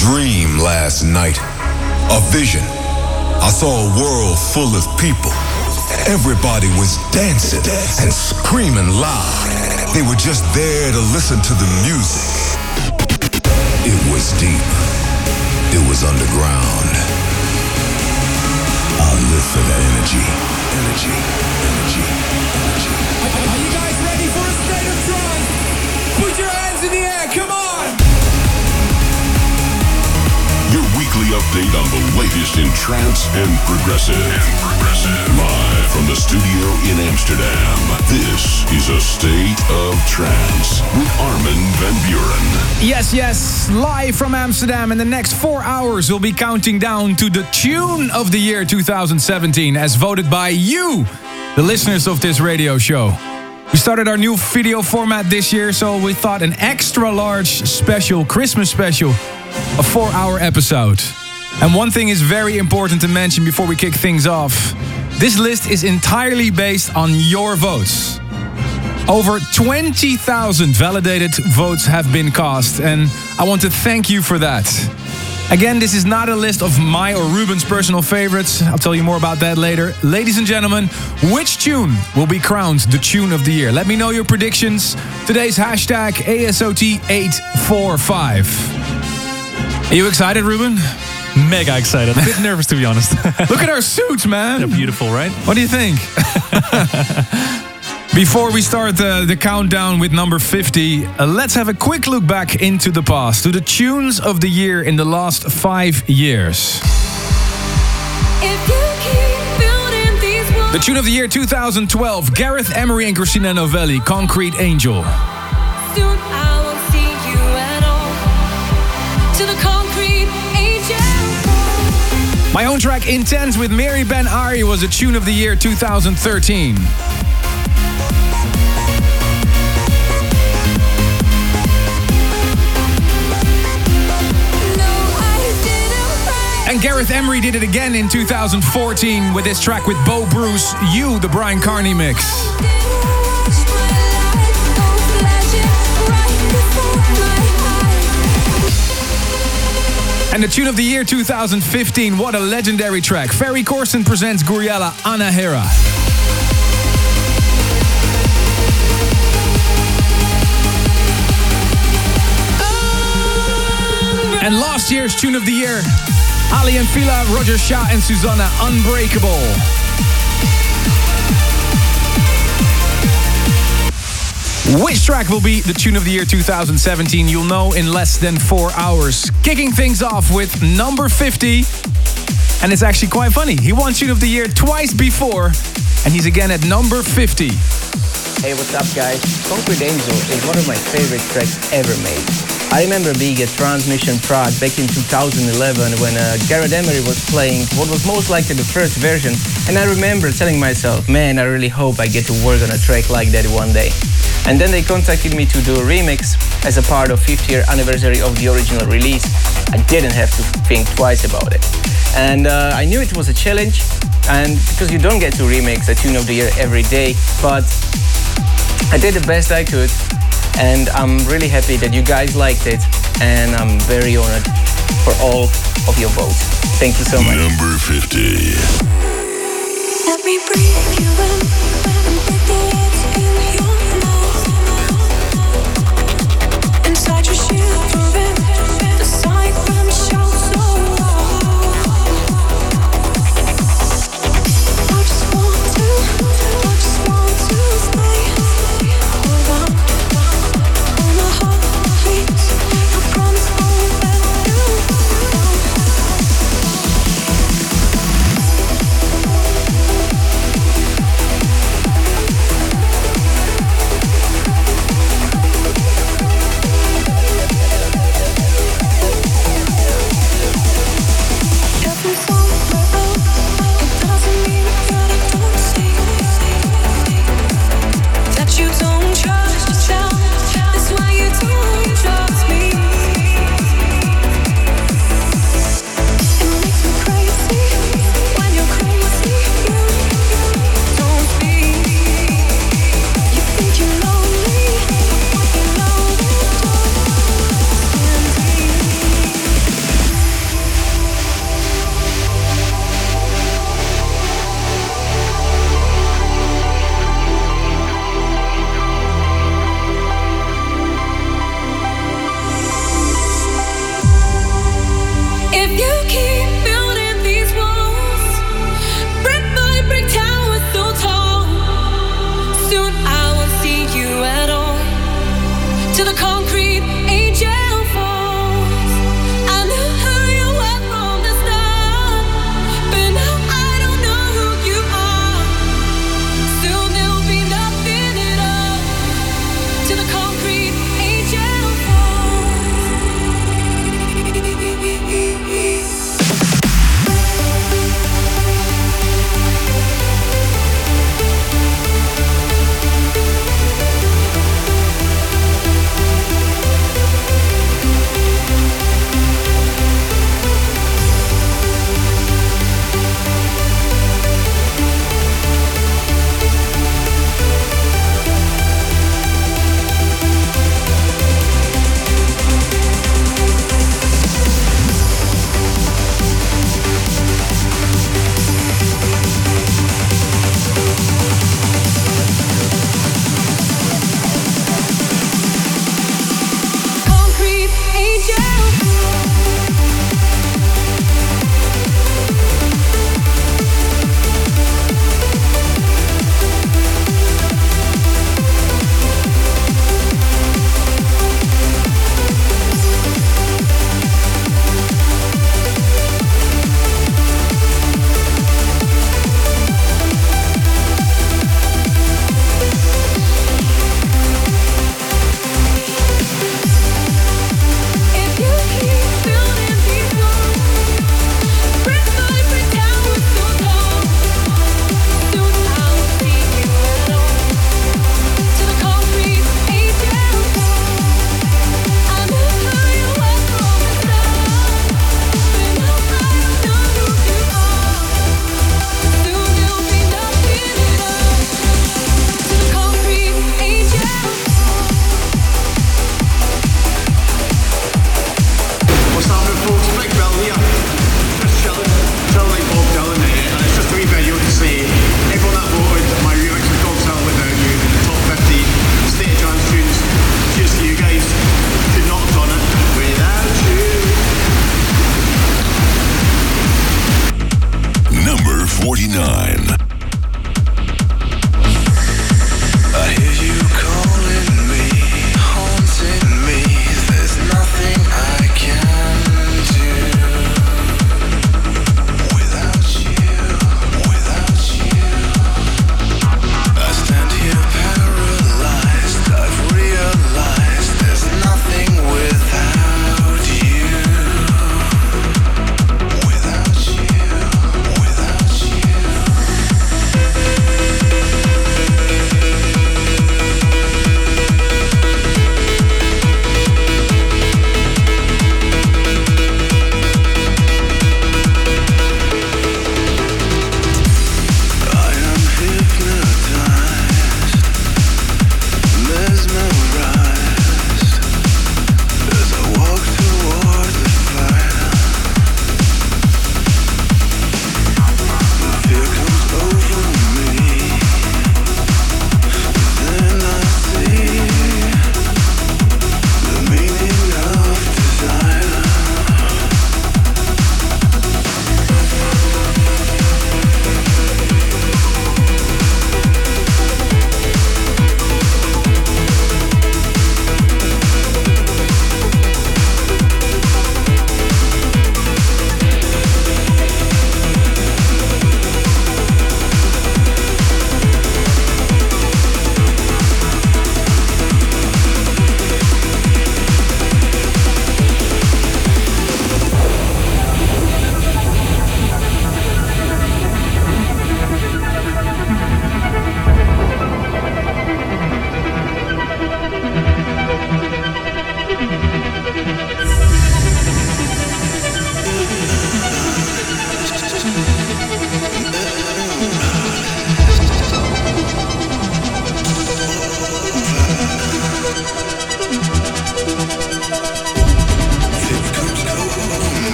dream last night. A vision. I saw a world full of people. Everybody was dancing and screaming loud. They were just there to listen to the music. It was deep. It was underground. I live for that energy. Energy. Energy. Energy. Are you guys ready for a state of trance? Put your hands in the air, come on! Your weekly update on the latest in trance and progressive. Live from the studio in Amsterdam. This is a State of Trance with Armin van Buuren. Yes, live from Amsterdam. In the next 4 hours, we'll be counting down to the tune of the year 2017 as voted by you, the listeners of this radio show. We started our new video format this year, so we thought an extra large special, Christmas special, a 4-hour episode. And one thing is very important to mention before we kick things off. This list is entirely based on your votes. Over 20,000 validated votes have been cast, and I want to thank you for that. Again, this is not a list of my or Ruben's personal favorites. I'll tell you more about that later. Ladies and gentlemen, which tune will be crowned the tune of the year? Let me know your predictions. Today's hashtag ASOT845. Are you excited, Ruben? Mega excited. A bit nervous, to be honest. Look at our suits, man. They're beautiful, right? What do you think? Before we start the countdown with number 50, let's have a quick look back into the past, to the tunes of the year in the last 5 years. The tune of the year 2012, Gareth Emery and Christina Novelli, Concrete Angel. Soon I won't see you at all. To the concrete angel. My own track Intense with Mary Ben Ari was a tune of the year 2013. And Gareth Emery did it again in 2014 with his track with Bo Bruce, You, the Brian Carney mix. And the tune of the year 2015, what a legendary track. Ferry Corsten presents Guriella, Anahera. And last year's tune of the year, Ali and Fila, Roger Shah and Susanna, Unbreakable. Which track will be the tune of the year 2017? You'll know in less than 4 hours. Kicking things off with number 50. And it's actually quite funny. He won tune of the year twice before, and he's again at number 50. Hey, what's up, guys? Concrete Angel is one of my favorite tracks ever made. I remember being at Transmission Prague back in 2011 when Gareth Emery was playing what was most likely the first version, and I remember telling myself, man, I really hope I get to work on a track like that one day. And then they contacted me to do a remix as a part of 50th anniversary of the original release. I didn't have to think twice about it. And I knew it was a challenge, and because you don't get to remix a tune of the year every day, but I did the best I could. And I'm really happy that you guys liked it, and I'm very honored for all of your votes. Thank you so much. Number 50. Let me breathe you in and break the words in your mouth. Inside your shivering, the siren shouts so loud. I just want to stay around.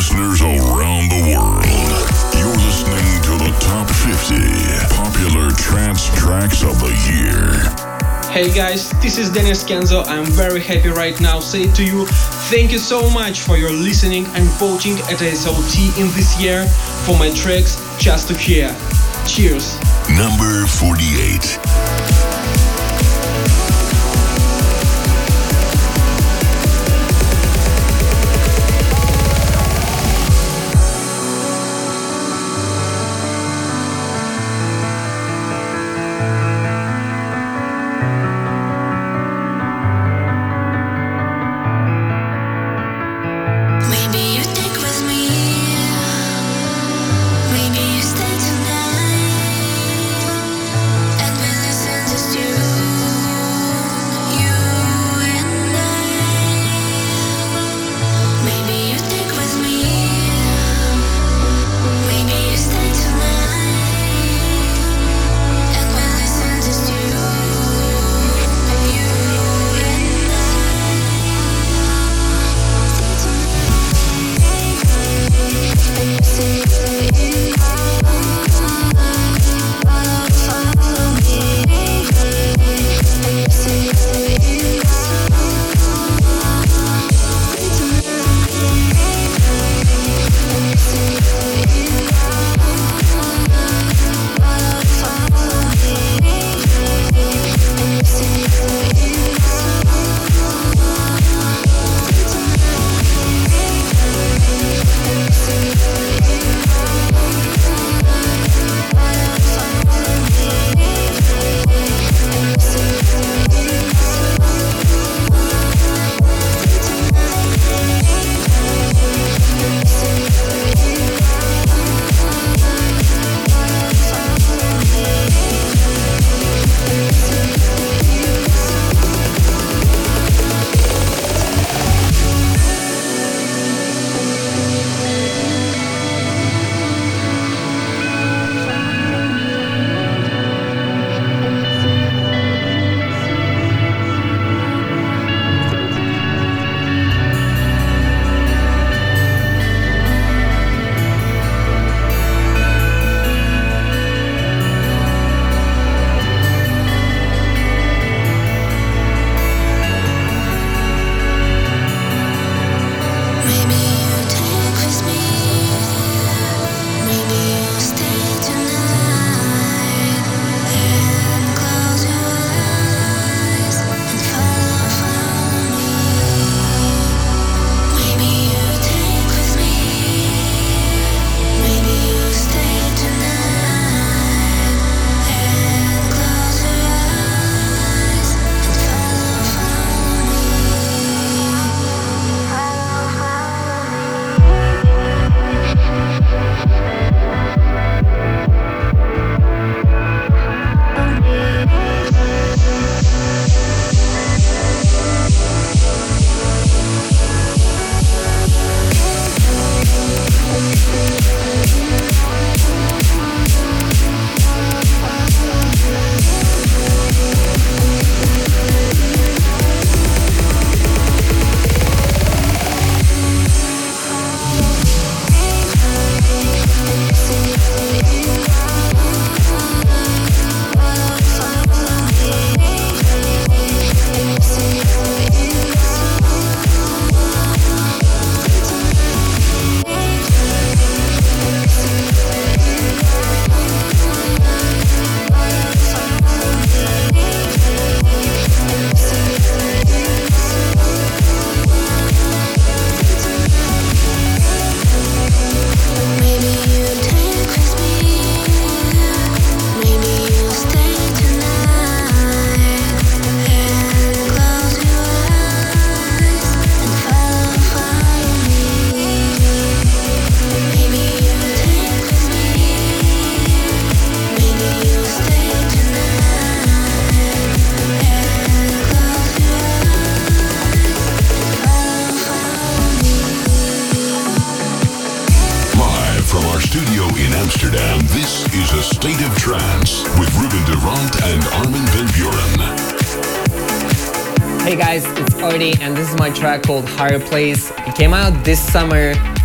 listeners around the world. You're listening to the top 50 popular trance tracks of the year. Hey guys, this is Dennis Kenzo. I'm very happy right now. Say to you, thank you so much for your listening and voting at SOT in this year for my tracks just to hear. Cheers. Number 48. Amsterdam, this is A State of Trance with Ruben de Ronde and Armin van Buuren. Hey guys, it's Artie and this is my track called Higher Place. It came out this summer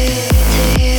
you.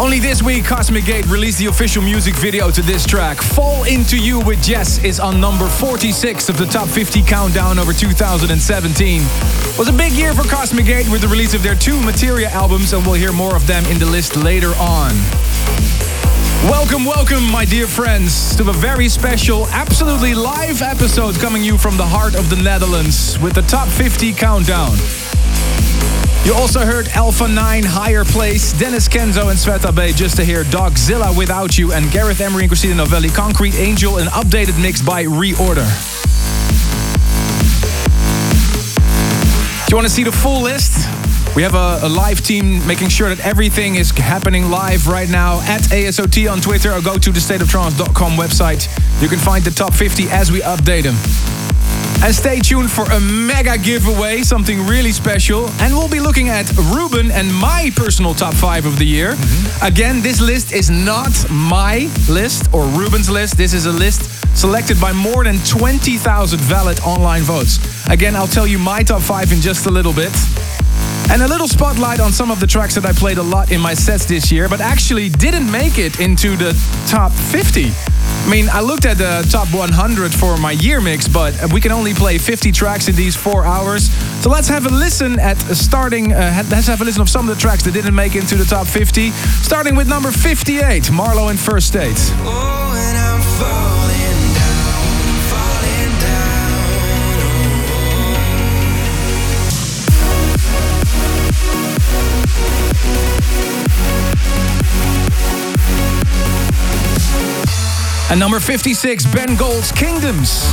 Only this week, Cosmic Gate released the official music video to this track. Fall Into You with Jess is on number 46 of the Top 50 Countdown over 2017. It was a big year for Cosmic Gate with the release of their 2 Materia albums, and we'll hear more of them in the list later on. Welcome, welcome, my dear friends, to a very special, absolutely live episode coming you from the heart of the Netherlands with the Top 50 Countdown. You also heard Alpha 9, Higher Place, Dennis Kenzo and Sveta Bay, just to hear Dogzilla Without You, and Gareth Emery and Christina Novelli, Concrete Angel, an updated mix by Reorder. Do you want to see the full list? We have a live team making sure that everything is happening live right now at ASOT on Twitter, or go to the stateoftrance.com website. You can find the top 50 as we update them. And stay tuned for a mega giveaway, something really special. And we'll be looking at Ruben and my personal top 5 of the year. Again, this list is not my list or Ruben's list. This is a list selected by more than 20,000 valid online votes. Again, I'll tell you my top 5 in just a little bit. And a little spotlight on some of the tracks that I played a lot in my sets this year, but actually didn't make it into the top 50. I mean, I looked at the top 100 for my year mix, but we can only play 50 tracks in these 4 hours. So let's have a listen let's have a listen of some of the tracks that didn't make it into the top 50. Starting with number 58, Marlo in First State. Oh, and I'm falling down, falling And number 56, Ben Gold's Kingdoms.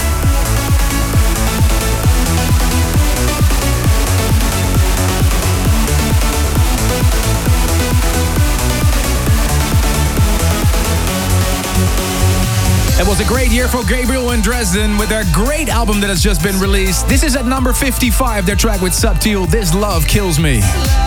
It was a great year for Gabriel and Dresden with their great album that has just been released. This is at number 55, their track with Subtil, This Love Kills Me.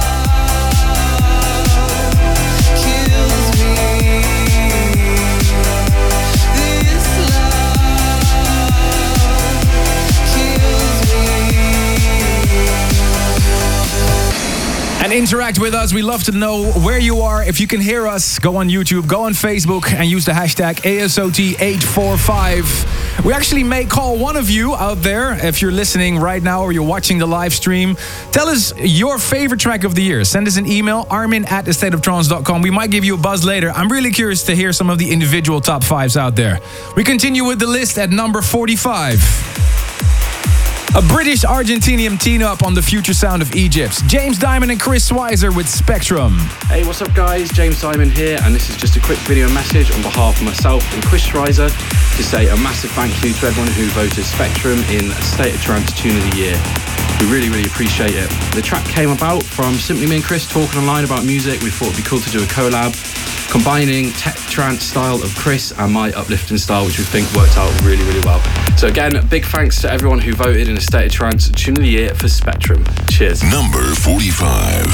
And interact with us. We love to know where you are. If you can hear us, go on YouTube, go on Facebook, and use the hashtag ASOT845. We actually may call one of you out there if you're listening right now or you're watching the live stream. Tell us your favorite track of the year. Send us an email, armin@astateoftrance.com. We might give you a buzz later. I'm really curious to hear some of the individual top 5s out there. We continue with the list at number 45. A British-Argentinian team-up on the future sound of Egypt. James Diamond and Chris Schweizer with Spectrum. Hey, what's up guys? James Diamond here, and this is just a quick video message on behalf of myself and Chris Schweizer to say a massive thank you to everyone who voted Spectrum in State of Trance Tune of the Year. We really, really appreciate it. The track came about from simply me and Chris talking online about music. We thought it'd be cool to do a collab, combining tech trance style of Chris and my uplifting style, which we think worked out really, really well. So again, big thanks to everyone who voted in a State of Trance Tune of the Year for Spectrum. Cheers. Number 45.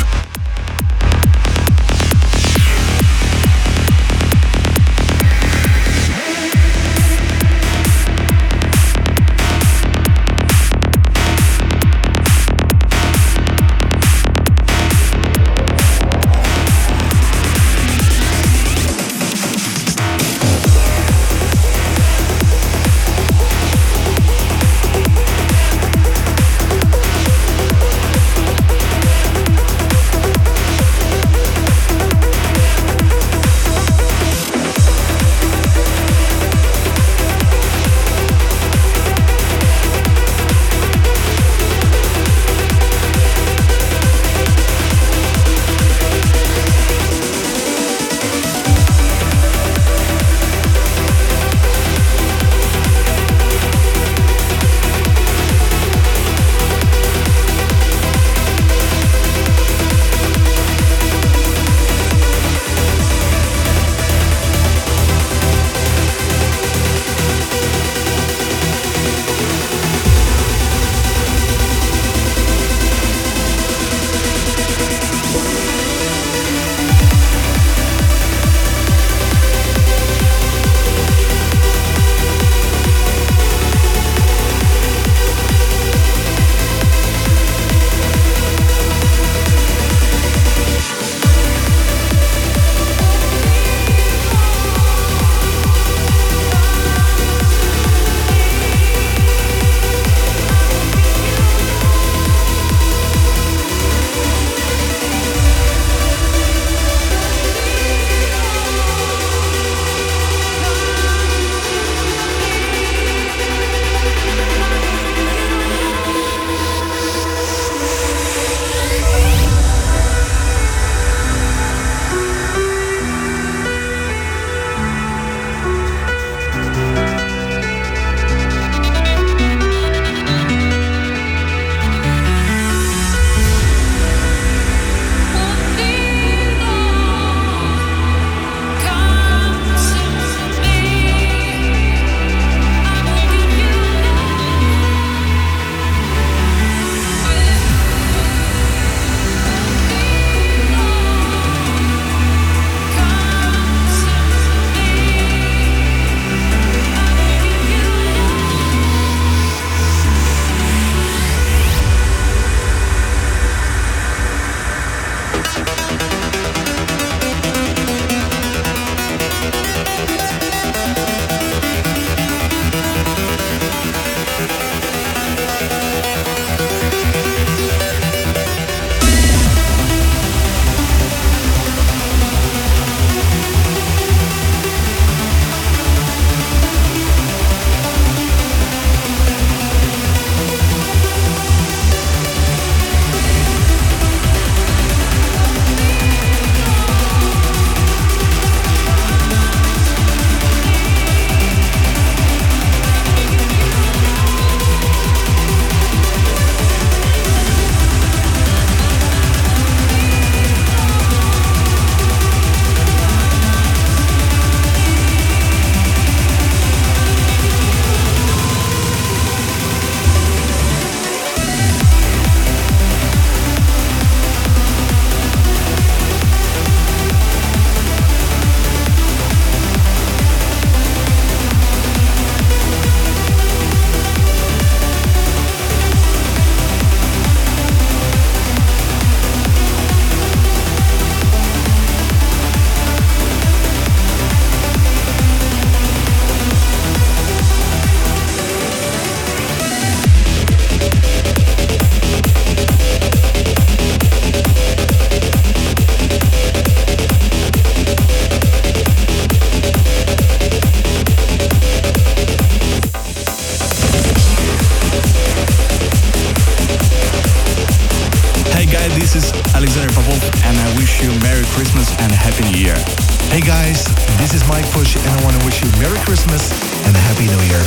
this is Alexander Popov, and I wish you Merry Christmas and a Happy New Year. Hey guys, this is Mike Push, and I want to wish you Merry Christmas and a Happy New Year.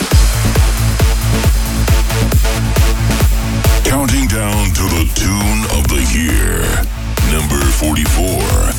Counting down to the tune of the year, number 44.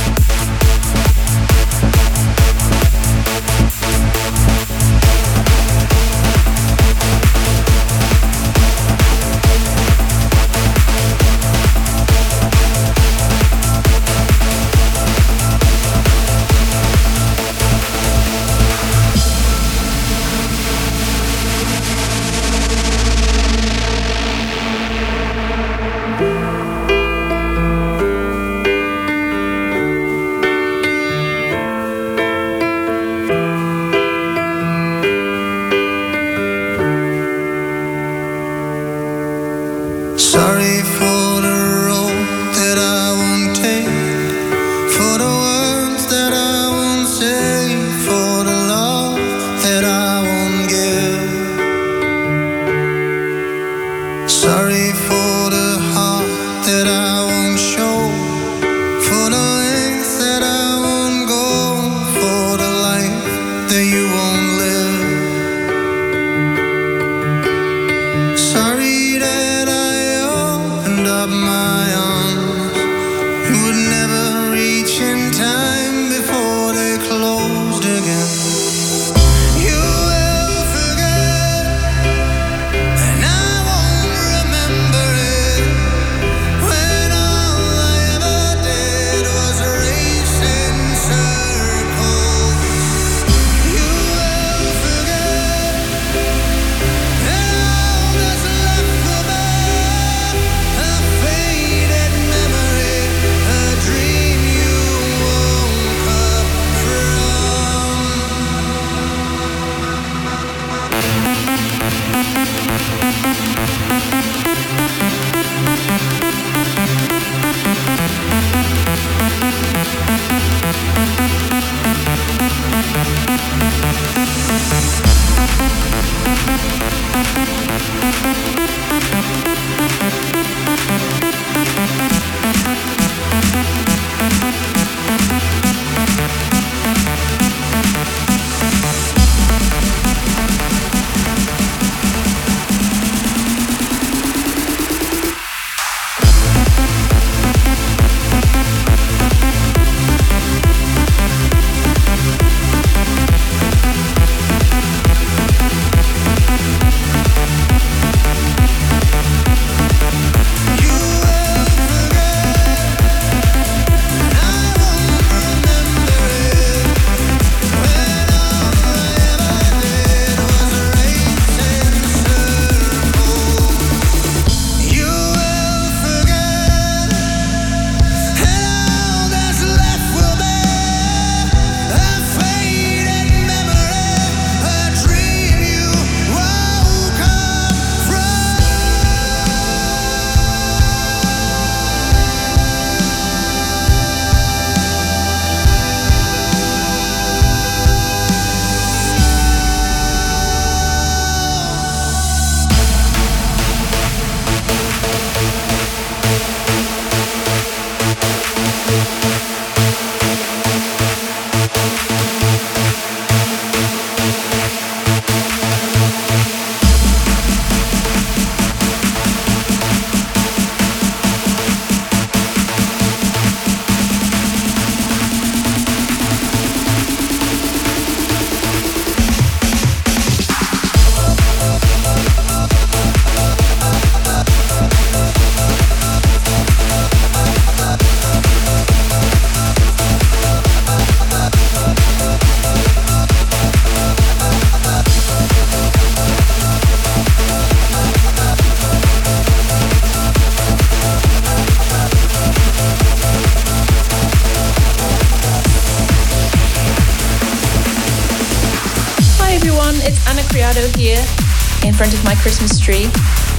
Here in front of my Christmas tree.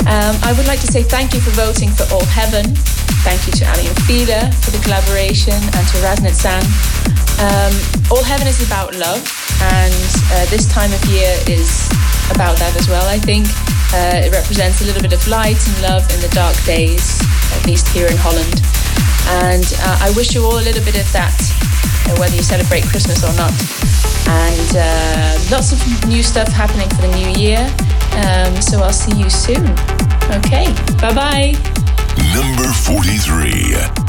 I would like to say thank you for voting for All Heaven. Thank you to Ali and Fila for the collaboration and to Raznet San. All Heaven is about love, and this time of year is about that as well, I think. It represents a little bit of light and love in the dark days. at least here in Holland. And I wish you all a little bit of that, whether you celebrate Christmas or not. And lots of new stuff happening for the new year. So I'll see you soon. Okay, bye-bye. Number 43.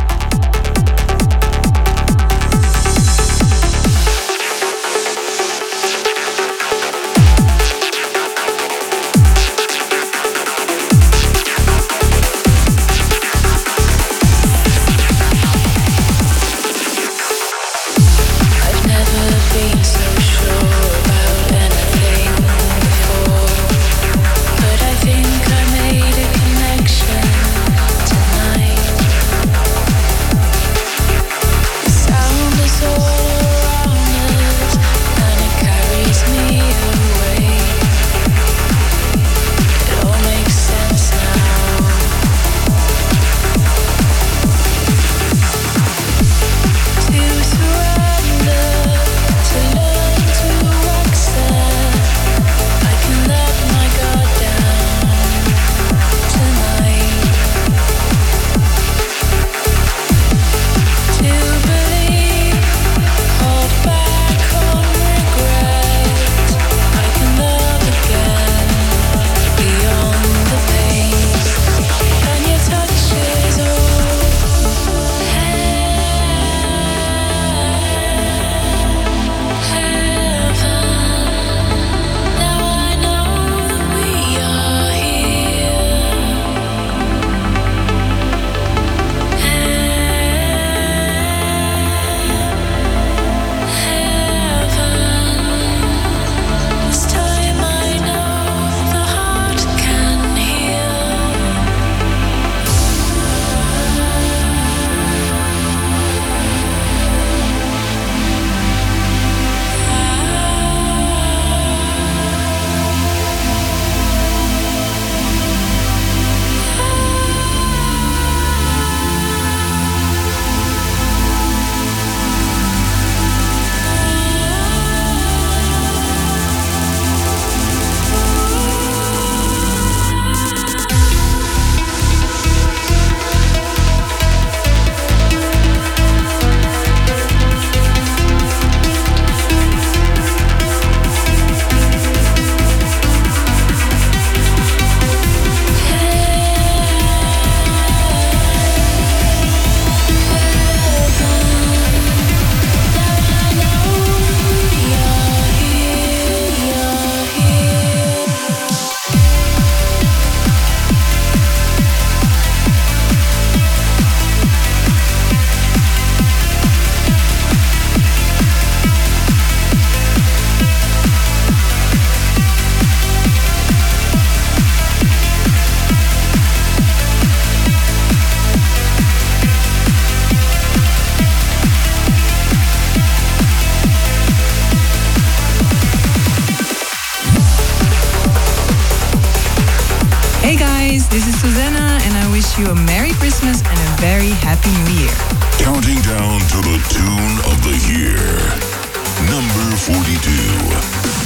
This is Susanna, and I wish you a Merry Christmas and a very Happy New Year. Counting down to the tune of the year. Number 42.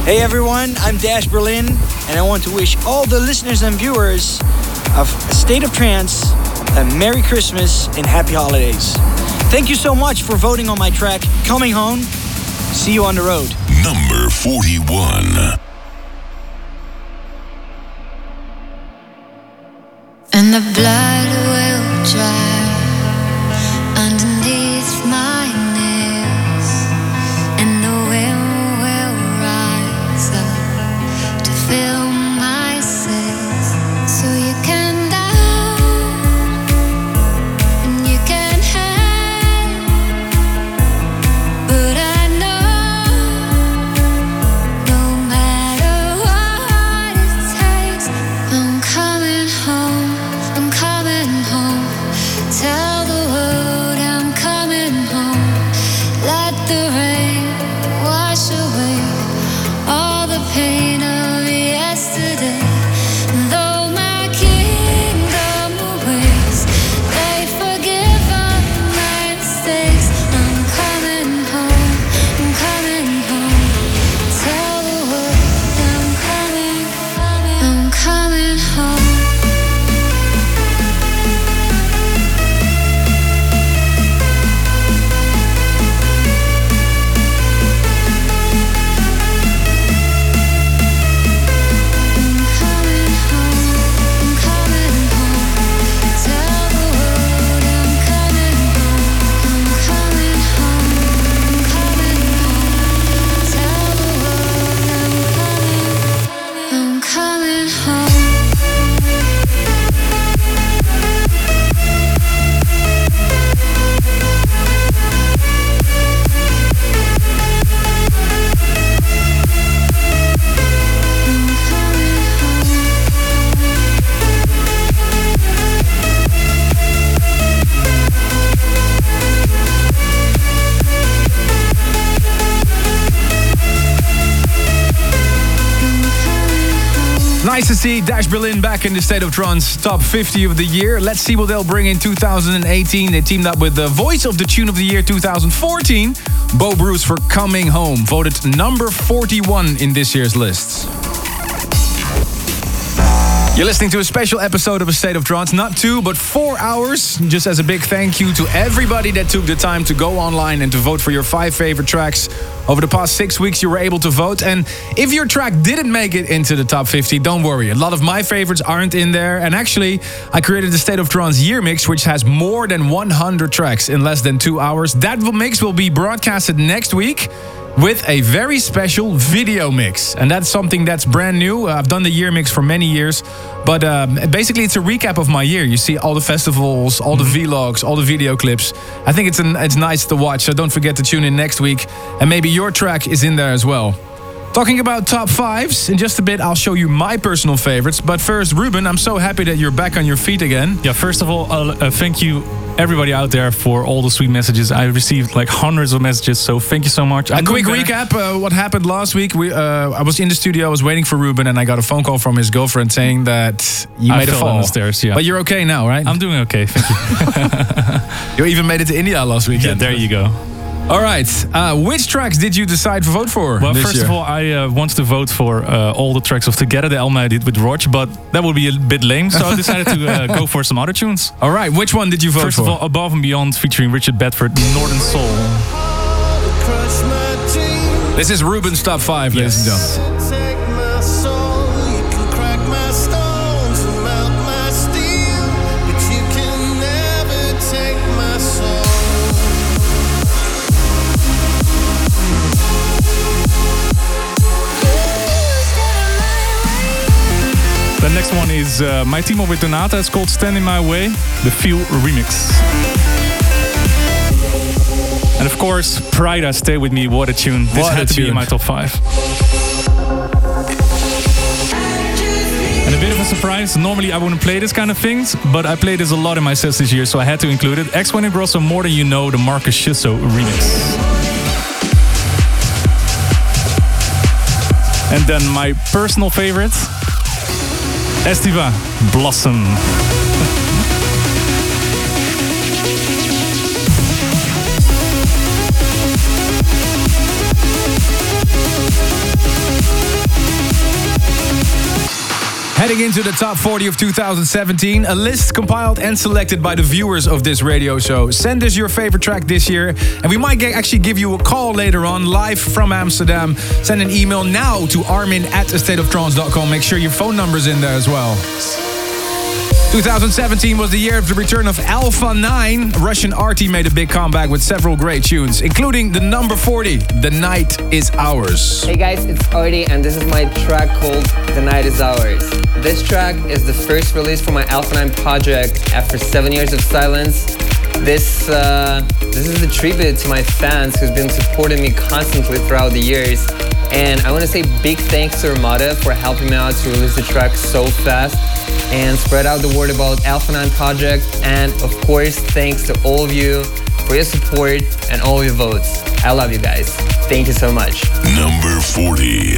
Hey everyone, I'm Dash Berlin, and I want to wish all the listeners and viewers of State of Trance a Merry Christmas and Happy Holidays. Thank you so much for voting on my track, Coming Home. See you on the road. Number 41. And the blood will dry underneath my nails, and the wind will rise up to fill my sails. So you can doubt and you can hate, but I know no matter what it takes, I'm coming home. I'm coming home. Tell the world I'm coming home. Let the rain wash away all the pain of yesterday. Though my kingdom awaits, they forgive all my mistakes. I'm coming home. I'm coming home. Tell the world I'm coming home. I'm coming home. Nice to see Dash Berlin back in the State of Trance top 50 of the year. Let's see what they'll bring in 2018. They teamed up with the voice of the tune of the year 2014, Bo Bruce, for Coming Home, voted number 41 in this year's lists. You're listening to a special episode of A State of Trance. Not 2, but 4 hours. Just as a big thank you to everybody that took the time to go online and to vote for your 5 favorite tracks. Over the past 6 weeks, you were able to vote. And if your track didn't make it into the top 50, don't worry. A lot of my favorites aren't in there. And actually, I created the State of Trance Year Mix, which has more than 100 tracks in less than 2 hours. That mix will be broadcasted next week with a very special video mix. And that's something that's brand new. I've done the year mix for many years, but basically it's a recap of my year. You see all the festivals, all the vlogs, all the video clips. I think it's nice to watch, so don't forget to tune in next week. And maybe your track is in there as well. Talking about top 5s, in just a bit I'll show you my personal favorites. But first, Ruben, I'm so happy that you're back on your feet again. Yeah, first of all, thank you everybody out there for all the sweet messages. I received like hundreds of messages, so thank you so much. A quick recap, what happened last week. I was in the studio, I was waiting for Ruben, and I got a phone call from his girlfrind saying that you made a fall on the stairs, yeah. But you're okay now, right? I'm doing okay, thank you. You even made it to India last weekend. Yeah, there you go. All right, which tracks did you decide to vote for? Well, this first year? of all, I wanted to vote for all the tracks of Together, the album I did with Rog, but that would be a bit lame, so I decided to go for some other tunes. All right, which one did you vote for? First of all, Above and Beyond featuring Richard Bedford, Northern Soul. This is Ruben's top 5, ladies and gentlemen. The next one is my team up with Donata. It's called Stand in My Way, the Feel remix. And of course, Prida, Stay With Me, what a tune. This had to be in my top 5. And a bit of a surprise, normally I wouldn't play this kind of things, but I played this a lot in my sets this year, so I had to include it. X1 and Grosso, More Than You Know, the Marcus Schisso remix. And then my personal favorite, Estiva, Blossom. Heading into the top 40 of 2017, a list compiled and selected by the viewers of this radio show. Send us your favorite track this year, and we might actually give you a call later on, live from Amsterdam. Send an email now to armin@astateoftrance.com. Make sure your phone number's in there as well. 2017 was the year of the return of Alpha 9. Russian Arty made a big comeback with several great tunes, including the number 40, The Night Is Ours. Hey guys, it's Arty, and this is my track called The Night Is Ours. This track is the first release from my Alpha 9 project after 7 years of silence. This is a tribute to my fans who've been supporting me constantly throughout the years. And I want to say big thanks to Armada for helping me out to release the track so fast and spread out the word about Alpha 9 project. And of course, thanks to all of you for your support and all your votes. I love you guys. Thank you so much. Number 40.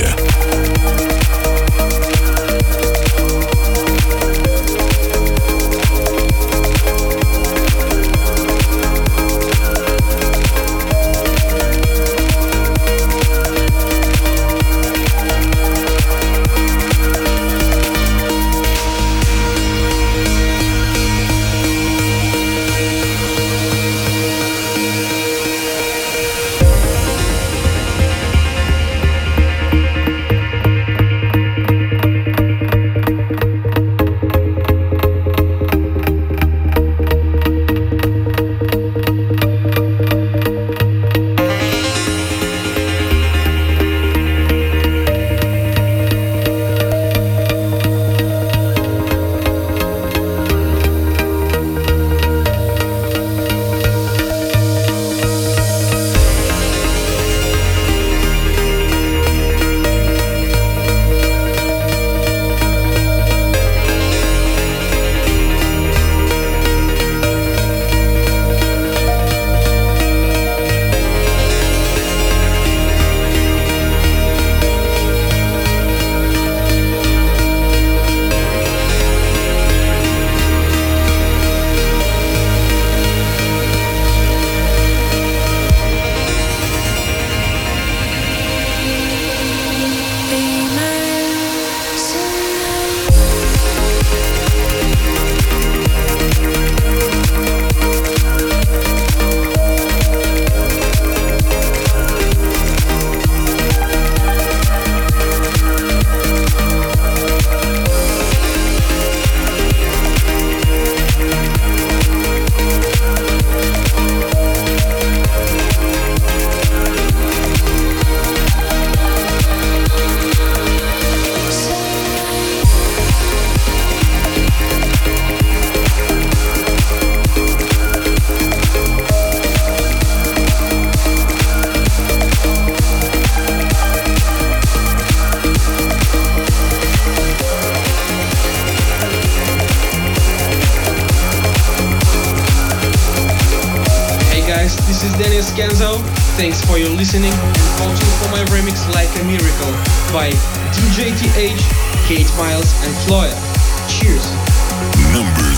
Scanzo. Thanks for your listening and voting for my remix Like a Miracle by DJ TH, Kate Miles and Floyd. Cheers. Number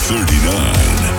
39.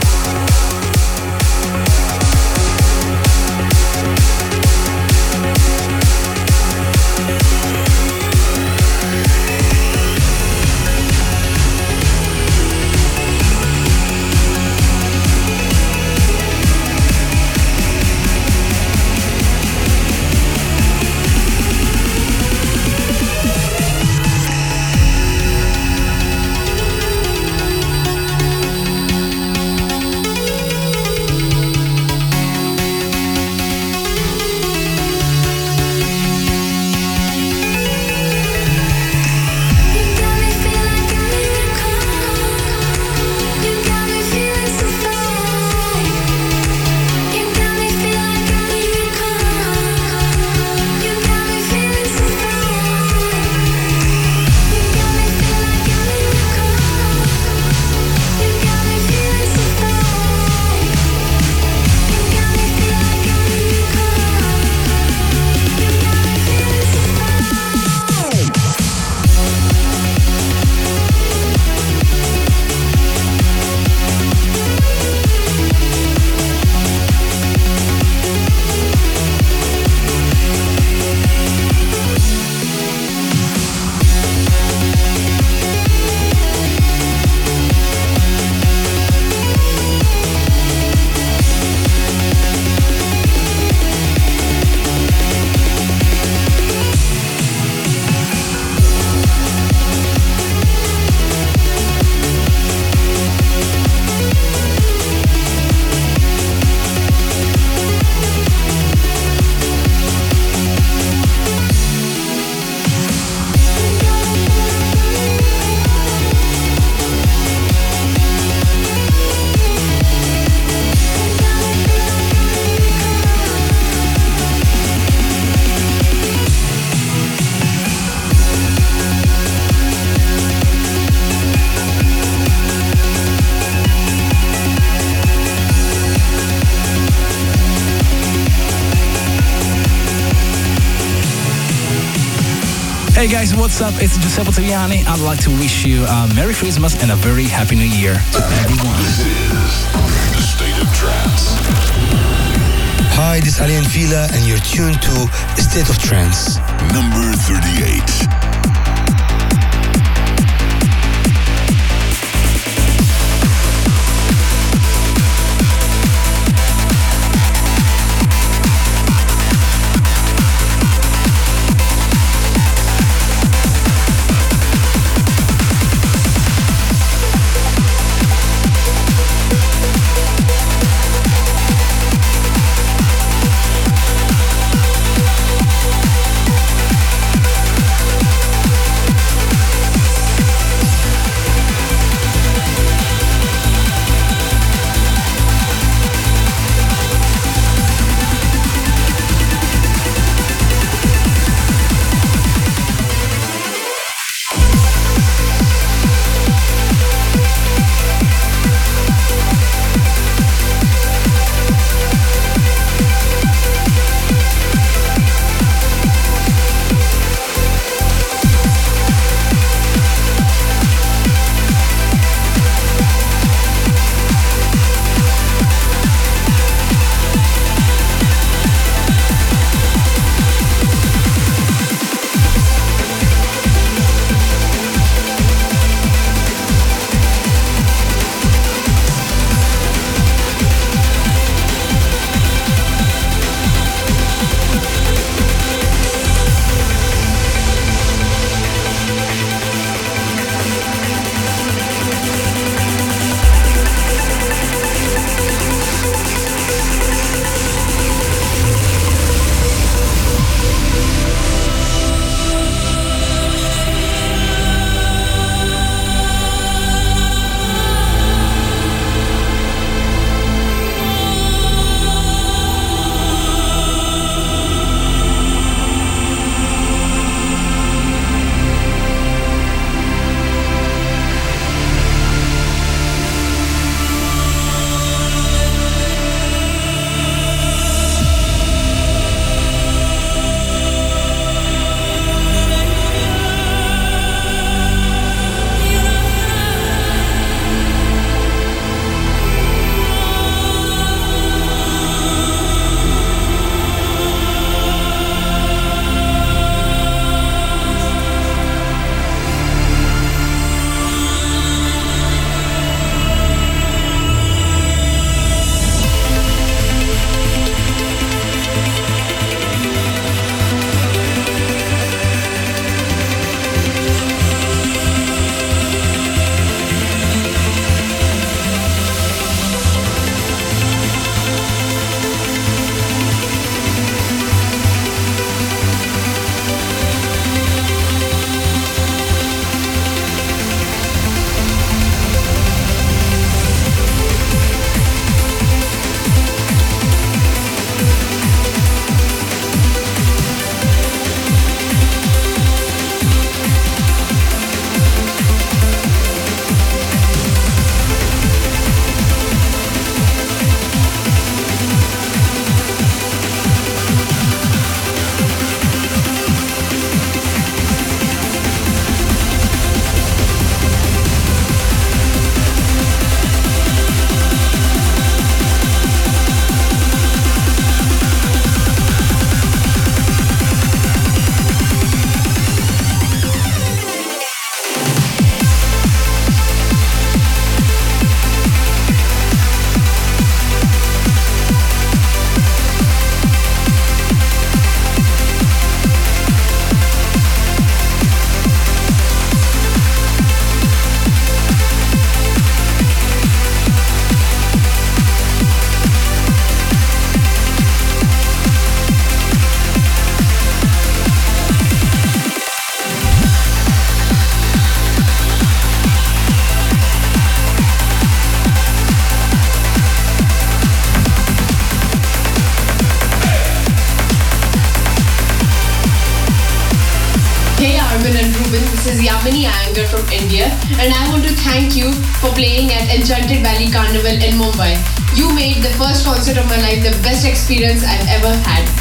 Hey guys, what's up? It's Giuseppe Tagliani. I'd like to wish you a Merry Christmas and a very Happy New Year to everyone. This is the State of Trance. Hi, this is Alien Fila, and you're tuned to State of Trance. Number 38. This is Yamini Iyengar from India, and I want to thank you for playing at Enchanted Valley Carnival in Mumbai. You made the first concert of my life the best experience I've ever had.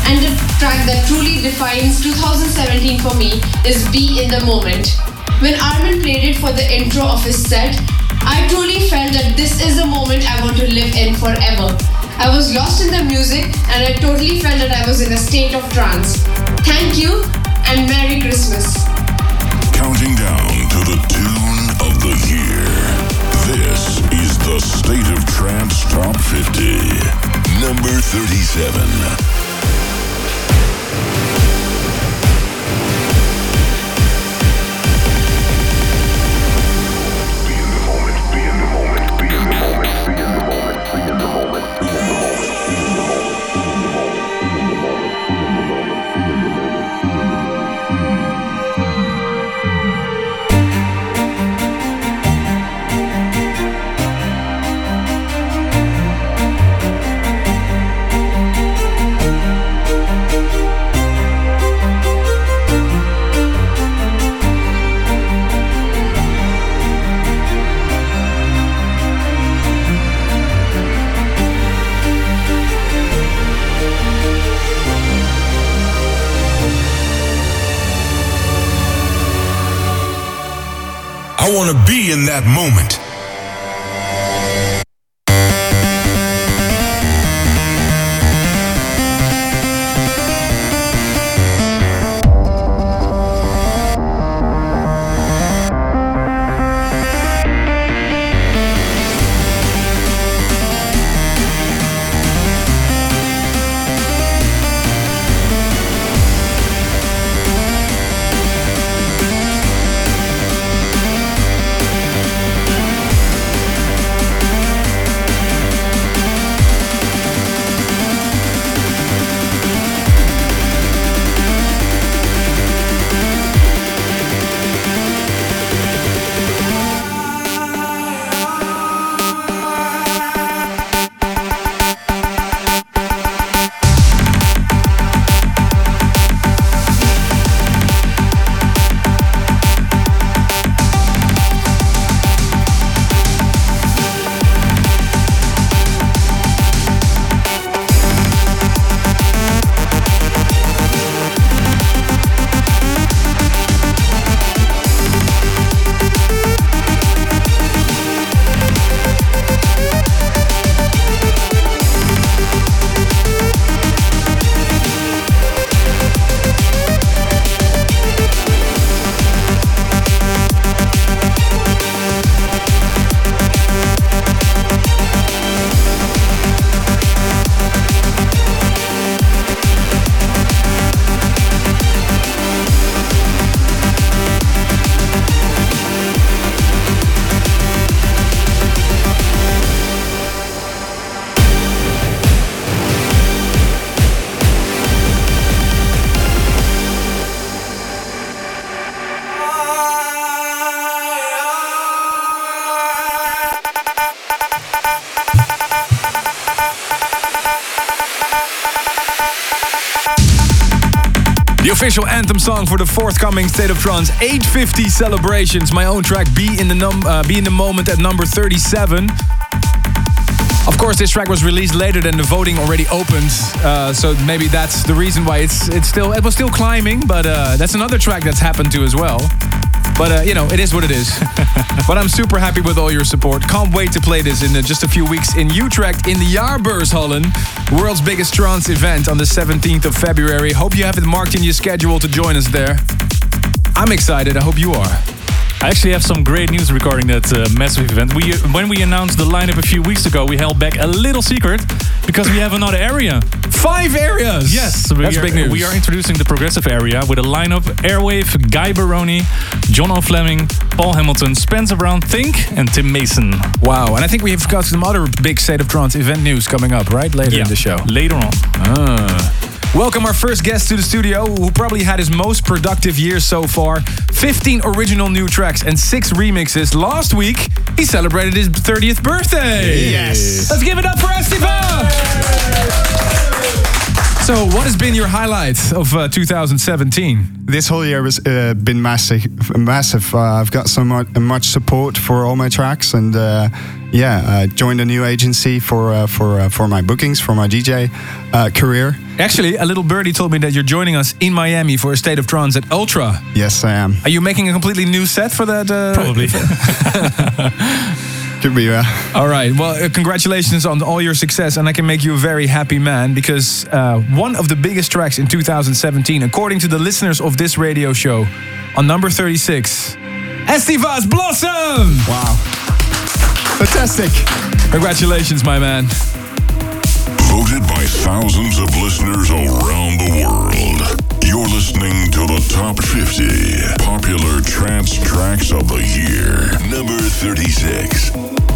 And the track that truly defines 2017 for me is Be in the Moment. When Armin played it for the intro of his set, I truly felt that this is a moment I want to live in forever. I was lost in the music and I totally felt that I was in a state of trance. Thank you and Merry Christmas. Counting down to the tune of the year. This is the State of Trance Top 50. Number 37. I want to be in that moment. The official anthem song for the forthcoming State of Trance 850 celebrations. My own track, Be in the Moment, at number 37. Of course, this track was released later than the voting already opened, so maybe that's the reason why it was still climbing. But that's another track that's happened to as well. But it is what it is. But I'm super happy with all your support. Can't wait to play this in just a few weeks in Utrecht in the Jaarbeurshallen, world's biggest trance event on the 17th of February. Hope you have it marked in your schedule to join us there. I'm excited. I hope you are. I actually have some great news regarding that massive event. When we announced the lineup a few weeks ago, we held back a little secret because we have another area. 5 areas! Yes, that's big news. We are introducing the progressive area with a lineup: Airwave, Guy Baroni, John O'Fleming, Paul Hamilton, Spencer Brown, Think, and Tim Mason. Wow, and I think we have got some other big State of Trance event news coming up, right? Later in the show. Later on. Welcome our first guest to the studio, who probably had his most productive year so far. 15 original new tracks and 6 remixes. Last week, he celebrated his 30th birthday. Yes. Let's give it up for Esteban! So, what has been your highlight of 2017? This whole year has been massive. I've got so much support for all my tracks, and I joined a new agency for my bookings, for my DJ career. Actually, a little birdie told me that you're joining us in Miami for a State of Trance at Ultra. Yes, I am. Are you making a completely new set for that? Probably. Could be, yeah. All right. Well, congratulations on all your success, and I can make you a very happy man, because one of the biggest tracks in 2017, according to the listeners of this radio show, on number 36, Estivaz Blossom! Wow. Fantastic. Congratulations, my man. Voted by thousands of listeners around the world. You're listening to the Top 50 Popular Trance Tracks of the Year. Number 36.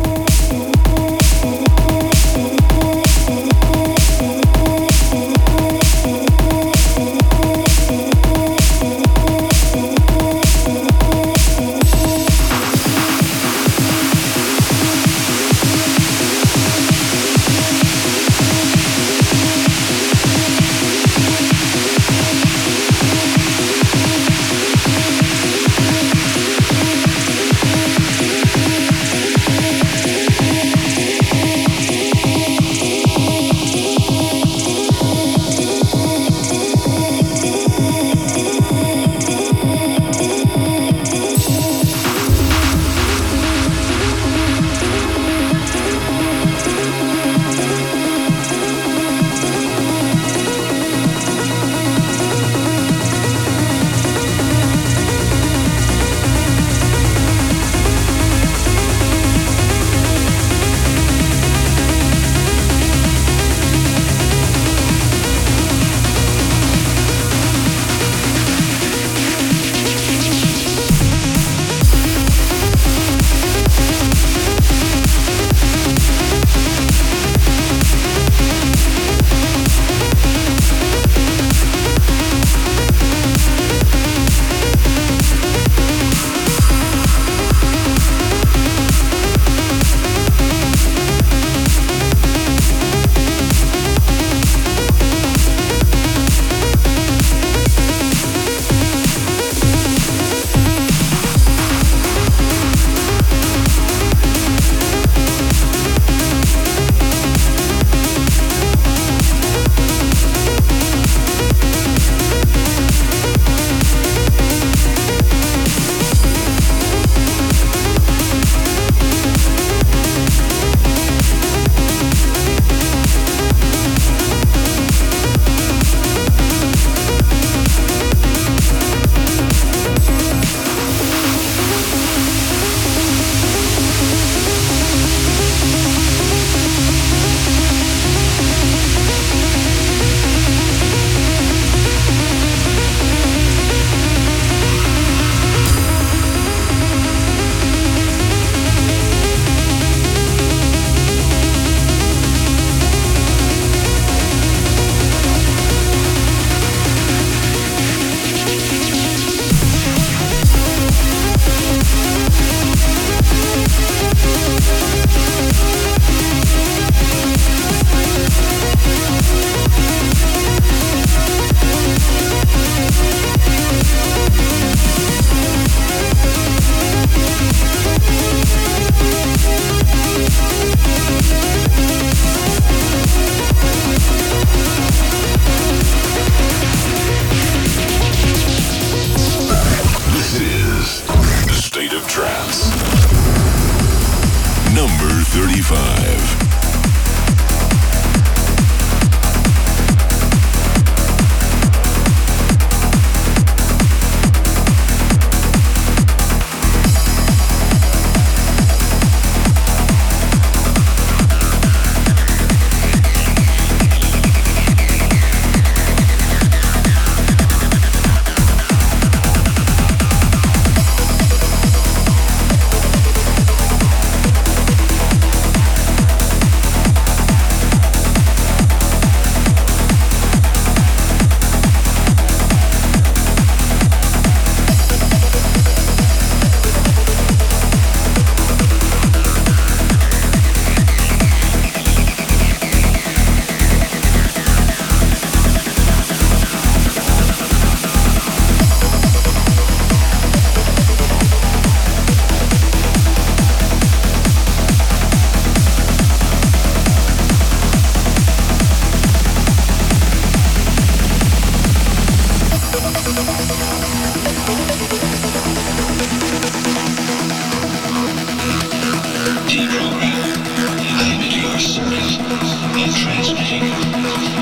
Number 35. radio program. I am at your service in trance music.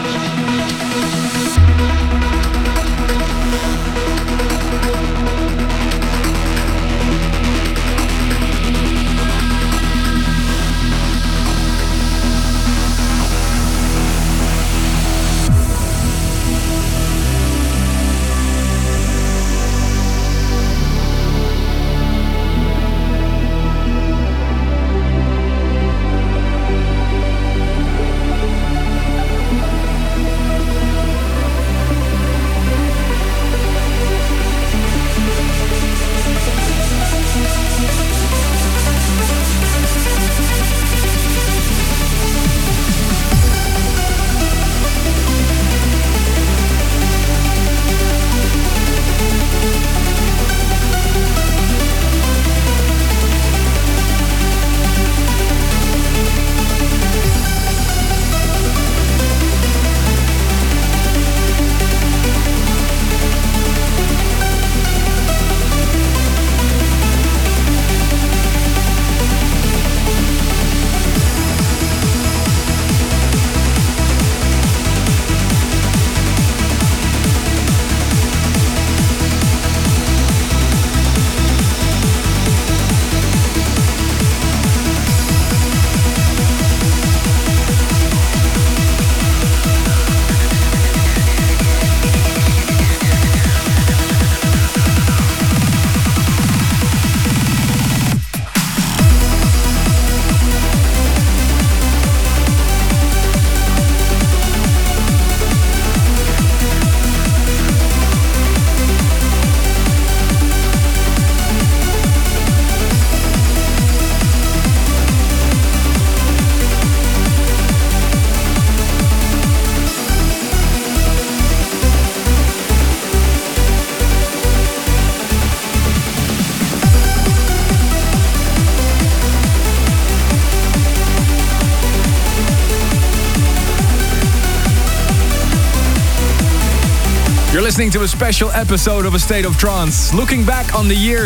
You're listening to a special episode of A State of Trance, looking back on the year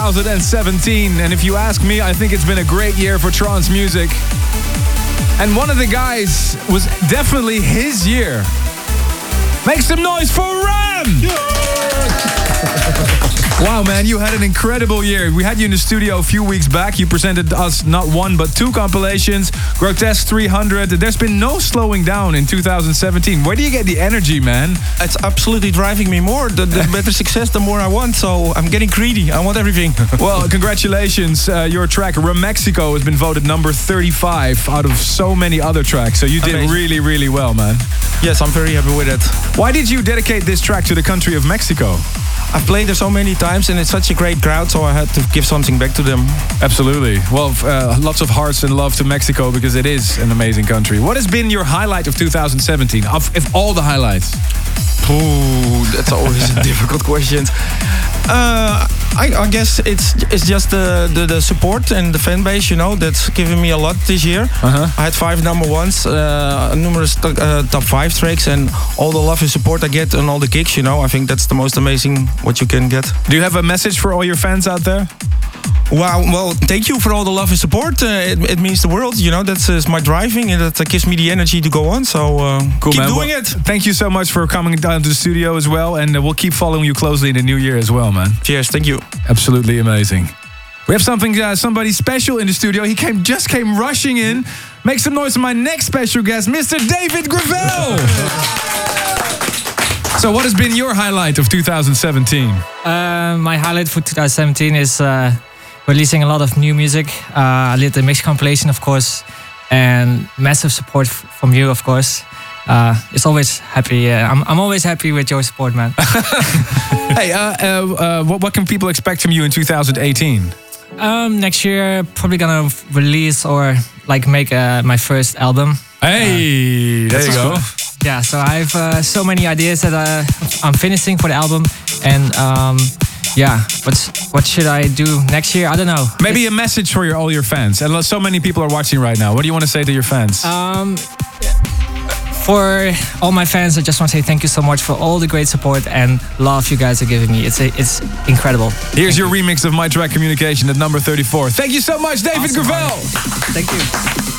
2017. And if you ask me, I think it's been a great year for trance music. And one of the guys was definitely his year. Make some noise for Ram! Wow, man, you had an incredible year. We had you in the studio a few weeks back. You presented us not one, but two compilations. Grotesque 300. There's been no slowing down in 2017. Where do you get the energy, man? It's absolutely driving me more. The better success, the more I want. So I'm getting greedy. I want everything. Well, congratulations. Your track, Remexico, has been voted number 35 out of so many other tracks. So you did really, really well, man. Yes, I'm very happy with it. Why did you dedicate this track to the country of Mexico? I've played there so many times and it's such a great crowd, so I had to give something back to them. Absolutely. Well, lots of hearts and love to Mexico because it is an amazing country. What has been your highlight of 2017? Of all the highlights? Ooh, that's always a difficult question. I guess it's just the support and the fan base, you know, that's given me a lot this year. I had 5 number ones, numerous top 5 tracks, and all the love and support I get on all the gigs, you know. I think that's the most amazing what you can get. Do you have a message for all your fans out there? Wow, well, thank you for all the love and support. It means the world, you know. That's my driving, and that gives me the energy to go on. So cool, keep man. doing it. Thank you so much for coming down to the studio as well, and we'll keep following you closely in the new year as well, man. Cheers, thank you. Absolutely amazing. We have somebody special in the studio. He just came rushing in. Make some noise for my next special guest, Mr. David Gravel. So what has been your highlight of 2017? My highlight for 2017 is releasing a lot of new music. I did the mix compilation, of course, and massive support from you, of course. It's always happy. I'm always happy with your support, man. Hey, what can people expect from you in 2018? Next year, probably gonna release or like make my first album. Hey, there you go. Yeah, so I have so many ideas that I'm finishing for the album, and yeah, what should I do next year? I don't know. Maybe a message for all your fans. And so many people are watching right now. What do you want to say to your fans? For all my fans, I just want to say thank you so much for all the great support and love you guys are giving me. It's incredible. Here's your remix of My Track Communication at number 34. Thank you so much, David Awesome, Gravel. Thank you.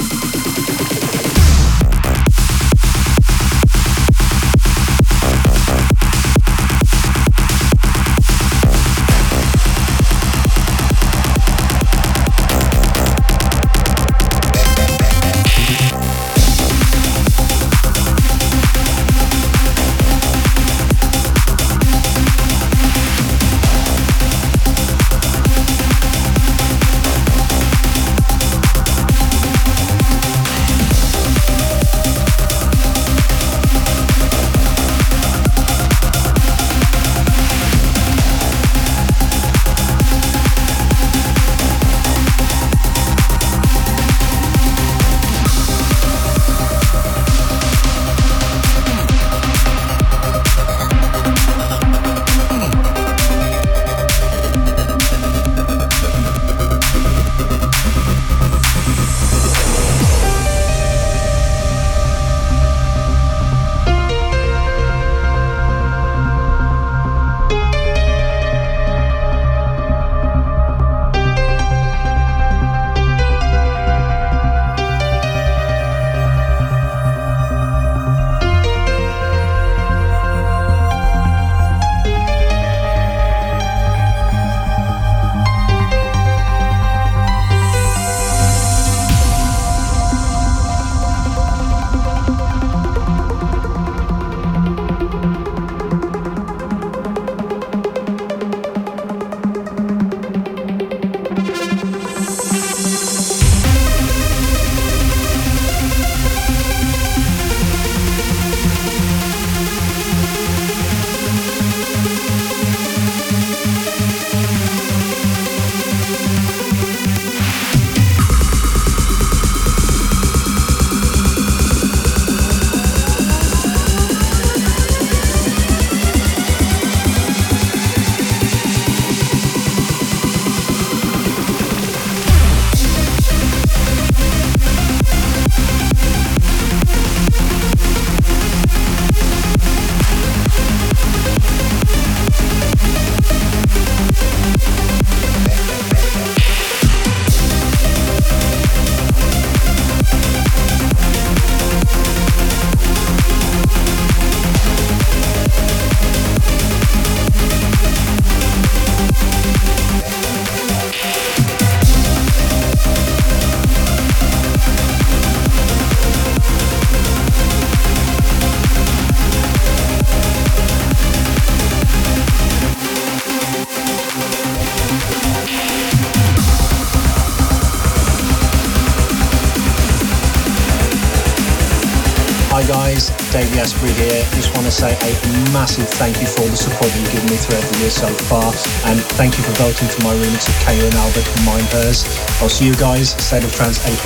Hi guys, Dave Asprey here. Just want to say a massive thank you for all the support that you've given me throughout the year so far, and thank you for voting for my remix of KO and Albert and Mine Hers. I'll see you guys, State of Trance 80.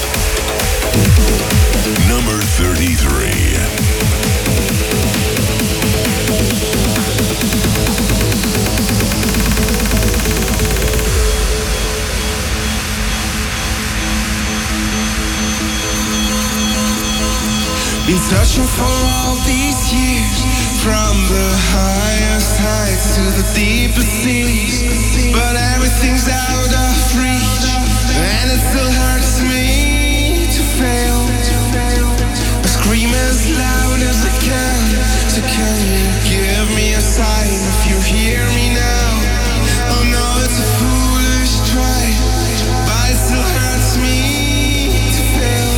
Number 33. Been searching for all these years, from the highest heights to the deepest seas, but everything's out of reach, and it still hurts me to fail. I scream as loud as I can, so can you give me a sign if you hear me now? Oh no, it's a foolish try, but it still hurts me to fail.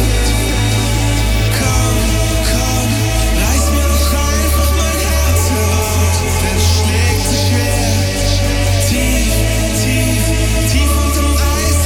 Tief unterm Eis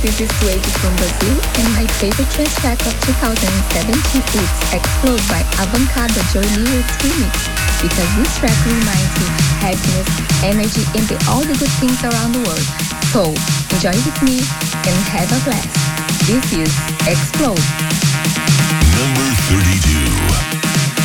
this is Suede from Brazil, and my favorite trance track of 2017 is Explode by Avantcado Joy Lewis remix, because this track reminds me happiness, energy, and all the good things around the world. So, enjoy with me and have a blast. This is Explode. Number 32.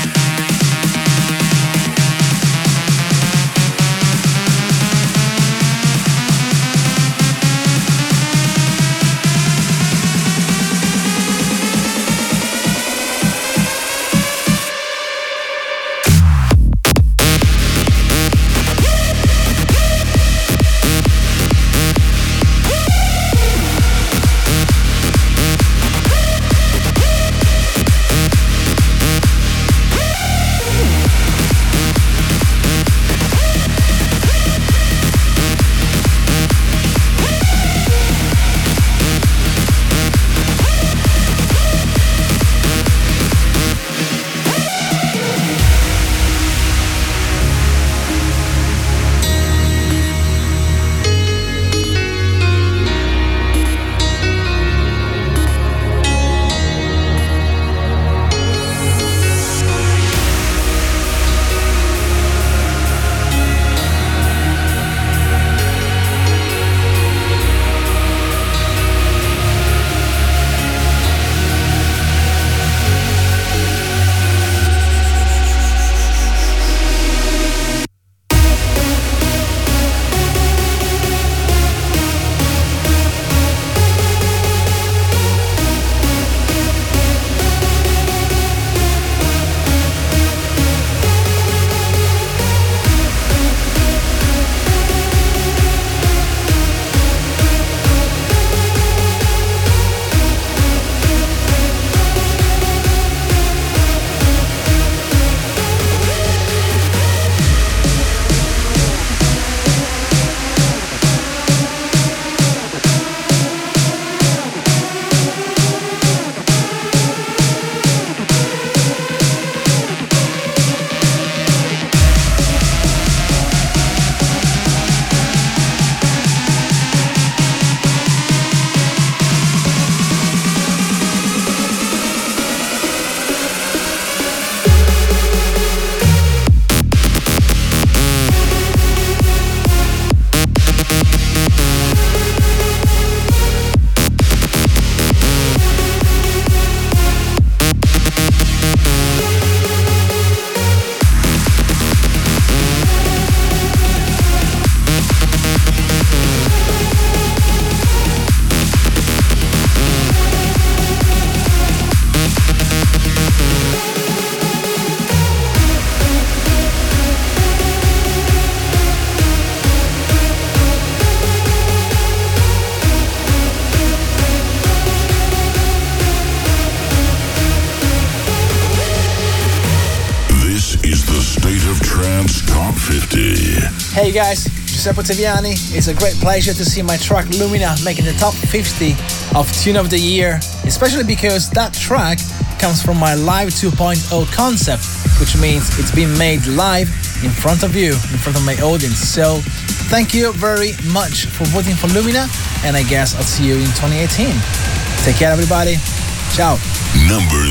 Hey guys, Giuseppe Ottaviani. It's a great pleasure to see my track Lumina making the top 50 of Tune of the Year, especially because that track comes from my Live 2.0 concept, which means it's been made live in front of you, in front of my audience. So thank you very much for voting for Lumina, and I guess I'll see you in 2018. Take care, everybody. Ciao. Number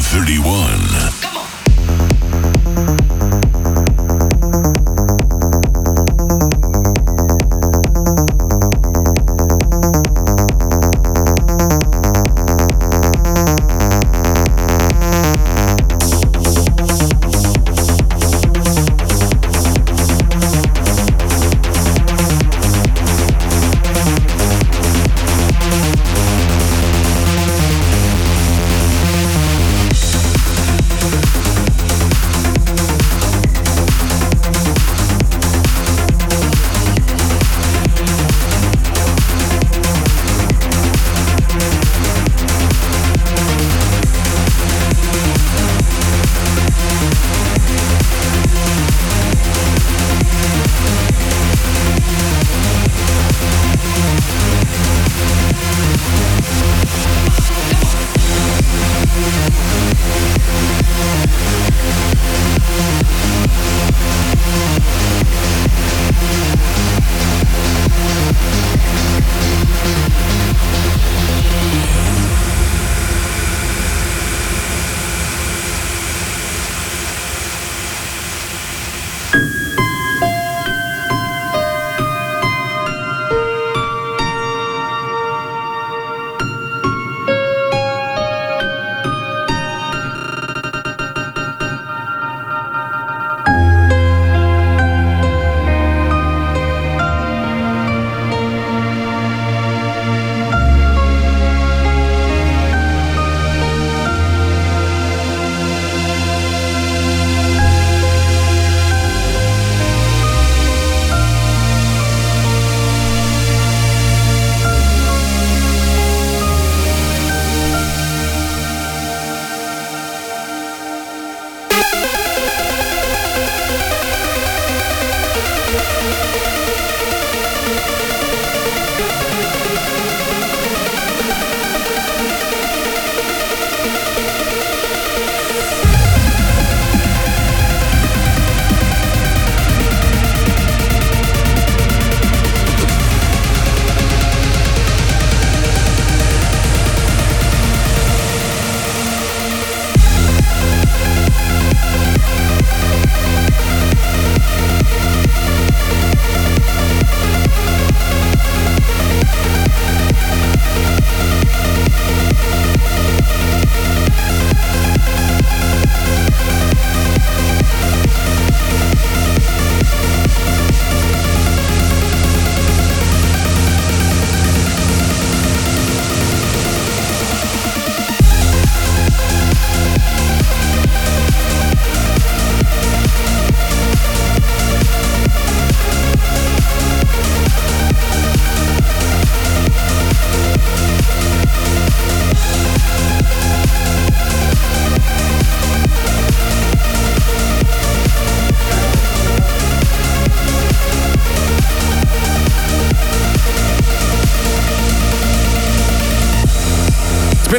31.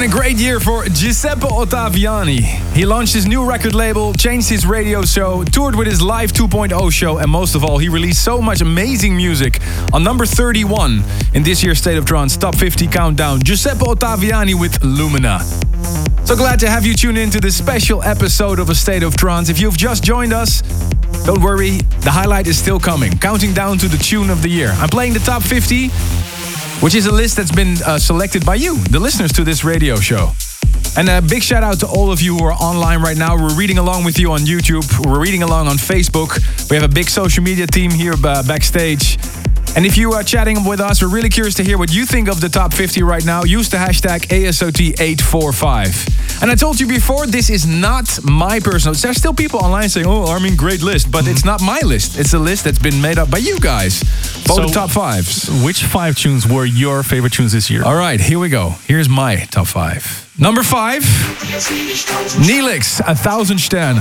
a great year for Giuseppe Ottaviani. He launched his new record label, changed his radio show, toured with his Live 2.0 show, and most of all, he released so much amazing music. On number 31 in this year's State of Trance Top 50 Countdown, Giuseppe Ottaviani with Lumina. So glad to have you tune in to this special episode of A State of Trance. If you've just joined us, don't worry, the highlight is still coming. Counting down to the tune of the year. I'm playing the top 50, which is a list that's been selected by you, the listeners to this radio show. And a big shout out to all of you who are online right now. We're reading along with you on YouTube. We're reading along on Facebook. We have a big social media team here backstage. And if you are chatting with us, we're really curious to hear what you think of the top 50 right now. Use the hashtag ASOT845. And I told you before, this is not my personal... There's still people online saying, oh, Armin, great list. But it's not my list. It's a list that's been made up by you guys. Vote the top 5s. Which 5 tunes were your favorite tunes this year? All right, here we go. Here's my top 5. Number 5, Neelix, 1000 Sterne.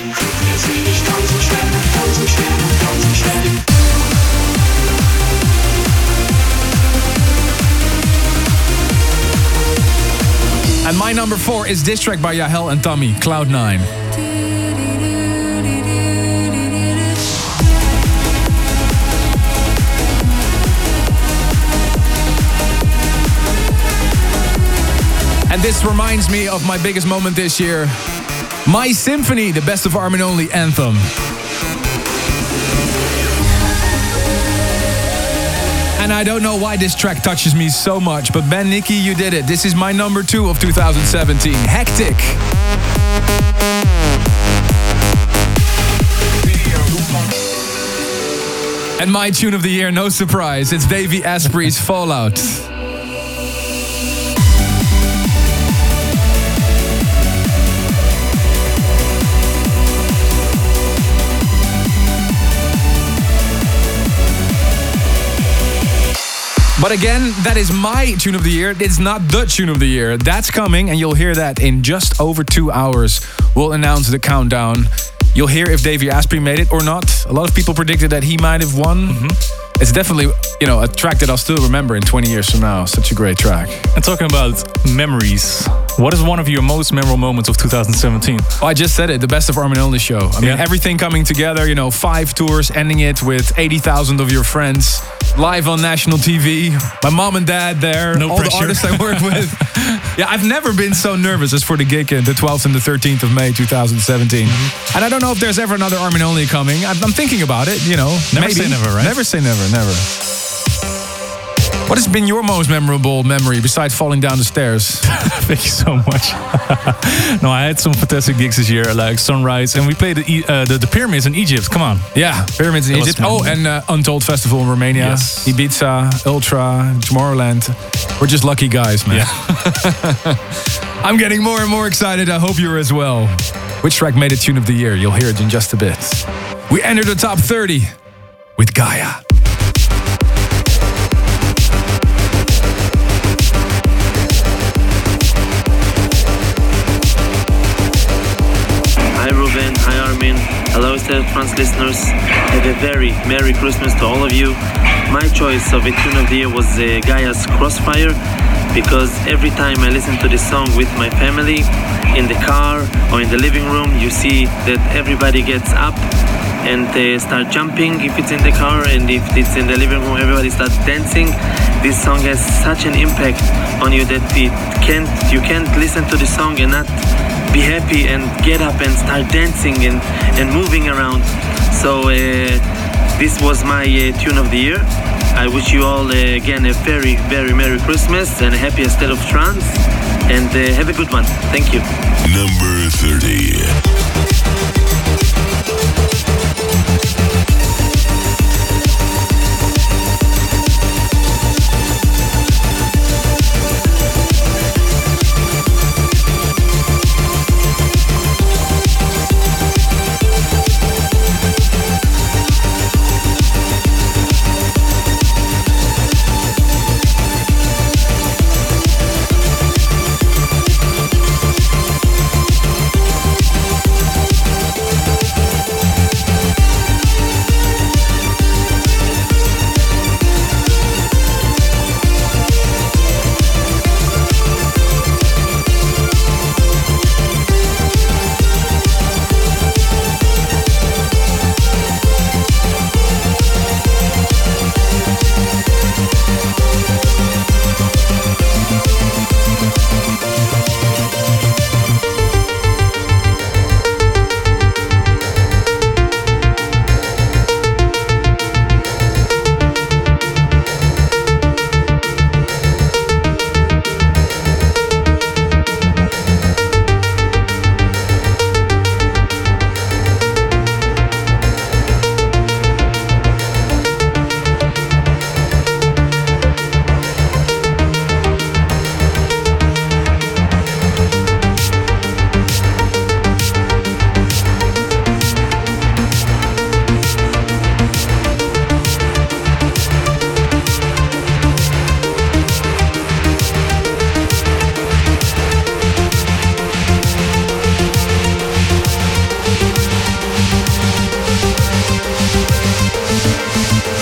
And my number 4 is this track by Yahel and Tommy, Cloud9. And this reminds me of my biggest moment this year. My Symphony, the Best of Armin Only anthem. And I don't know why this track touches me so much, but Ben Nicky, you did it. This is my number 2 of 2017, Hectic. And my tune of the year, no surprise, it's Davey Asprey's Fallout. But again, that is my tune of the year. It's not the tune of the year. That's coming, and you'll hear that in just over 2 hours. We'll announce the countdown. You'll hear if Davey Asprey made it or not. A lot of people predicted that he might have won. It's definitely, a track that I'll still remember in 20 years from now. Such a great track. And talking about memories, what is one of your most memorable moments of 2017? Oh, I just said it, the Best of Armin Only show. I mean, everything coming together, 5 tours, ending it with 80,000 of your friends, live on national TV, my mom and dad there, all the artists I work with. Yeah, I've never been so nervous as for the gig in the 12th and the 13th of May 2017. And I don't know if there's ever another Armin Only coming. I'm thinking about it, Never say never, right? Never say never, never. What has been your most memorable memory besides falling down the stairs? Thank you so much. No, I had some fantastic gigs this year, like Sunrise, and we played the pyramids in Egypt. Come on. Yeah, pyramids in Egypt. Oh, and Untold Festival in Romania. Yes. Ibiza, Ultra, Tomorrowland. We're just lucky guys, man. Yeah. I'm getting more and more excited. I hope you're as well. Which track made it tune of the year? You'll hear it in just a bit. We enter the top 30 with Gaia. Hi Ruben, hi Armin, hello State of Trance listeners. Have a very Merry Christmas to all of you. My choice of a tune of the year was Gaia's Crossfire, because every time I listen to this song with my family, in the car or in the living room, you see that everybody gets up and start jumping if it's in the car, and if it's in the living room, everybody starts dancing. This song has such an impact on you that you can't listen to the song and not be happy and get up and start dancing and moving around. So this was my tune of the year. I wish you all again a very, very Merry Christmas and a happy State of Trance, and have a good one. Thank you. Number 30.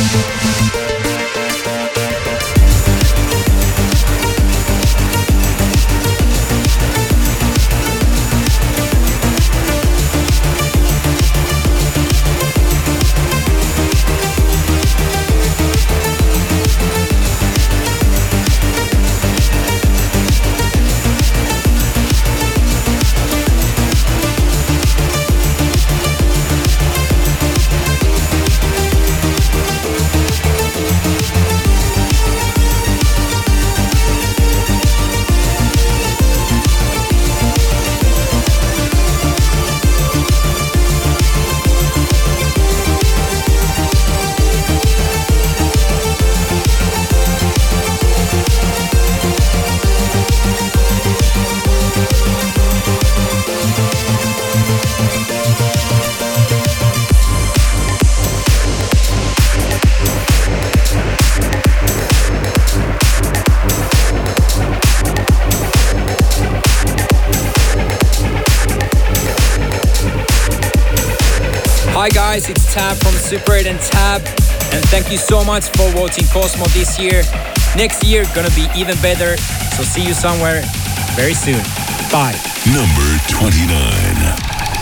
Hi guys, it's Tab from Super 8 and Tab, and thank you so much for voting Cosmo this year. Next year gonna be even better, so see you somewhere very soon. Bye. Number 29.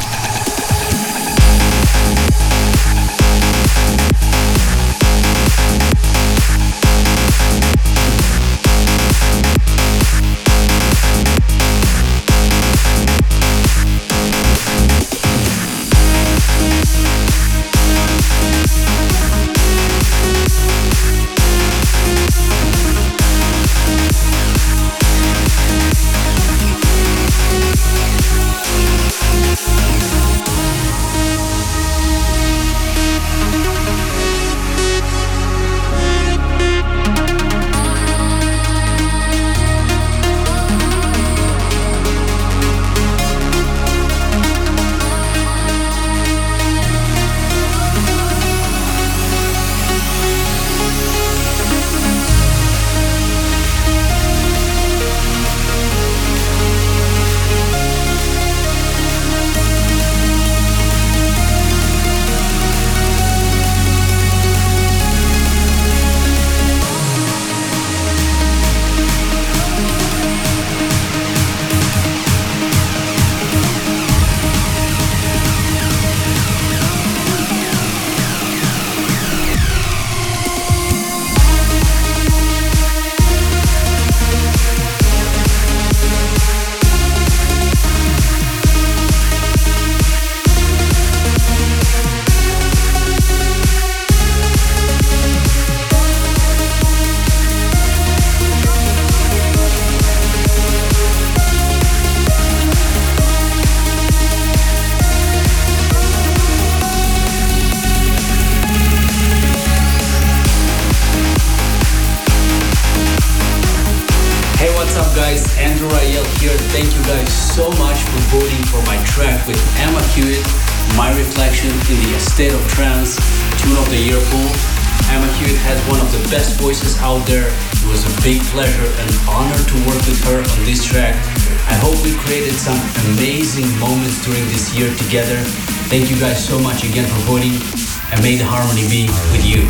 Thank you guys so much for voting for my track with Emma Hewitt, My Reflection in the State of Trance Tune of the Year pool. Emma Hewitt has one of the best voices out there. It was a big pleasure and honor to work with her on this track. I hope we created some amazing moments during this year together. Thank you guys so much again for voting, and may the harmony be with you.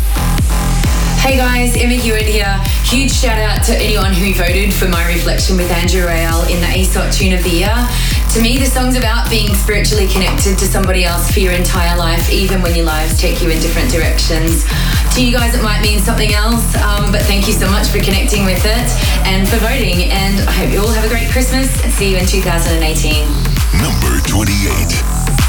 Hey guys, Emma Hewitt here. Huge shout out to anyone who voted for My Reflection with Andrew Rayel in the ASOT Tune of the Year. To me, the song's about being spiritually connected to somebody else for your entire life, even when your lives take you in different directions. To you guys, it might mean something else, but thank you so much for connecting with it and for voting. And I hope you all have a great Christmas and see you in 2018. Number 28.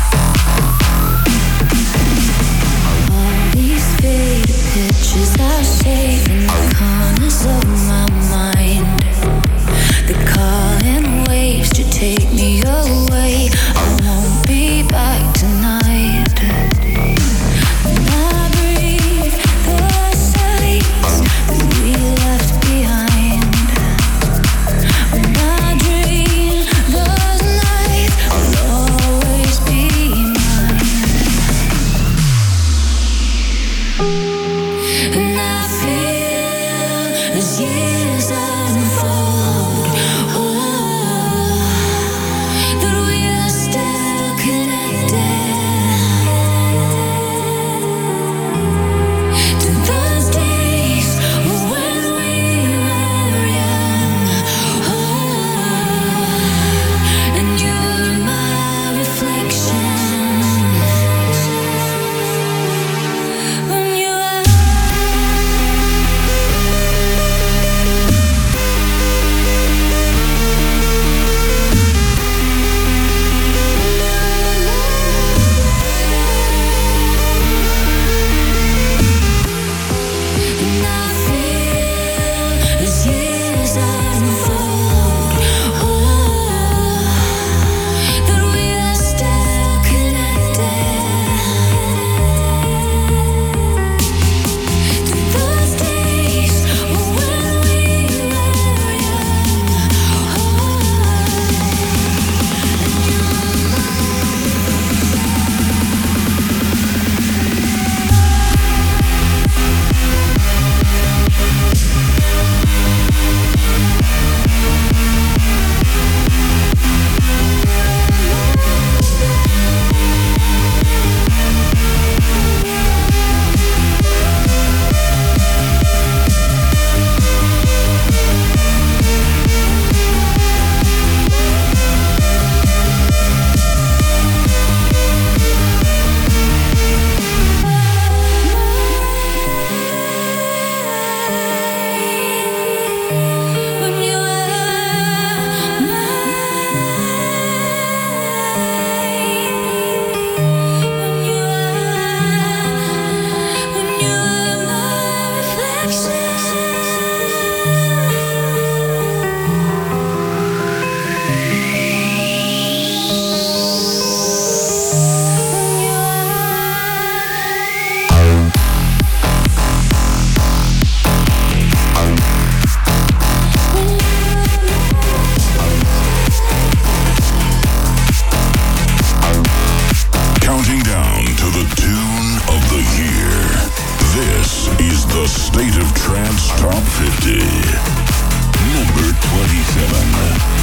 Pictures are safe in the corners of my mind. They're calling waves to take me away. I won't be back tonight. And I breathe the sights that we left behind. When I dream, those nights will always be mine. And I feel as you is the State of Trance Top 50. Number 27.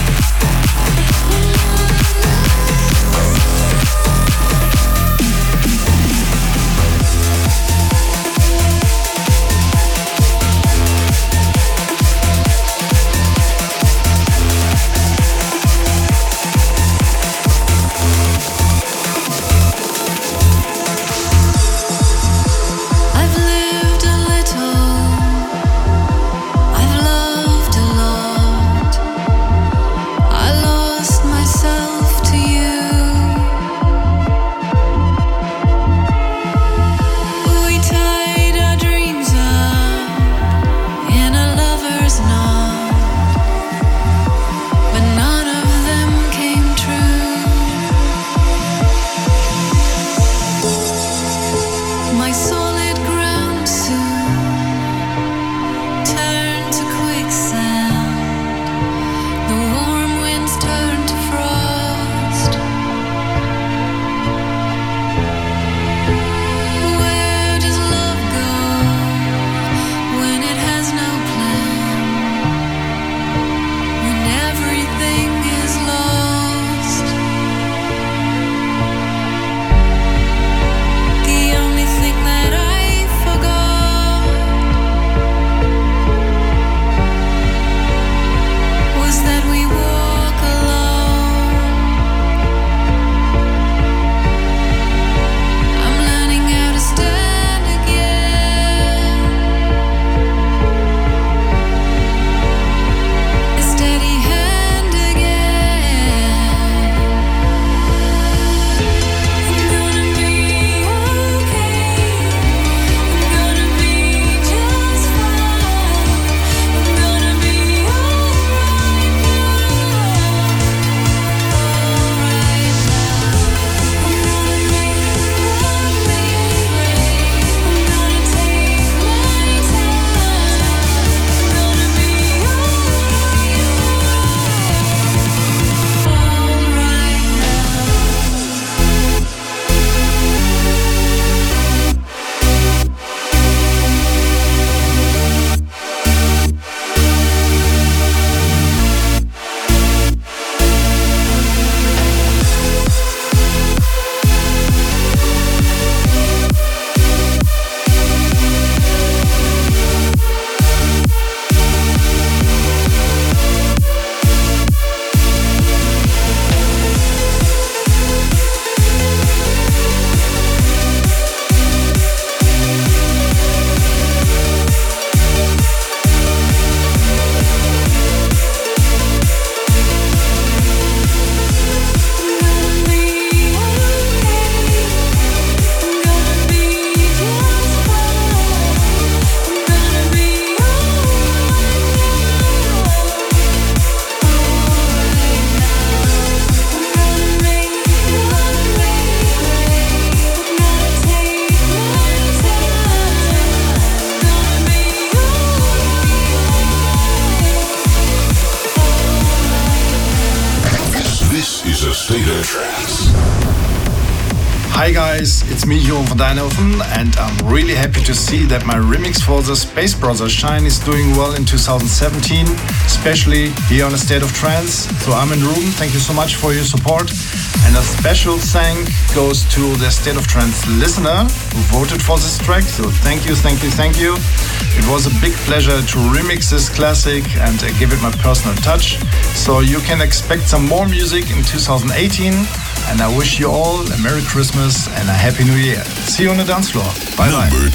Hi guys, it's me, Johan van Dijnhoven, and I'm really happy to see that my remix for the Space Brothers Shine is doing well in 2017, especially here on the State of Trance. So Armin Ruben, thank you so much for your support. And a special thank goes to the State of Trance listener who voted for this track. So thank you, thank you, thank you. It was a big pleasure to remix this classic and give it my personal touch. So you can expect some more music in 2018. And I wish you all a Merry Christmas and a Happy New Year. See you on the dance floor. Bye bye. Number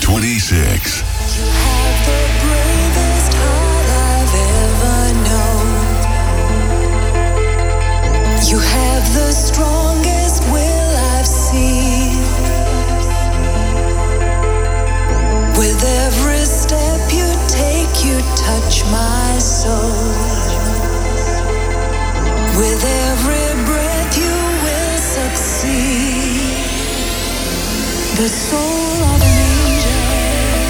26. You have the strongest will I've seen. With every step you take, you touch my soul. With every breath you will succeed. The soul of an angel.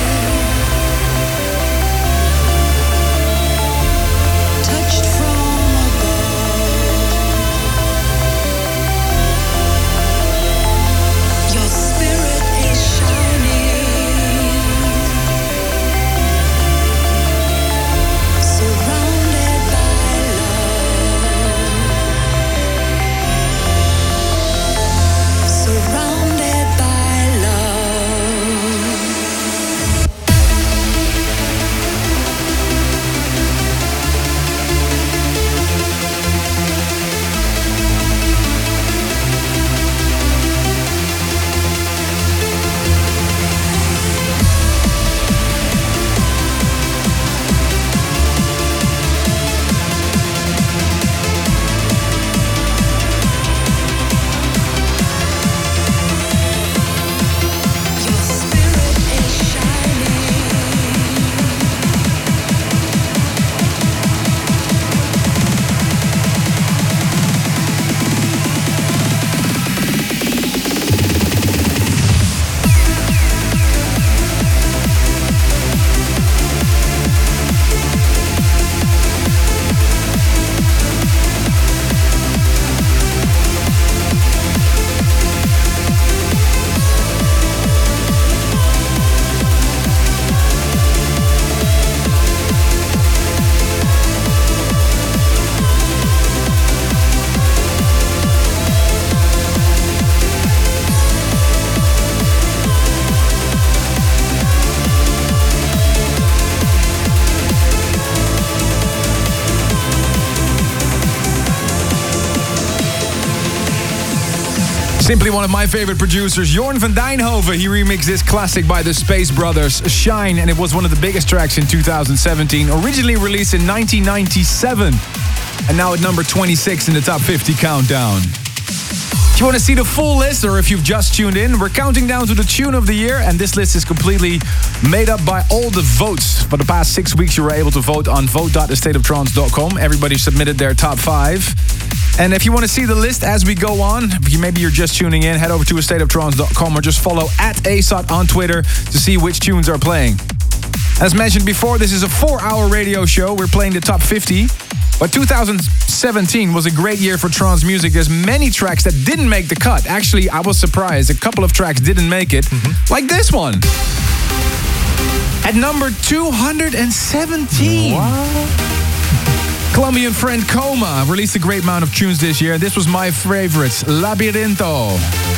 Simply one of my favorite producers, Jorn van Dijnhoven. He remixed this classic by the Space Brothers, Shine, and it was one of the biggest tracks in 2017. Originally released in 1997, and now at number 26 in the top 50 countdown. If you want to see the full list, or if you've just tuned in, we're counting down to the tune of the year, and this list is completely made up by all the votes. For the past 6 weeks, you were able to vote on vote.thestateoftrance.com. Everybody submitted their top 5. And if you want to see the list as we go on, maybe you're just tuning in, head over to astateoftrance.com or just follow @ASOT on Twitter to see which tunes are playing. As mentioned before, this is a 4-hour radio show. We're playing the top 50. But 2017 was a great year for trance music. There's many tracks that didn't make the cut. Actually, I was surprised. A couple of tracks didn't make it. Like this one. At number 217. What? Colombian friend Coma released a great amount of tunes this year. This was my favorite, Labirinto.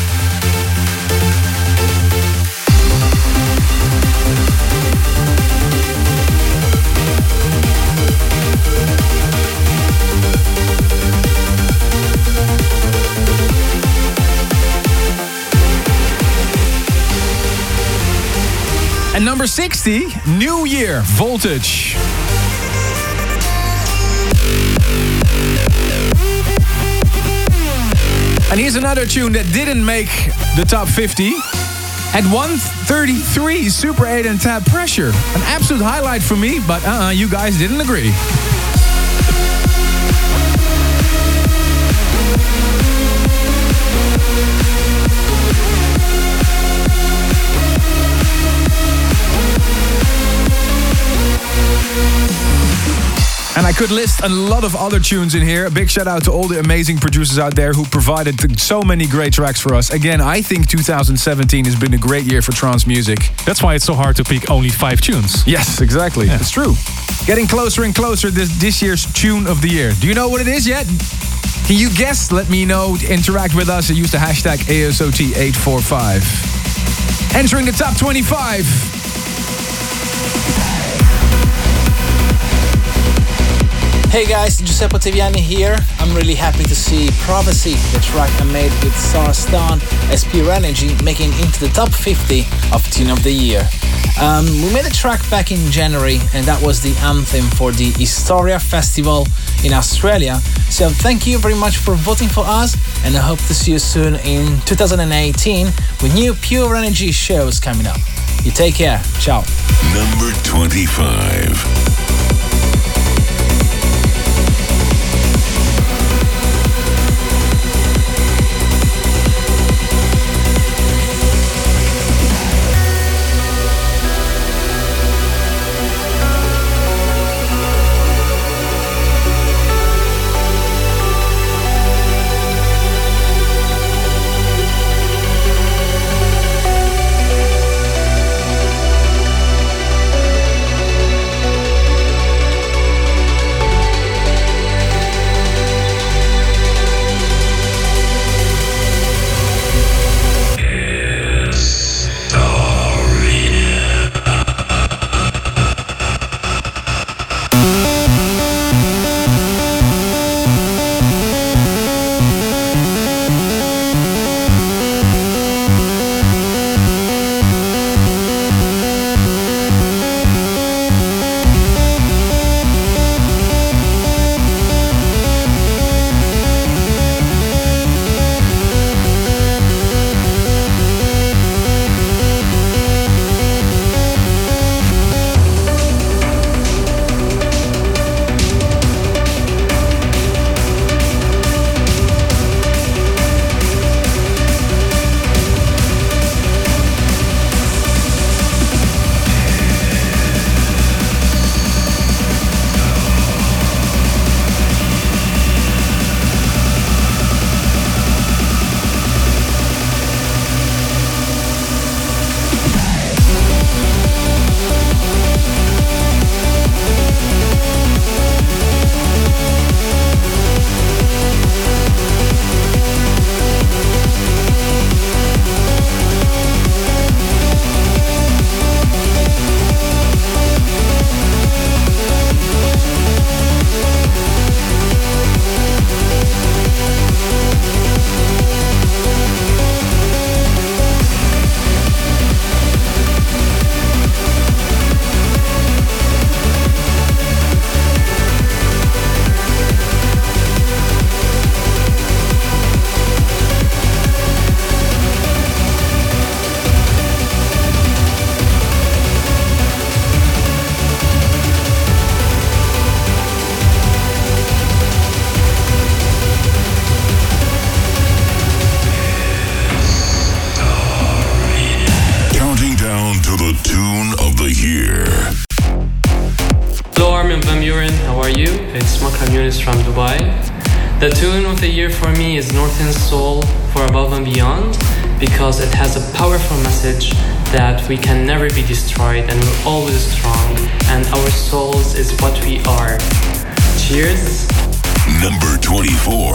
And number 60, New Year, Voltage. And here's another tune that didn't make the top 50. At 133, Super 8 and Tab Pressure. An absolute highlight for me, but you guys didn't agree. And I could list a lot of other tunes in here. A big shout out to all the amazing producers out there who provided so many great tracks for us. Again, I think 2017 has been a great year for trance music. That's why it's so hard to pick only 5 tunes. Yes, exactly. Yeah. It's true. Getting closer and closer this year's tune of the year. Do you know what it is yet? Can you guess? Let me know. Interact with us and use the hashtag ASOT845. Entering the top 25. Hey guys, Giuseppe Ottaviani here. I'm really happy to see Prophecy, the track I made with Sarah Stone as Pure Energy, making into the top 50 of Tune of the Year. We made a track back in January, and that was the anthem for the Historia Festival in Australia. So thank you very much for voting for us, and I hope to see you soon in 2018 with new Pure Energy shows coming up. You take care. Ciao. Number 25. Year. Hello, Armin van Buuren. How are you? It's Makram Yunus from Dubai. The tune of the year for me is Northern Soul for Above and Beyond, because it has a powerful message that we can never be destroyed and we're always strong, and our souls is what we are. Cheers. Number 24.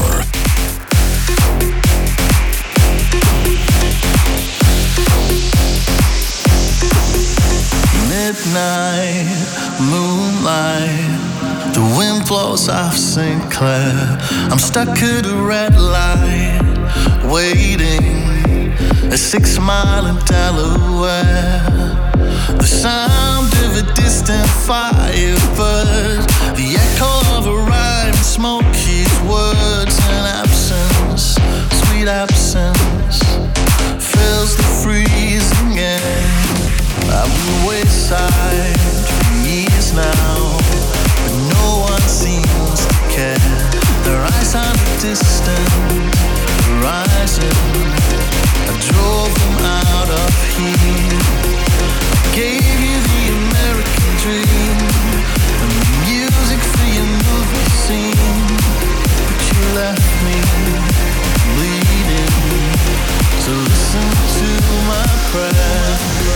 Midnight, moonlight, the wind blows off St. Clair. I'm stuck at a red light, waiting at 6 Mile in Delaware. The sound of a distant firebird, the echo of a rhyme, smoke his words, and absence, sweet absence, fills the freezing air. I've been wayside for years now, but no one seems to care. Their eyes on a distant horizon, I drove them out of here. Gave you the American dream and the music for your movie scene, but you left me bleeding. So listen to my prayer.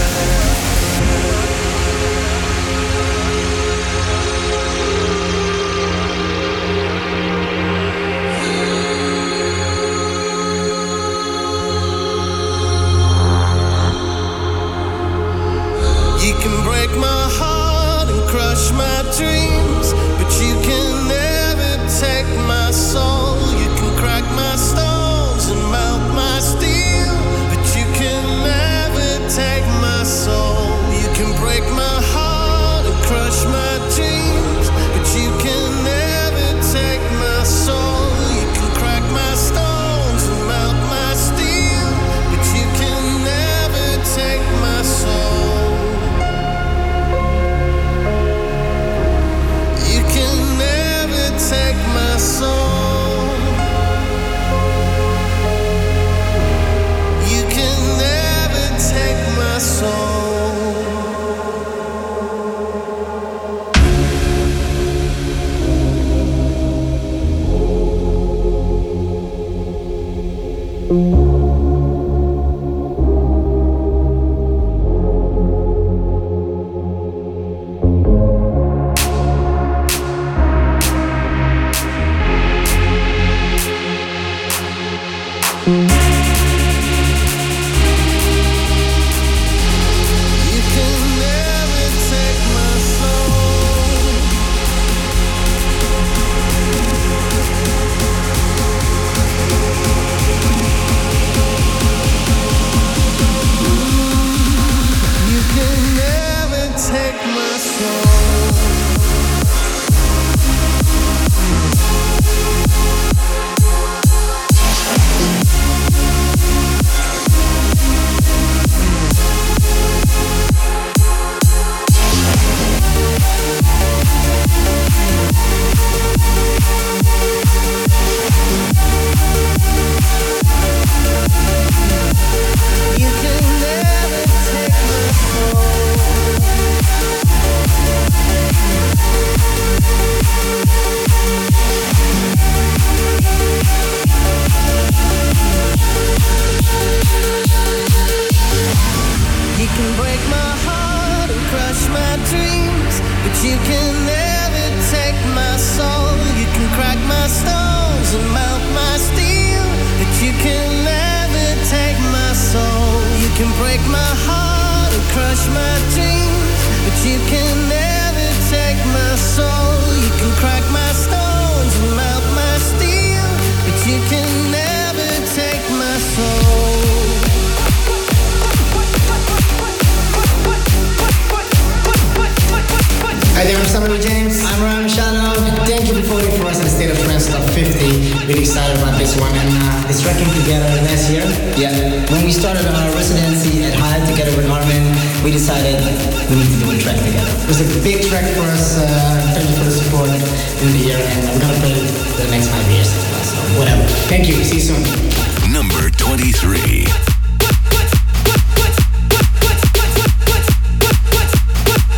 You can break my heart and crush my dreams, but you can never take my soul. You can crack my stones and melt my steel, but you can never take my soul. You can break my heart and crush my dreams, but you can never take my soul. You can crack my stones and melt my steel, but you can never take my soul. Take my soul. You can never take my soul. Hi there, I'm Samuel James. I'm Ryan Machado. Thank you for voting for us in the State of Trance Top 50. Really excited about this one. And this track came together last year. Yeah. When we started our residency at Hive together with Armin, we decided we need to do a track together. It was a big track for us. Thank you for the support in the year. And we're going to play it for the next 5 years as well. So whatever. Thank you. See you soon. Number 23.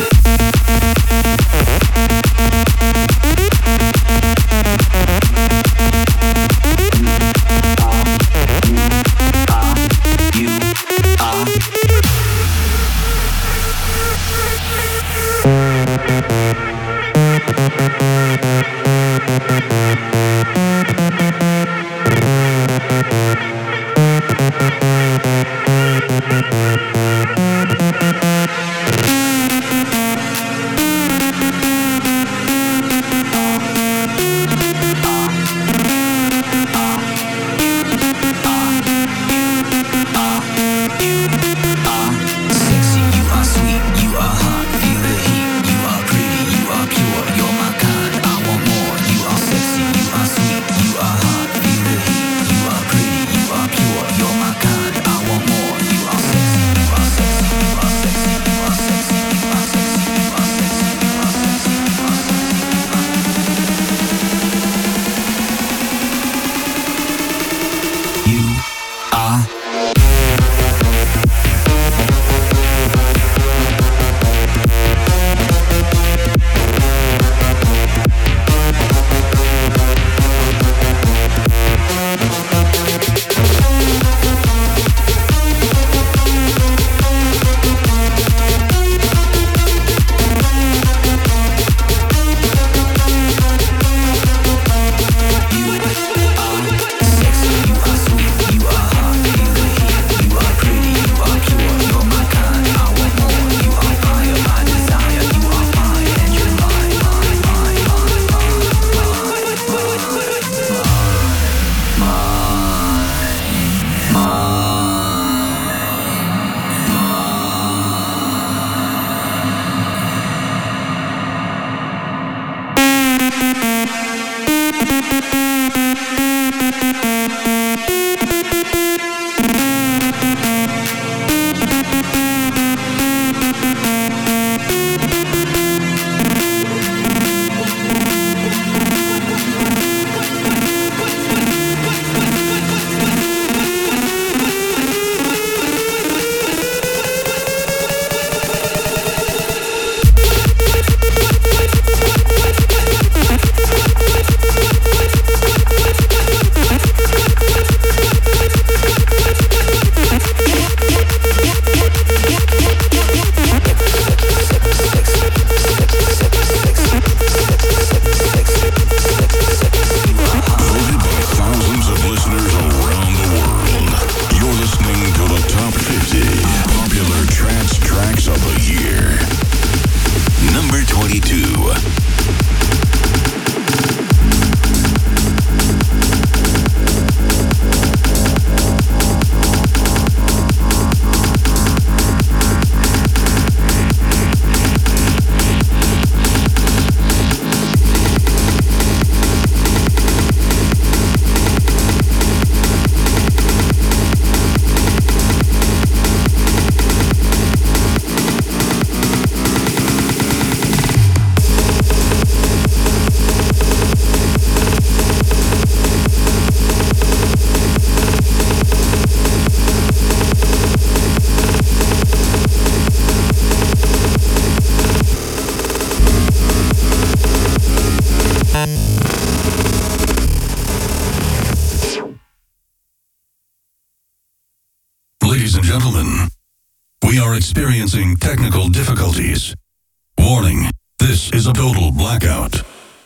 Experiencing technical difficulties. Warning, this is a total blackout.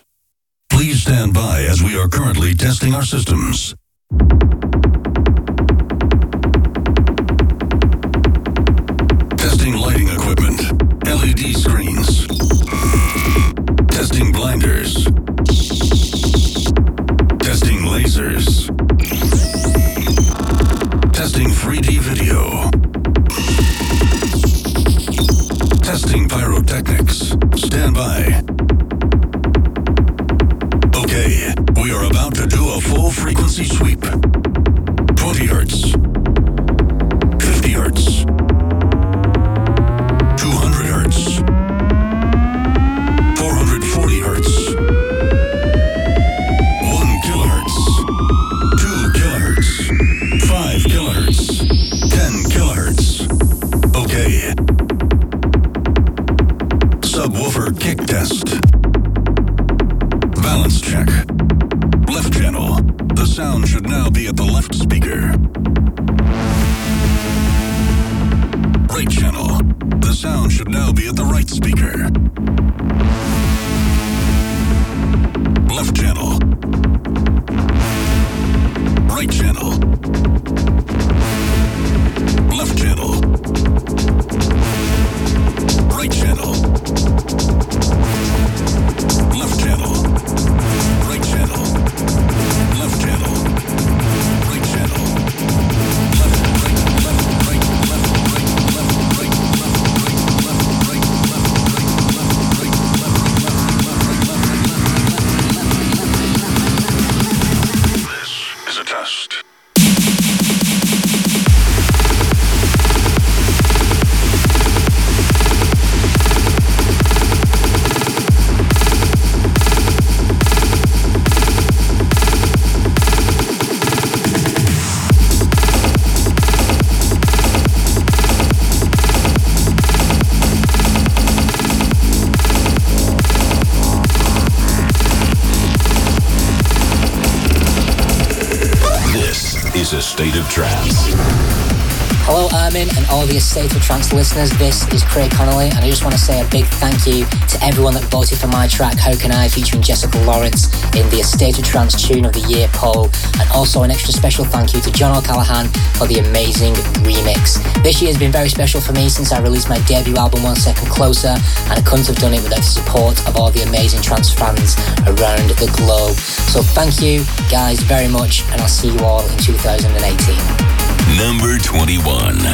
Please stand by as we are currently testing our systems. Testing lighting equipment, LED screens. Testing blinders. Testing lasers. Testing 3D video. Testing pyrotechnics. Stand by. Okay, we are about to do a full frequency sweep. 20 hertz. 50 hertz. 200 hertz. 440 hertz. 1 kilohertz. 2 kilohertz. 5 kilohertz. 10 kilohertz. Okay. for kick test. Balance check. Left channel. The sound should now be at the left speaker. Right channel. The sound should now be at the right speaker. Left channel. Right channel. Left channel. Right channel. Left channel. Right channel. Left channel. Right channel. Left, right, left, right, left, right, left, right, left, right, left, right, left, right, left, right, left, right, left, right, left. This is a test. A State of Trance. Hello Armin and all the State of Trance listeners, this is Craig Connolly and I just want to say a big thank you to everyone that voted for my track How Can I featuring Jessica Lawrence in the State of Trance Tune of the Year poll, and also an extra special thank you to John O'Callaghan for the amazing remix. This year has been very special for me since I released my debut album 1 Second Closer, and I couldn't have done it without the support of all the amazing trance fans around the globe. So thank you guys very much and I'll see you all in 2018. Number 21.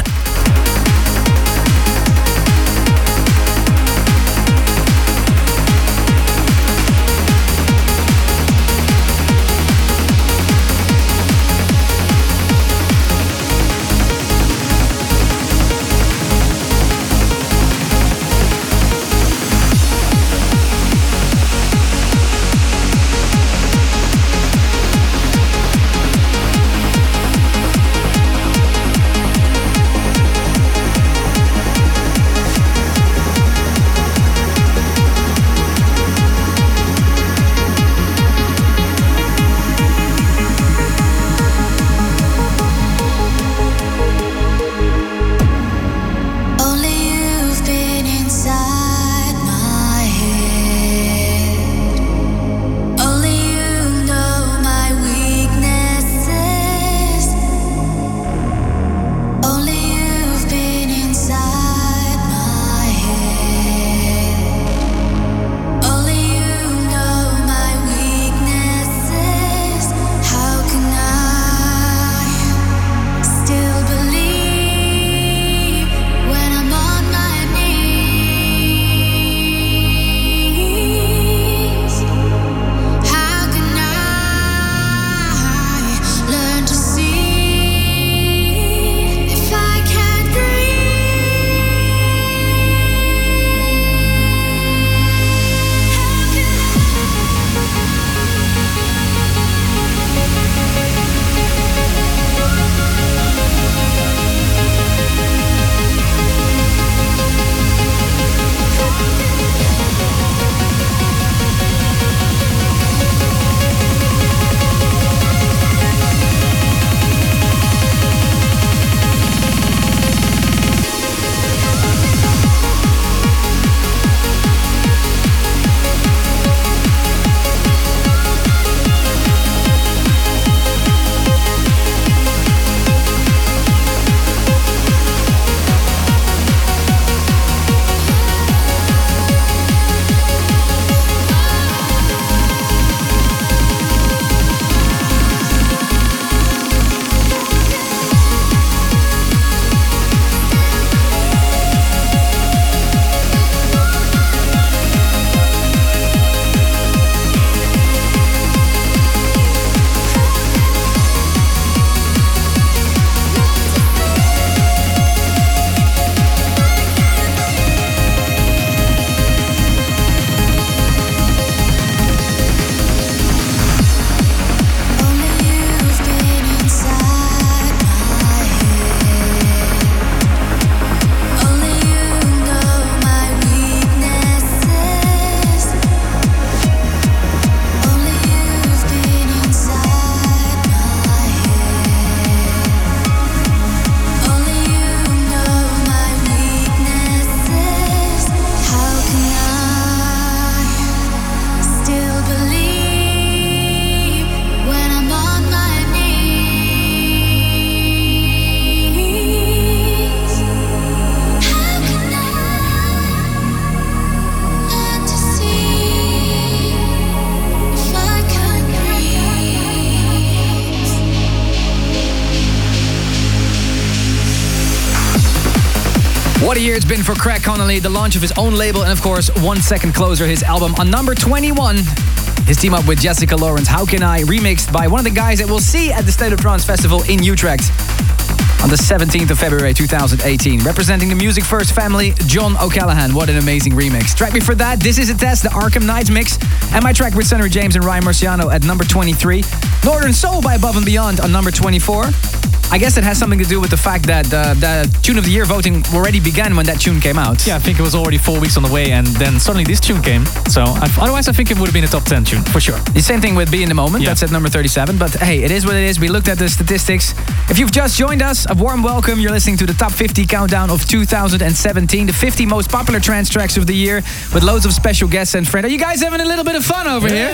What a year it's been for Craig Connolly, the launch of his own label, and of course, 1 Second Closer, his album on number 21. His team up with Jessica Lawrence, How Can I, remixed by one of the guys that we'll see at the State of Trance Festival in Utrecht on the 17th of February 2018. Representing the Music First family, John O'Callaghan. What an amazing remix. Track before that, This Is a Test, the Arkham Knights mix. And my track with Sunnery James and Ryan Marciano at number 23. Northern Soul by Above and Beyond on number 24. I guess it has something to do with the fact that the Tune of the Year voting already began when that tune came out. Yeah, I think it was already 4 weeks on the way, and then suddenly this tune came. So otherwise, I think it would have been a top 10 tune, for sure. The same thing with Be in the Moment, that's at number 37. But hey, it is what it is. We looked at the statistics. If you've just joined us, a warm welcome. You're listening to the Top 50 Countdown of 2017, the 50 most popular trance tracks of the year, with loads of special guests and friends. Are you guys having a little bit of fun over here?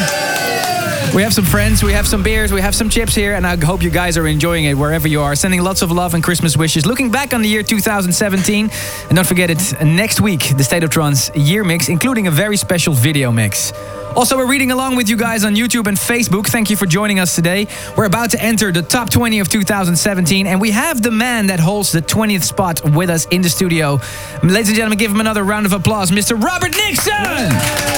We have some friends, we have some beers, we have some chips here, and I hope you guys are enjoying it wherever you are. Sending lots of love and Christmas wishes. Looking back on the year 2017. And don't forget it, next week, the State of Trance year mix, including a very special video mix. Also, we're reading along with you guys on YouTube and Facebook. Thank you for joining us today. We're about to enter the top 20 of 2017, and we have the man that holds the 20th spot with us in the studio. Ladies and gentlemen, give him another round of applause, Mr. Robert Nixon!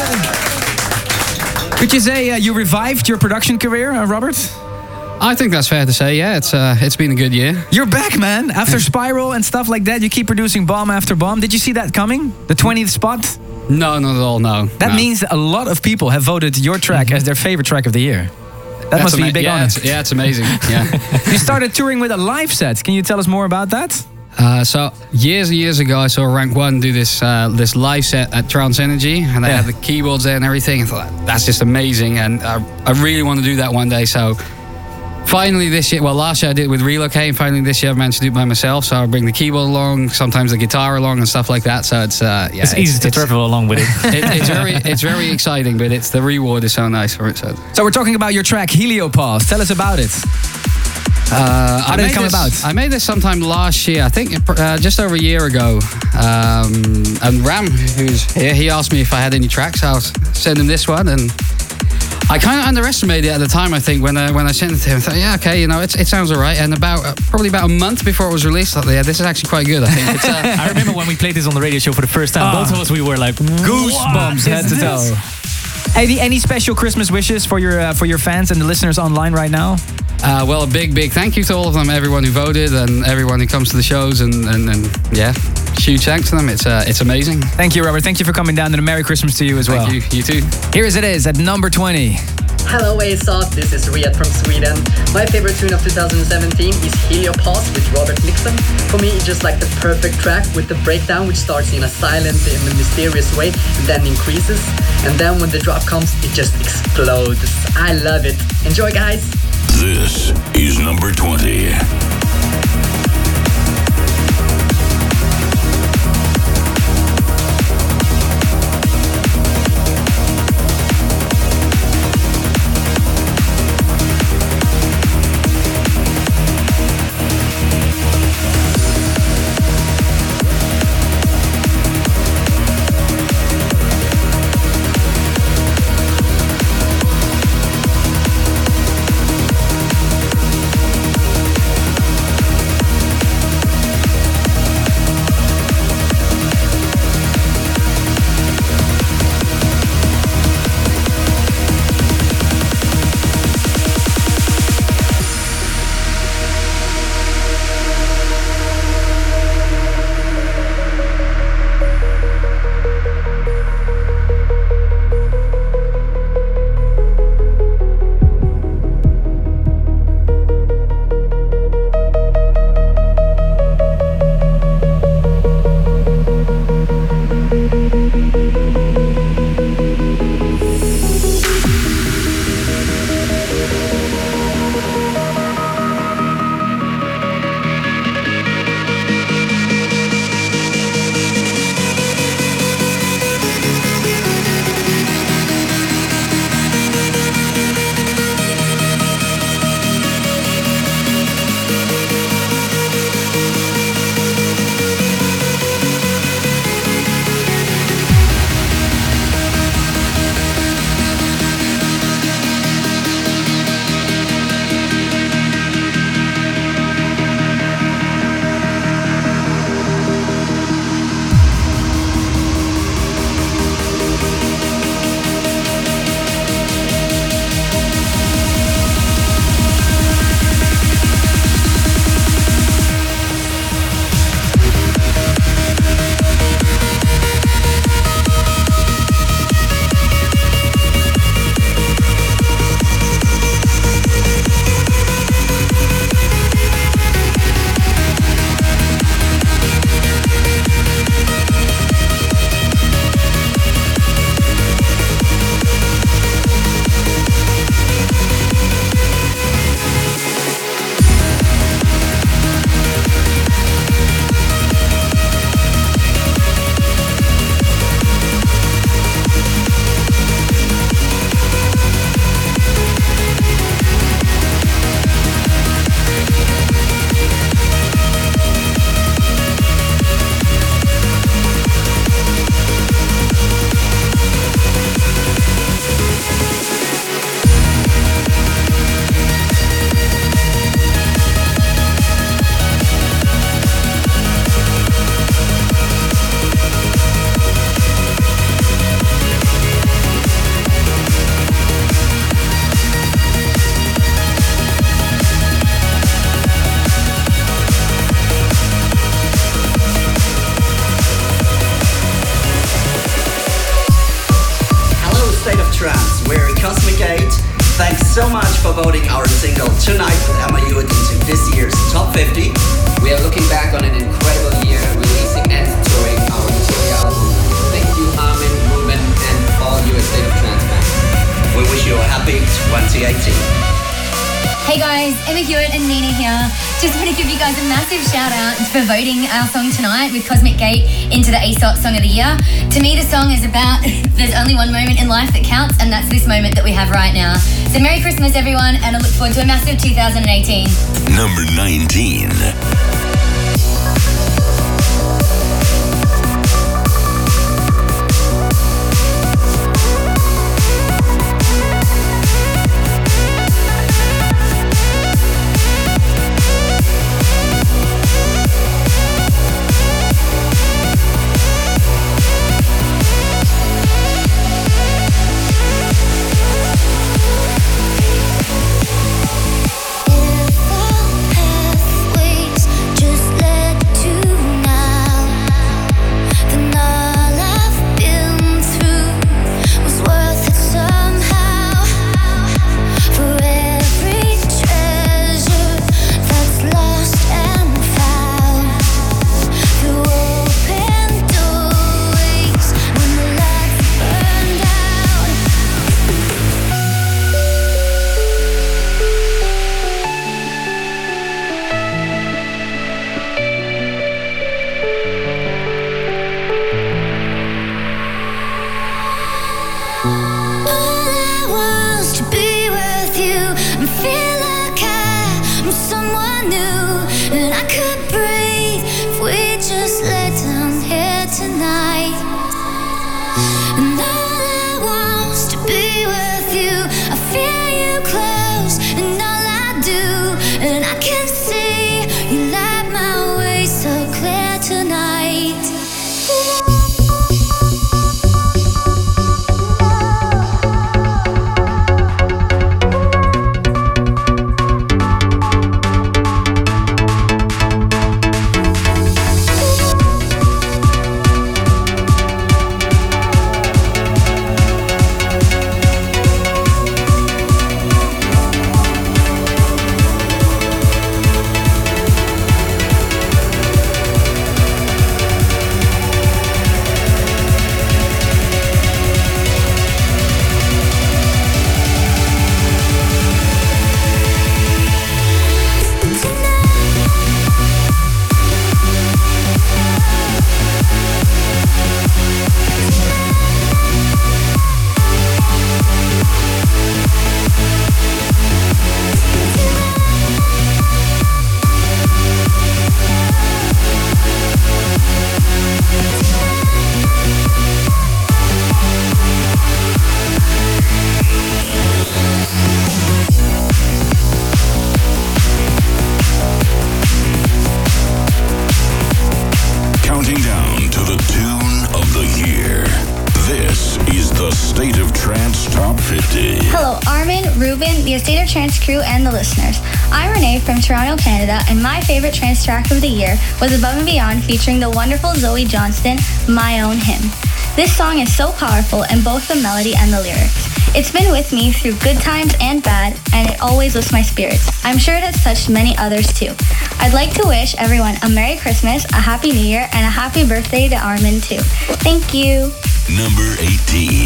Could you say you revived your production career, Robert? I think that's fair to say, yeah. It's been a good year. You're back, man. After Spiral and stuff like that, you keep producing bomb after bomb. Did you see that coming? The 20th spot? No, not at all, no. That means a lot of people have voted your track as their favorite track of the year. That must be a big honor. It's amazing, yeah. You started touring with a live set. Can you tell us more about that? So years and years ago, I saw Rank One do this live set at Trance Energy, and they had the keyboards there and everything. I thought, that's just amazing, and I really want to do that one day. So finally this year, well, last year I did it with Relocate, and finally this year I managed to do it by myself. So I bring the keyboard along, sometimes the guitar along, and stuff like that. So it's easy to travel along with it. It's very exciting, but the reward is so nice for it. So we're talking about your track Heliopause. Tell us about it. How did it come about? I made this sometime last year, I think just over a year ago. And Ram, who's here, he asked me if I had any tracks. I was sending him this one, and I kind of underestimated it at the time, I think, when I sent it to him. I thought, yeah, okay, it sounds all right. And probably about a month before it was released, I thought, yeah, this is actually quite good, I think. I remember when we played this on the radio show for the first time, both of us, we were like, goosebumps, head to toe. Any special Christmas wishes for your fans and the listeners online right now? Well, a big thank you to all of them, everyone who voted and everyone who comes to the shows, and yeah, huge thanks to them. It's amazing. Thank you, Robert. Thank you for coming down, and a Merry Christmas to you as well. Thank you. You too. Here it is at number 20. Hello Aesop, this is Riyad from Sweden. My favorite tune of 2017 is Heliopause with Robert Nixon. For me, it's just like the perfect track with the breakdown, which starts in a silent and a mysterious way and then increases. And then when the drop comes, it just explodes. I love it. Enjoy, guys. This is number 20. State of Trance. We're Cosmic 8. Thanks so much for voting our single Tonight with Emma Hewitt into this year's Top 50. We are looking back on an incredible year, releasing and touring our material. Thank you, Armin, Ruben, and all you at State of Trance fans. We wish you a happy 2018. Hey guys, Emma Hewitt and Nina here. Just want to give you guys a massive shout out for voting our song Tonight with Cosmic Gate into the ASOT Song of the Year. To me, the song is about there's only one moment in life that counts, and that's this moment that we have right now. So Merry Christmas, everyone, and I look forward to a massive 2018. Number 19. The State of Trance crew and the listeners. I'm Renee from Toronto, Canada, and my favorite trance track of the year was Above and Beyond featuring the wonderful Zoe Johnston, My Own Hymn. This song is so powerful in both the melody and the lyrics. It's been with me through good times and bad, and it always lifts my spirits. I'm sure it has touched many others too. I'd like to wish everyone a Merry Christmas, a Happy New Year, and a Happy Birthday to Armin too. Thank you. Number 18.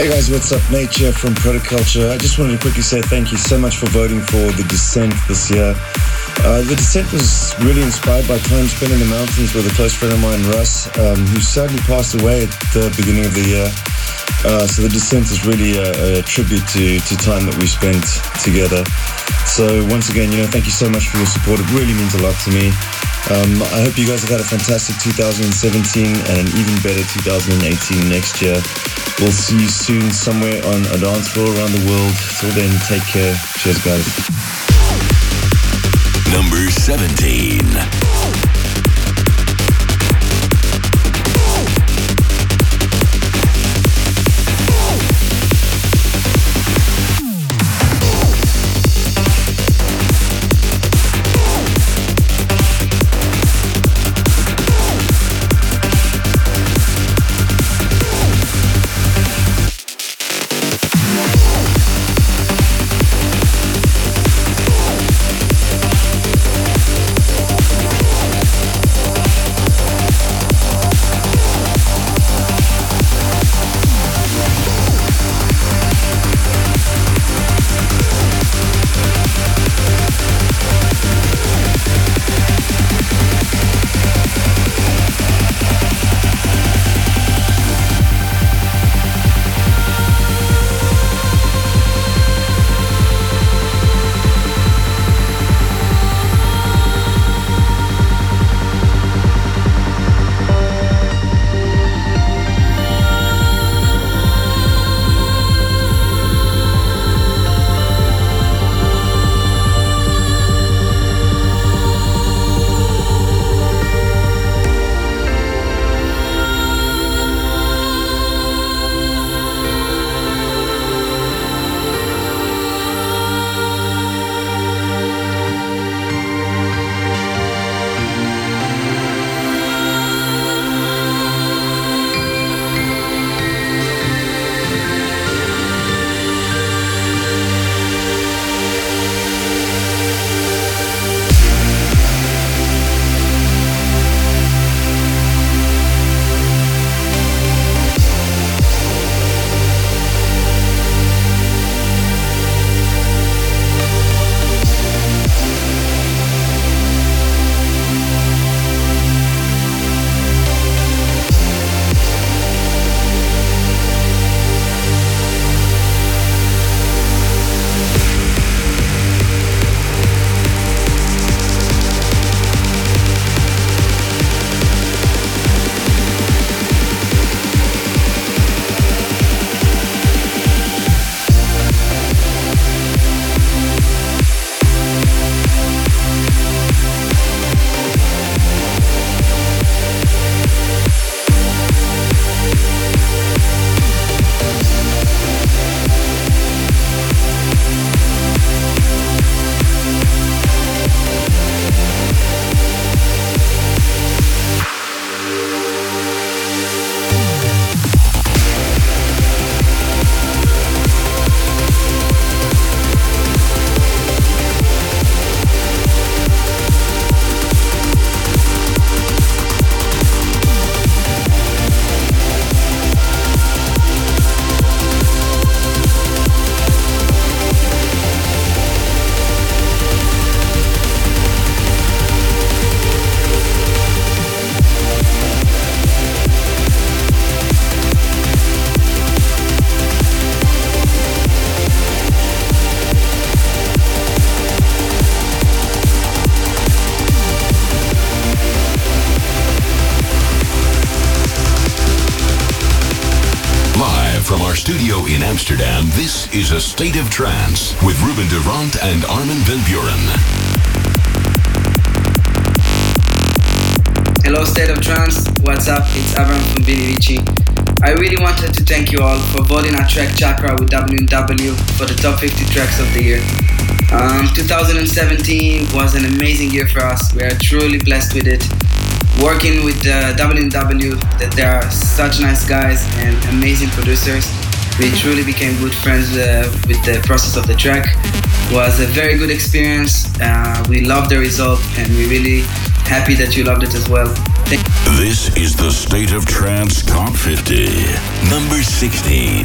Hey guys, what's up? Nate here from Protoculture. I just wanted to quickly say thank you so much for voting for The Descent this year. The Descent was really inspired by time spent in the mountains with a close friend of mine, Russ, who sadly passed away at the beginning of the year. So The Descent is really a tribute to time that we spent together. So once again, thank you so much for your support. It really means a lot to me. I hope you guys have had a fantastic 2017 and an even better 2018 next year. We'll see you soon somewhere on a dance floor around the world. Till then, take care. Cheers, guys. Number 17. studio in Amsterdam, this is A State of Trance with Ruben de Ronde and Armin van Buuren. Hello, State of Trance. What's up? It's Avram from Vini Vici. I really wanted to thank you all for voting our track Chakra with WW for the top 50 tracks of the year. 2017 was an amazing year for us. We are truly blessed with it. Working with WW, that they are such nice guys and amazing producers. We truly became good friends with the process of the track. It was a very good experience. We loved the result and we really Happy that you loved it as well. This is the State of Trance Top 50, number 16.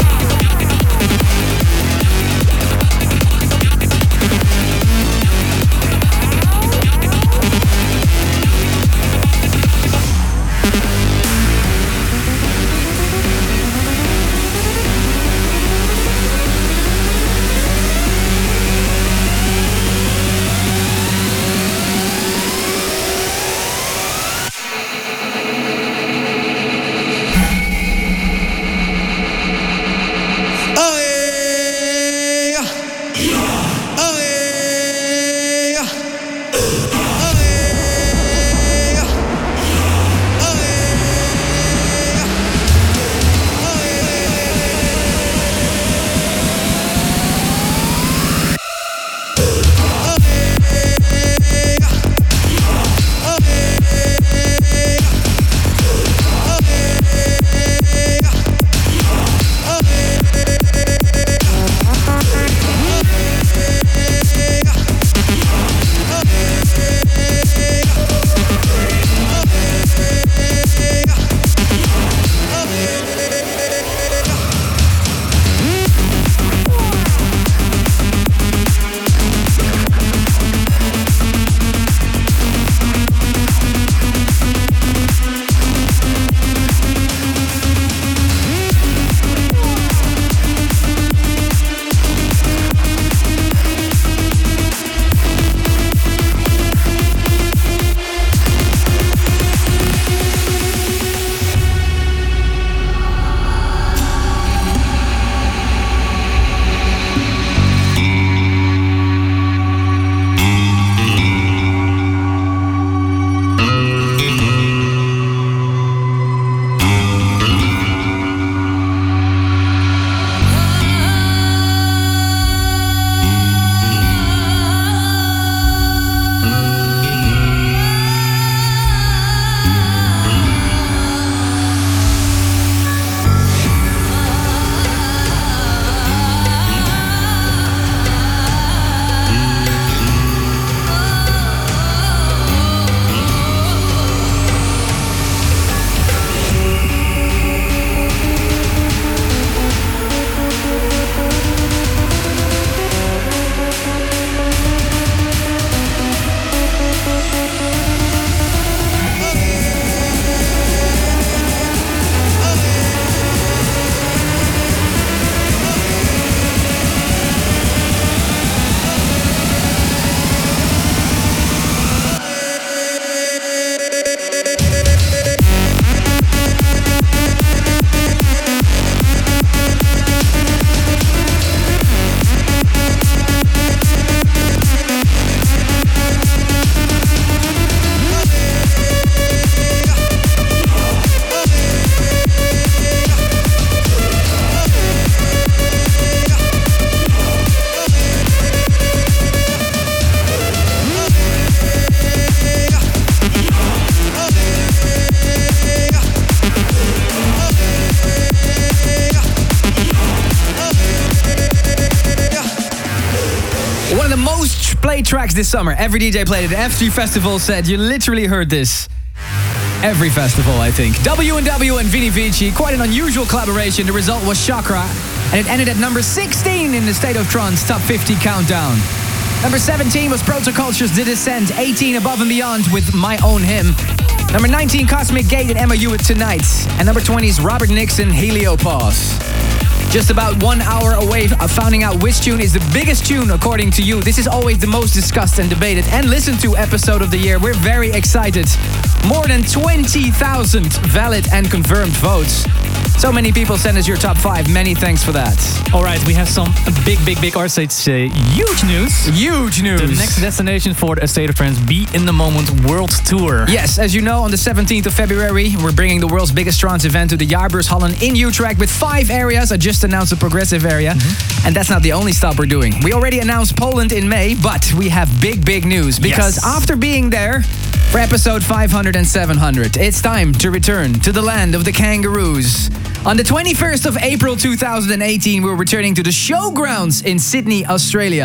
Tracks this summer. Every DJ played it. F3 Festival said you literally heard this. Every festival, I think. W&W and Vini Vici. Quite an unusual collaboration. The result was Chakra. And it ended at number 16 in the State of Trance Top 50 Countdown. Number 17 was Protoculture's The Descent. 18 Above and Beyond with My Own Hymn. Number 19, Cosmic Gate and Emma Hewitt Tonight. And number 20 is Robert Nixon, Heliopause. Just about 1 hour away of finding out which tune is the biggest tune according to you. This is always the most discussed and debated and listened to episode of the year. We're very excited. More than 20,000 valid and confirmed votes. So many people send us your top 5. Many thanks for that. All right, we have some big, or say huge news. Huge news. The next destination for the State of Trance Be In The Moment World Tour. Yes, as you know, on the 17th of February, we're bringing the world's biggest trance event to the Jaarbeurshallen in Utrecht with 5 areas. I just announced the progressive area. And that's not the only stop we're doing. We already announced Poland in May, but we have big news. Because after being there for episode 500 and 700, it's time to return to the land of the kangaroos. On the 21st of April 2018, we're returning to the Showgrounds in Sydney, Australia.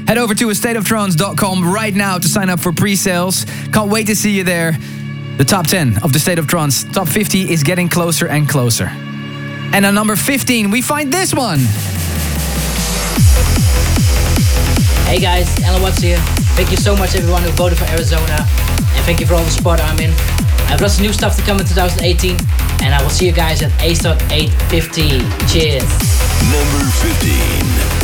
Head over to astateoftrance.com right now to sign up for pre-sales. Can't wait to see you there. The top 10 of the State of Trance. Top 50 is getting closer and closer. And on number 15, we find this one. Hey guys, Alan Watts here. Thank you so much everyone who voted for Arizona. And thank you for all the support I'm in. I've got some new stuff to come in 2018. And I will see you guys at A.850. Cheers. Number 15.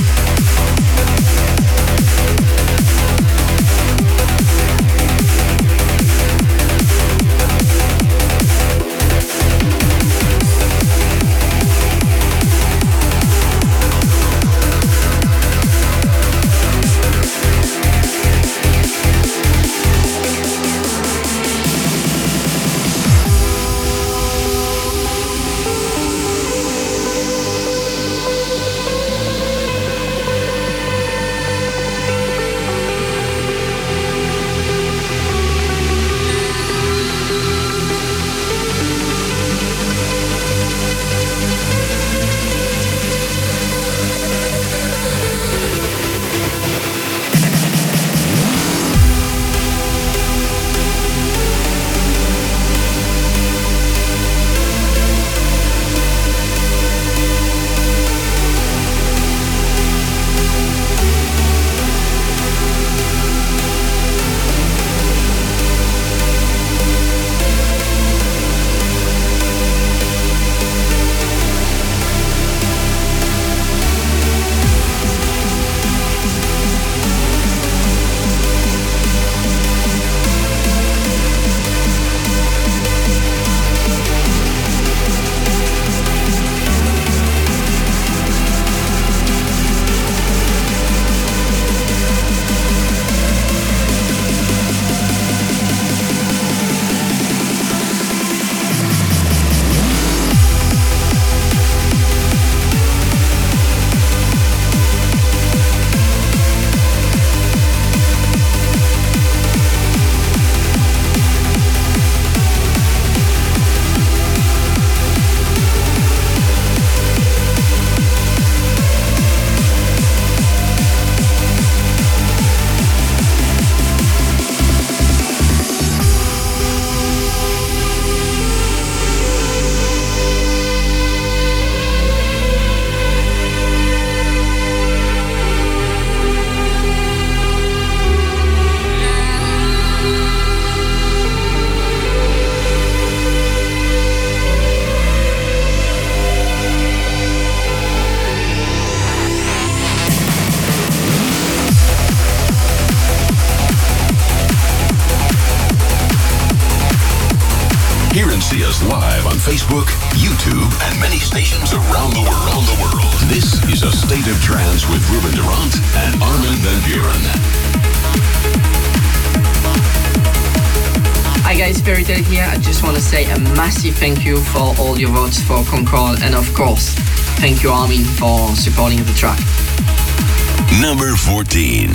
See us live on Facebook, YouTube, and many stations around the world. This is A State of Trance with Ruben Durant and Armin van Buuren. Hi guys, Fairy Tale here. I just want to say a massive thank you for all your votes for Control, and of course, thank you Armin for supporting the track. Number 14.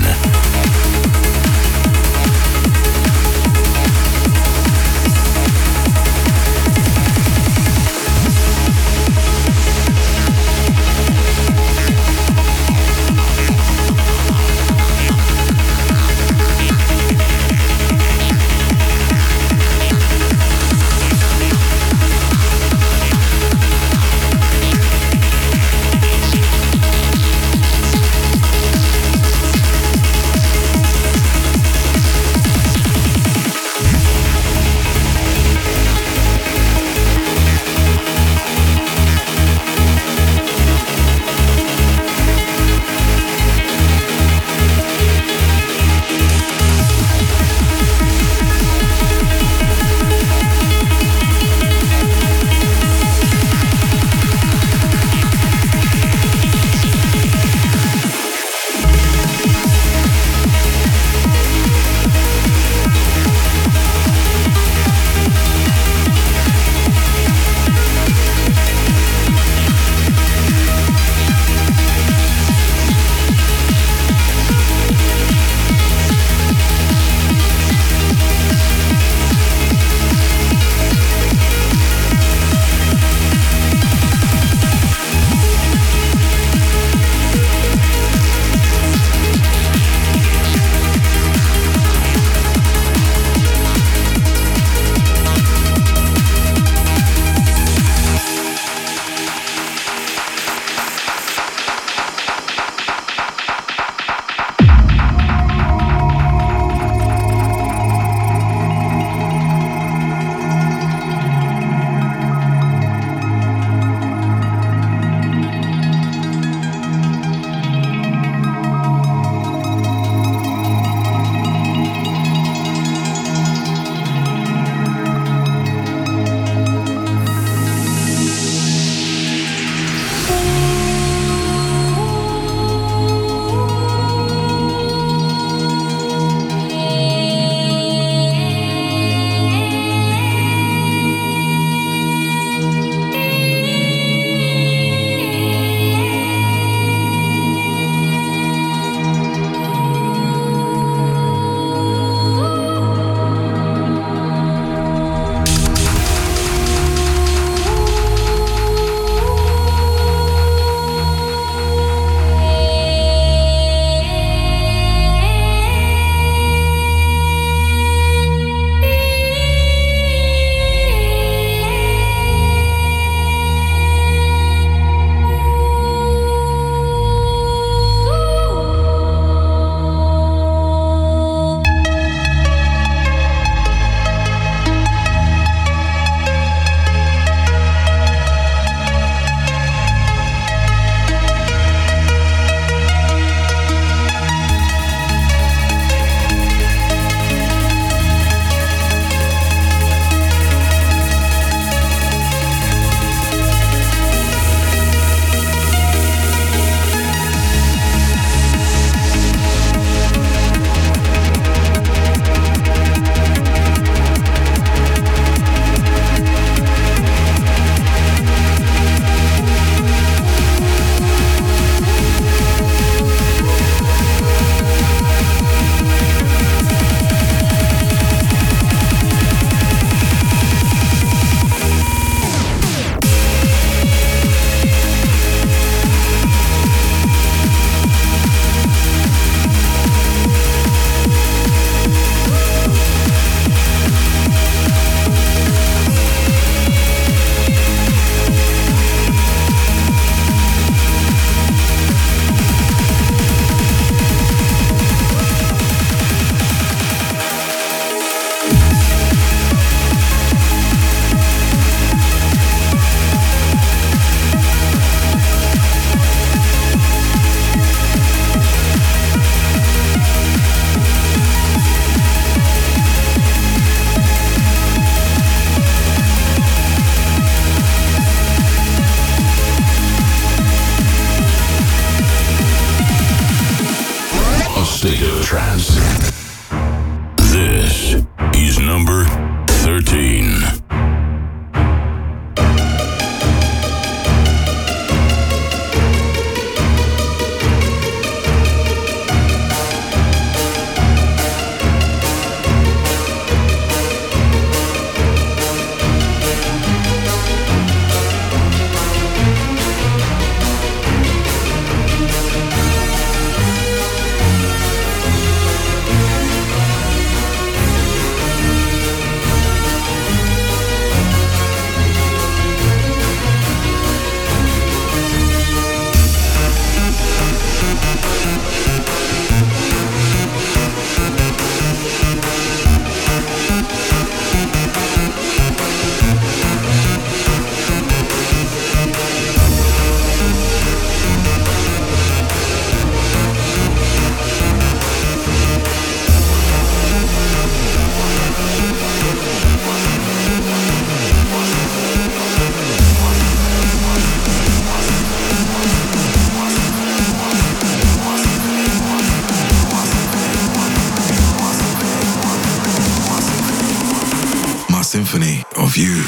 symphony of you.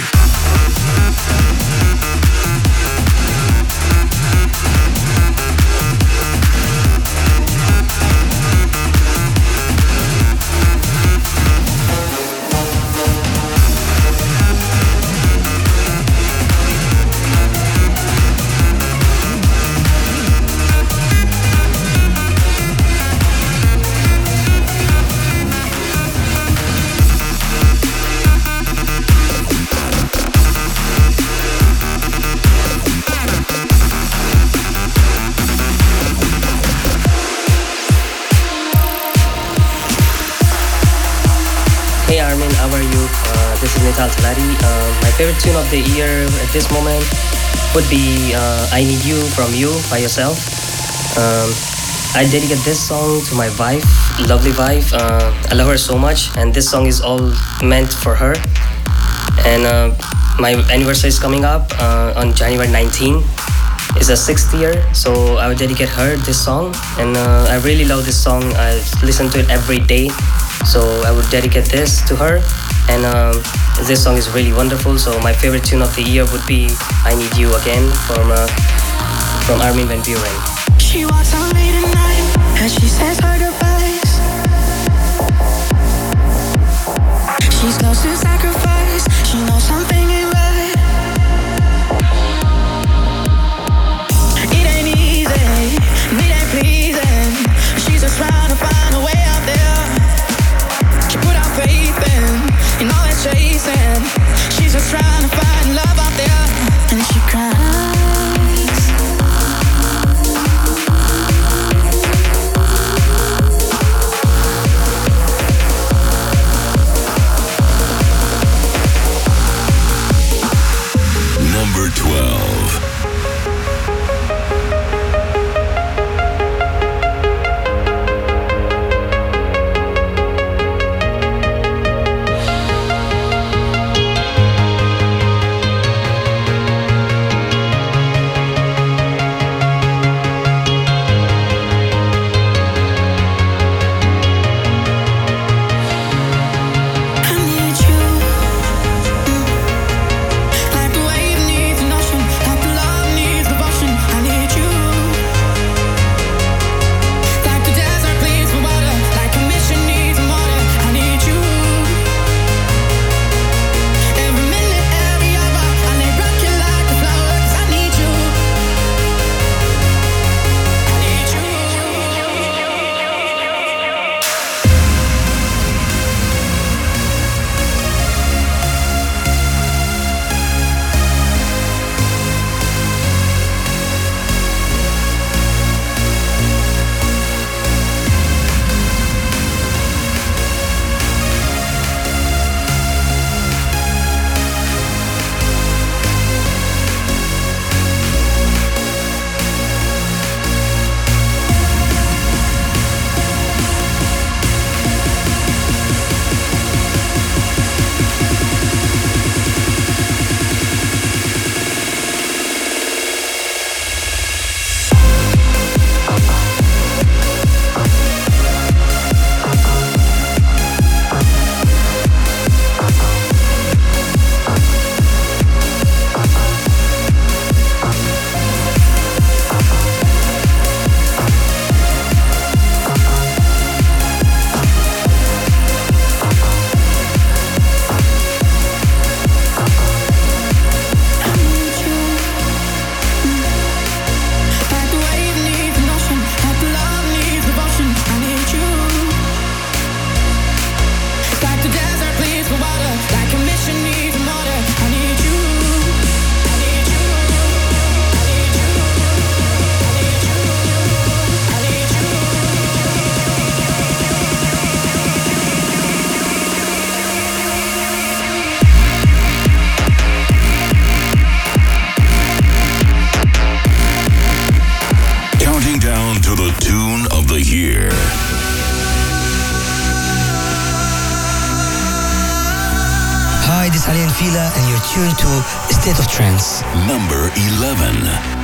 Hey Armin, how are you? This is Nital Talari. My favorite tune of the year at this moment would be I Need You from You by yourself. I dedicate this song to my wife, lovely wife. I love her so much, and this song is all meant for her. And my anniversary is coming up on January 19. It's the 6th year, so I would dedicate her this song. And I really love this song. I listen to it every day. So I would dedicate this to her, and this song is really wonderful. So my favorite tune of the year would be "I Need You Again" from Armin van Buuren. She walks on late at night as she says her goodbyes. She's close to sacrifice. She knows something ain't right. It ain't easy, it ain't pleasing. She's just trying to find a way out there. Faith in all that chasing. She's just trying to find love out there, and she cries. Number 12. is Alien Villa and you're tuned to State of Trance. Number 11.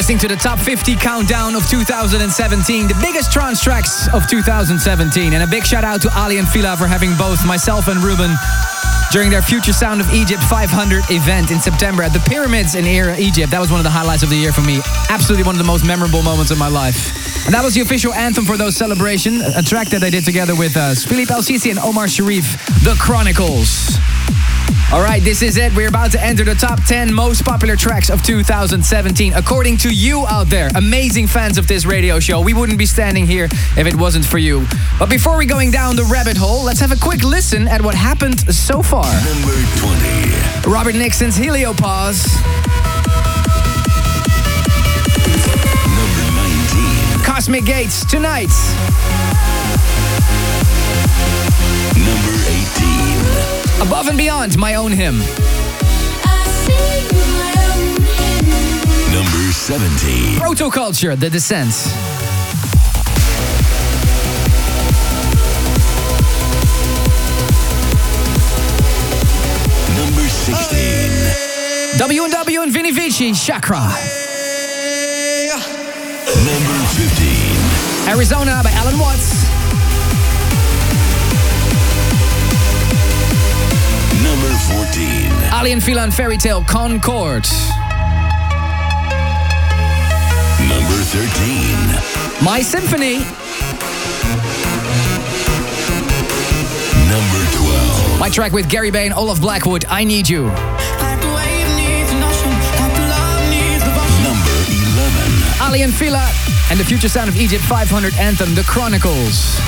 listening to the Top 50 Countdown of 2017, the biggest trance tracks of 2017. And a big shout out to Ali and Fila for having both myself and Ruben during their Future Sound of Egypt 500 event in September at the Pyramids in Egypt. That was one of the highlights of the year for me. Absolutely one of the most memorable moments of my life. And that was the official anthem for those celebrations, a track that I did together with Philippe El Sisi and Omar Sharif, The Chronicles. All right, this is it. We're about to enter the top 10 most popular tracks of 2017. According to you out there, amazing fans of this radio show, we wouldn't be standing here if it wasn't for you. But before we're going down the rabbit hole, let's have a quick listen at what happened so far. Number 20. Robert Nixon's Heliopause. Number 19. Cosmic Gates, Tonight. Number 18. Above and Beyond, My Own Hymn. Number 17. Protoculture, The Descent. Number 16. W&W and Vinny Vici, Chakra. Number 15. Arizona by Alan Watts. Number 14. Ali and Fila and Fairy Tale, Concord. Number 13. My Symphony. Number 12. My track with Gary Bay and Olaf Blackwood, I Need You. Number 11. Ali and Fila and the Future Sound of Egypt 500 anthem, The Chronicles.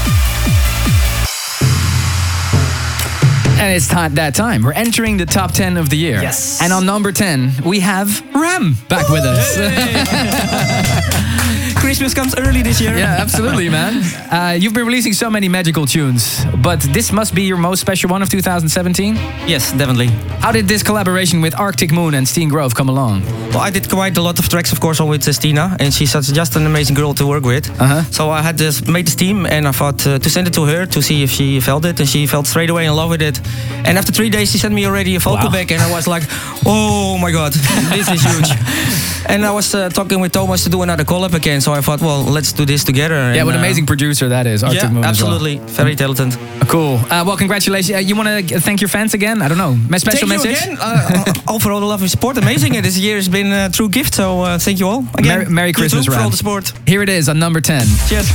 And it's that time. We're entering the top 10 of the year. Yes. And on number 10, we have Ram back with us. Christmas comes early this year. Yeah, absolutely, man. You've been releasing so many magical tunes, but this must be your most special one of 2017? Yes, definitely. How did this collaboration with Arctic Moon and Steen Grove come along? Well, I did quite a lot of tracks, of course, all with Stina, and she's just an amazing girl to work with. So I had just made this team, and I thought to send it to her to see if she felt it, and she felt straight away in love with it. And after 3 days, she sent me already a vocal back, and I was like, oh my god, this is huge. And I was talking with Thomas to do another collab again, so I thought, well, let's do this together. Yeah, and, what an amazing producer that is, Arctic Moon. Absolutely, very talented. Cool. Well, congratulations. You want to thank your fans again? I don't know. My special message? Thank you again. All for all the love and support. Amazing. This year has been a true gift, so thank you all again. Merry Christmas, Ram. For all Ram. the support. Here it is on number 10. Cheers.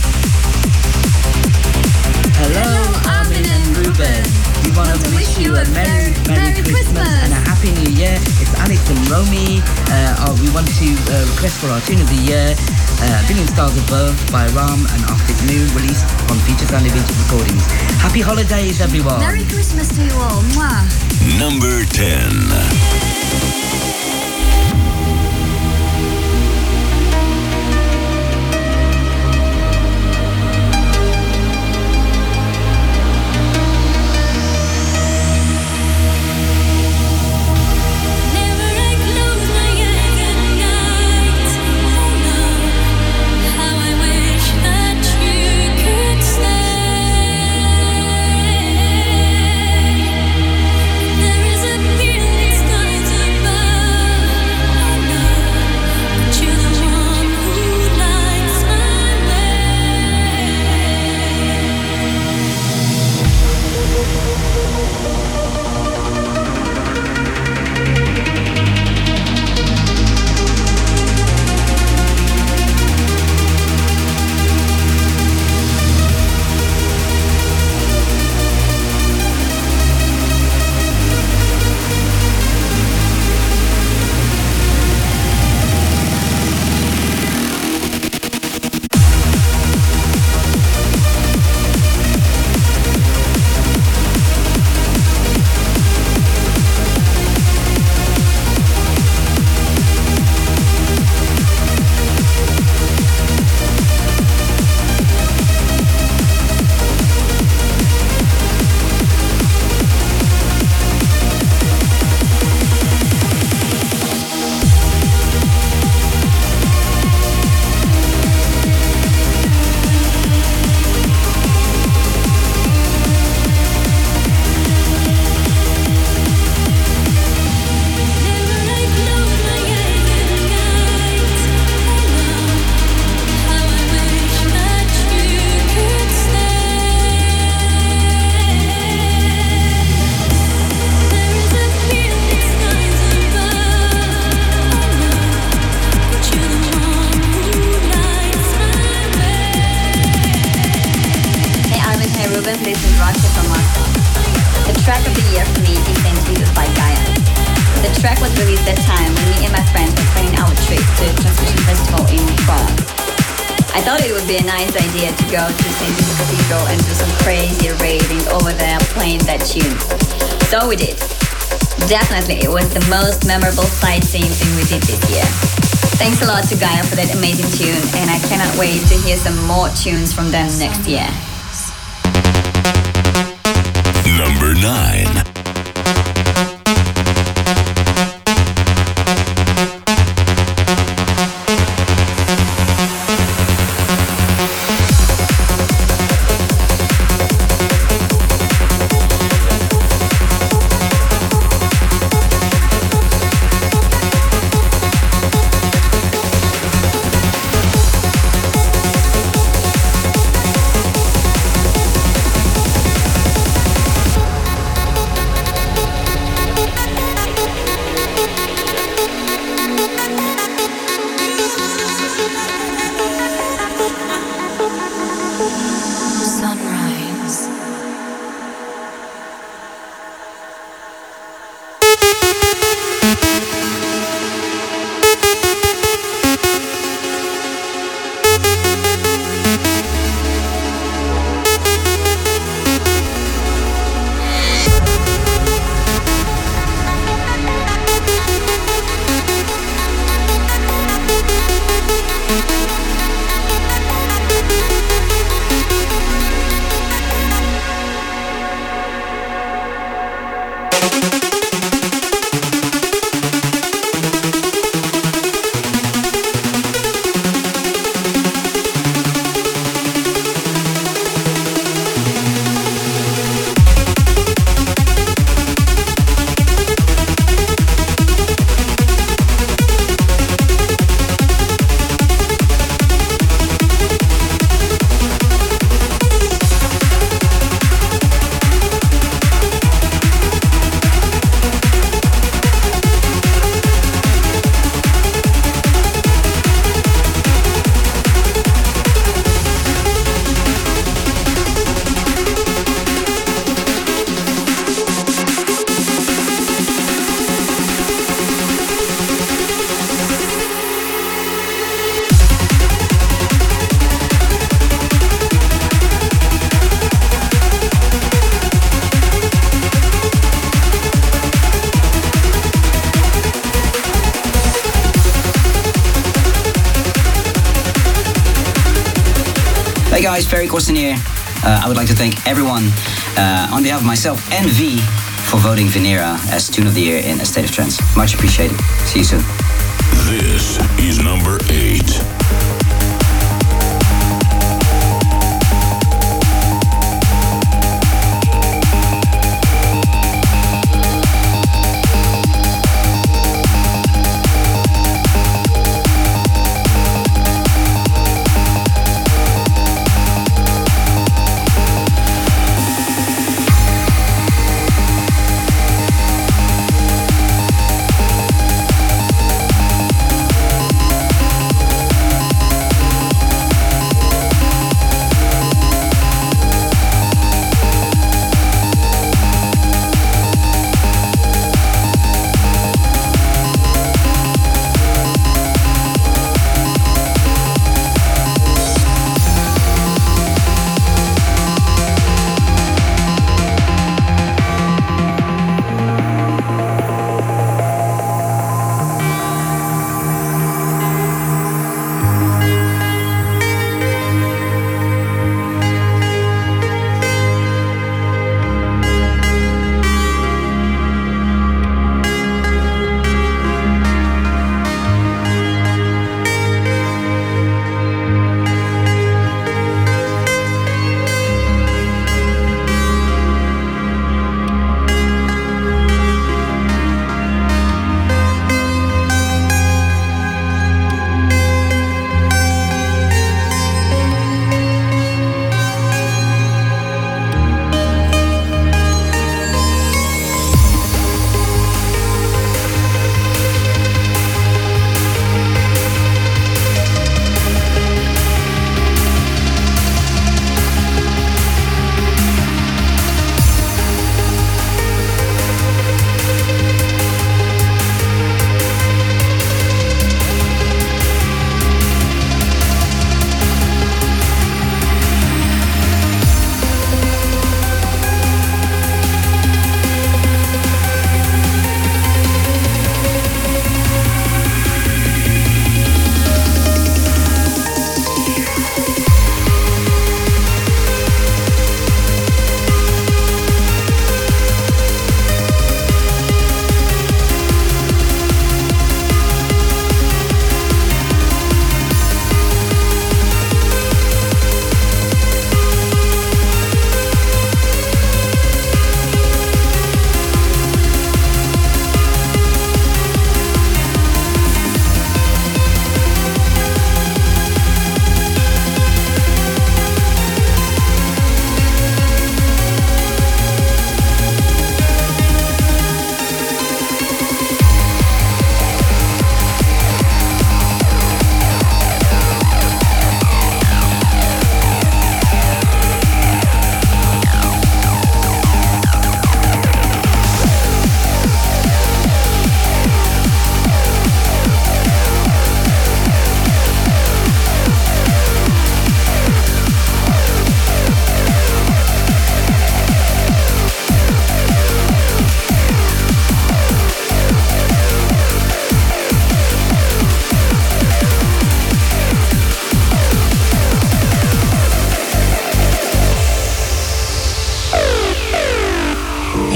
Hello, Armin and Ruben. We want to wish you a Merry Christmas and a Happy New Year. It's Alex and Romy. We want to request for our tune of the year, Billion Stars Above by Ram and Arctic Moon, released on Future Sound of Egypt Recordings. Happy holidays, everyone. Merry Christmas to you all. Mwah. Number 10. There is a billion stars above. Ruben, this is Russia from Moscow. The track of the year for me is Saint Jesus by Gaia. The track was released that time when me and my friends were planning our trip to the Transmission Festival in Prague. I thought it would be a nice idea to go to St. Jesus Cathedral and do some crazy raving over there playing that tune. So we did. Definitely, it was the most memorable sightseeing thing we did this year. Thanks a lot to Gaia for that amazing tune, and I cannot wait to hear some more tunes from them next year. Number 9. Hey guys, Ferry Corsten here. I would like to thank everyone on behalf of myself and V for voting Venera as Tune of the Year in A State of Trance. Much appreciated. See you soon. This is number 8.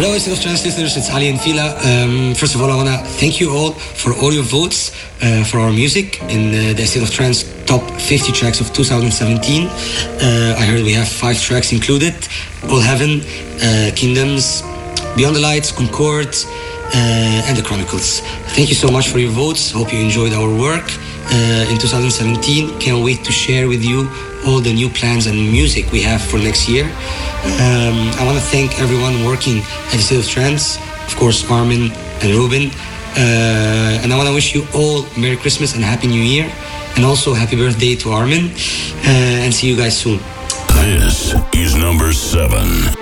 Hello, State of Trance listeners, it's Ali and Fila. First of all, I want to thank you all for all your votes for our music in the State of Trance top 50 tracks of 2017. I heard we have 5 tracks included: All Heaven, Kingdoms, Beyond the Lights, Concord, and The Chronicles. Thank you so much for your votes. Hope you enjoyed our work in 2017. Can't wait to share with you all the new plans and music we have for next year. I want to thank everyone working at the State of Trance, of course Armin and Ruben, and I want to wish you all Merry Christmas and Happy New Year, and also happy birthday to Armin, and see you guys soon. This is number 7.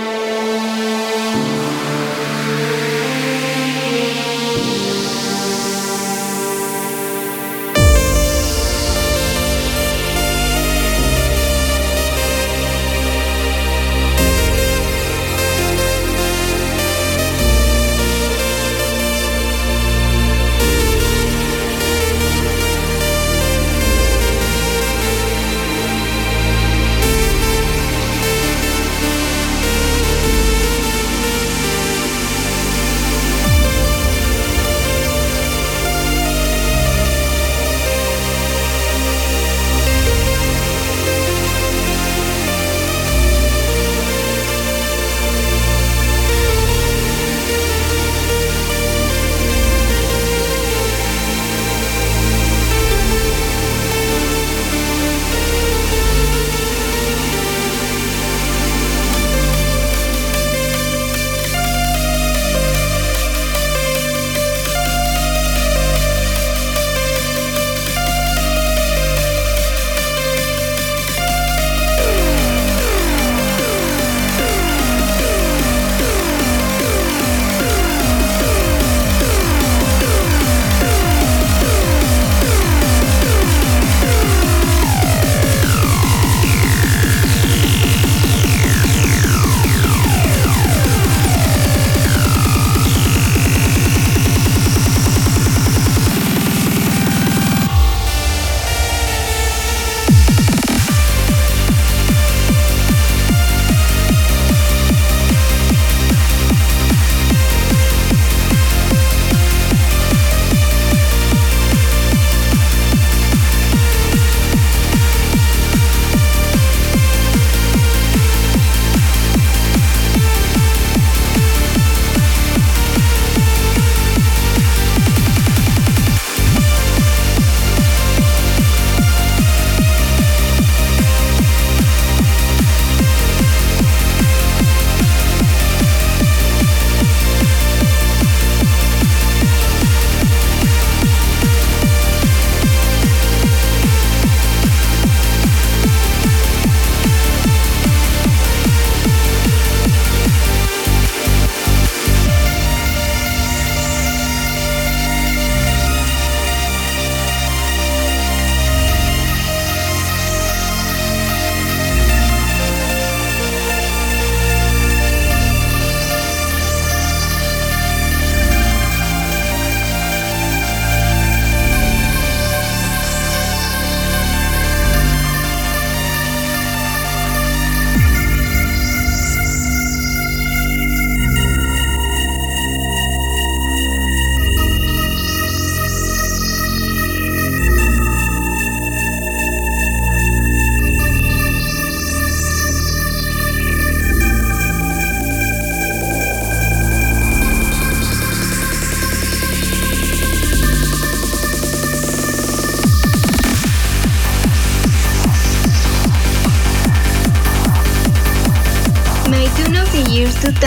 The year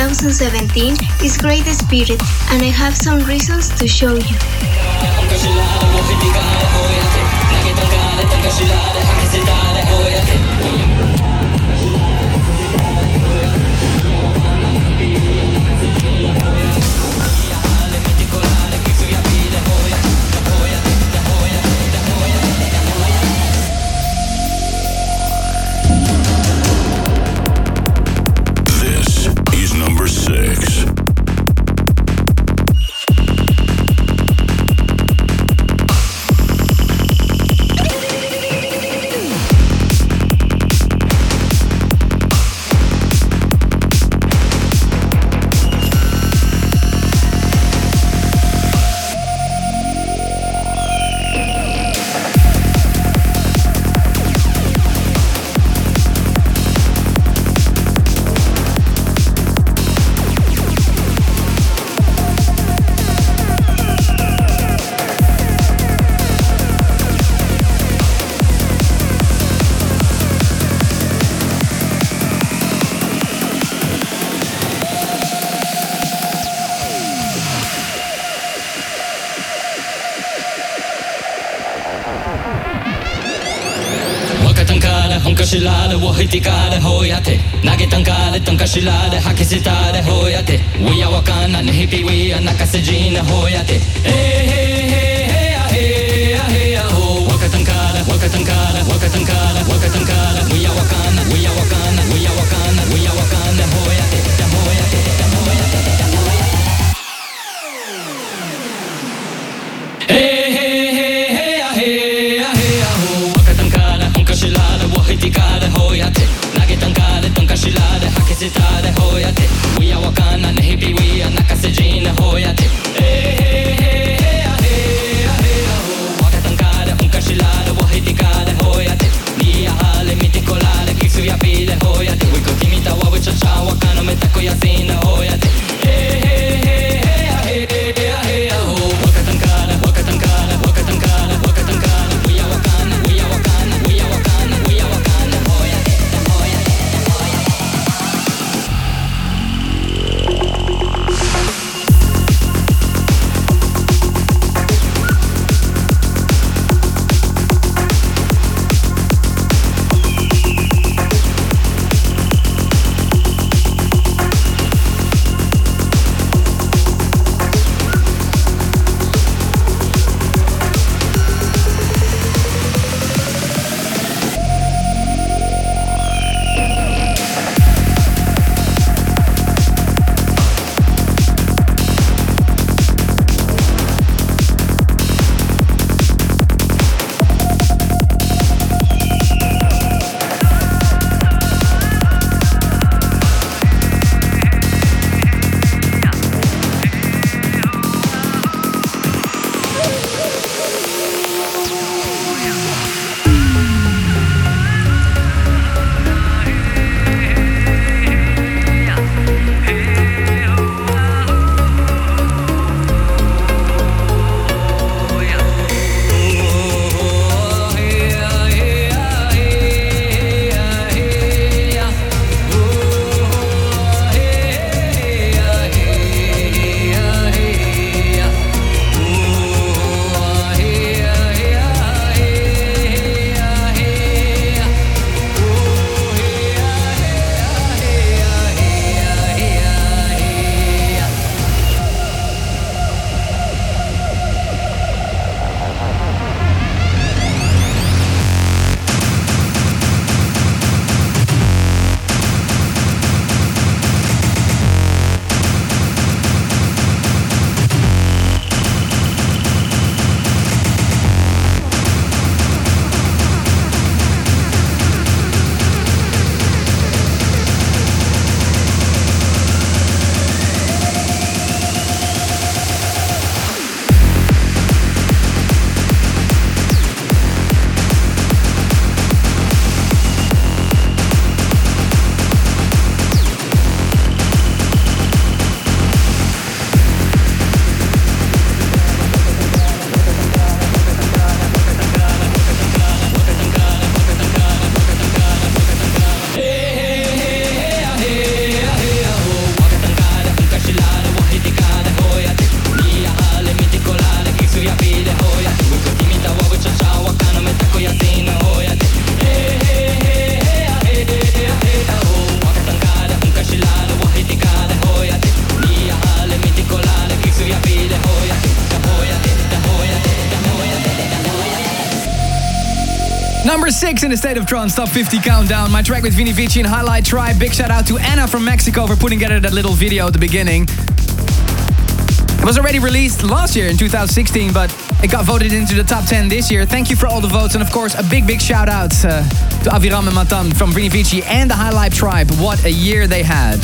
2017 is Great Spirit, and I have some reasons to show you. Number 6. ひてからほうやって投げたんかれたんかしらで吐き捨てたでほうやって We are わかんなねヒピ We are 泣かせじなほうやって若たんから若たんから若たんから若たんから We are わかんな We are わかんな We are わかんな We are わかんなほうやってだほうやってだほうやってだほうやって若たんからほんかしらでわひてからほうやって投げたんからどんかしらで吐き捨てたでほうやって We are わかんなね日々 We are 泣かせじなほうやって若たんからほんかしらでわひてからほうやってリアハレ見てこられキスやピーでほうやって We こきみたわうちゃちゃわかのめたこやせいなほうやって若たんから若たんから若たんから若たんから We are わかんな We are わかんな We are わかんな We are わかんなほうやってほうやってほうやって Number 6 in the State of Trance Top 50 Countdown. My track with Vini Vici and Highlight Tribe. Big shout out to Anna from Mexico for putting together that little video at the beginning. It was already released last year in 2016, but it got voted into the top 10 this year. Thank you for all the votes. And of course, a big shout out to Aviram and Matan from Vini Vici and the Highlight Tribe. What a year they had.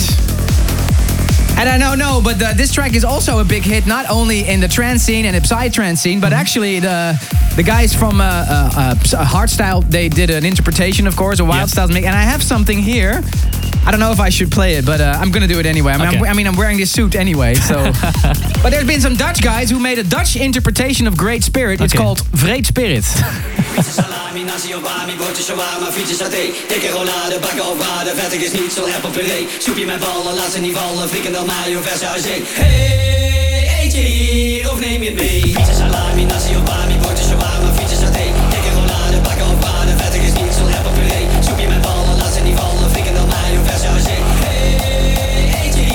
And I don't know, but this track is also a big hit, not only in the trance scene and the psytrance scene, but actually the guys from Hardstyle, they did an interpretation, of course, a Wild Styles mix. And I have something here. I don't know if I should play it, but I'm going to do it anyway. I'm wearing this suit anyway, so... But there's been some Dutch guys who made a Dutch interpretation of Great Spirit. It's called Vreed Spirit. Salami, nasi op bami, bordje shawarma, frietje saté. Dikke rollade, bakken op waarde, vettig is niet zo heb op puree. Soepje met ballen, laat ze niet vallen, frikandel mayo, verse uit zee. Hey, eet je hier of neem je het mee? Frietje salami, nasi op bami, bordje shawarma, frietje saté. Dikke rollade, bakken op waarde, vettig is niet zo heb op puree. Soepje met ballen, laat ze niet vallen.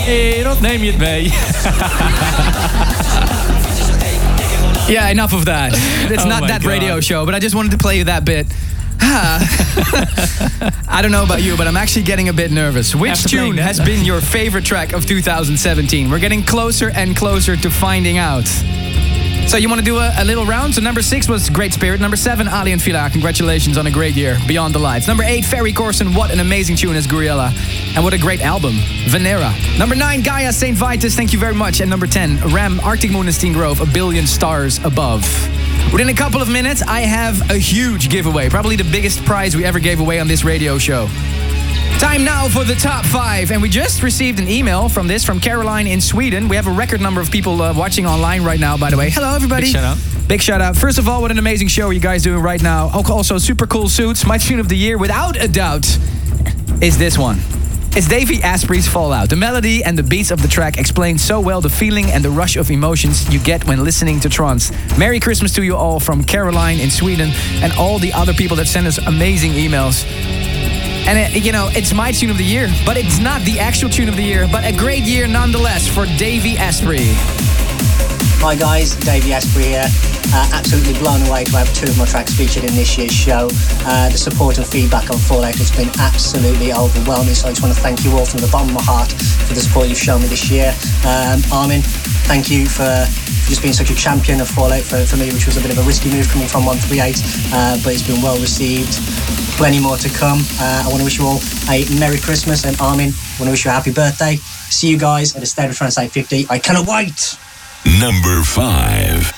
wereld neem je het mee. Yeah, enough of that. It's Oh not my that God. radio show, but I just wanted to play you that bit. I don't know about you, but I'm actually getting a bit nervous. Which After playing tune that. has been your favorite track of 2017? We're getting closer and closer to finding out. So you want to do a little round? So number 6 was Great Spirit. Number 7, Ali and Fila. Congratulations on a great year. Beyond the Lights. Number 8, Ferry Corsten. What an amazing tune as Guriella. And what a great album. Venera. Number 9, Gaia, St. Vitus. Thank you very much. And number 10, Ram, Arctic Moon and Steen Grove. A Billion Stars Above. Within a couple of minutes, I have a huge giveaway. Probably the biggest prize we ever gave away on this radio show. Time now for the top 5. And we just received an email from Caroline in Sweden. We have a record number of people watching online right now, by the way. Hello, everybody. Big shout out. Big shout out. First of all, what an amazing show you guys doing right now. Also, super cool suits. My tune of the year, without a doubt, is this one. It's Davey Asprey's Fallout. The melody and the beats of the track explain so well the feeling and the rush of emotions you get when listening to trance. Merry Christmas to you all from Caroline in Sweden and all the other people that send us amazing emails. And it's my tune of the year, but it's not the actual tune of the year, but a great year nonetheless for Davey Asprey. Hi guys, Davey Asprey here. Absolutely blown away to have 2 of my tracks featured in this year's show. The support and feedback on Fallout has been absolutely overwhelming, so I just want to thank you all from the bottom of my heart for the support you've shown me this year. Armin, thank you for just being such a champion of Fallout for me, which was a bit of a risky move coming from 138, but it's been well received. Plenty more to come. I want to wish you all a Merry Christmas, and Armin, I want to wish you a happy birthday. See you guys at the State of Trance 850. I cannot wait! Number 5.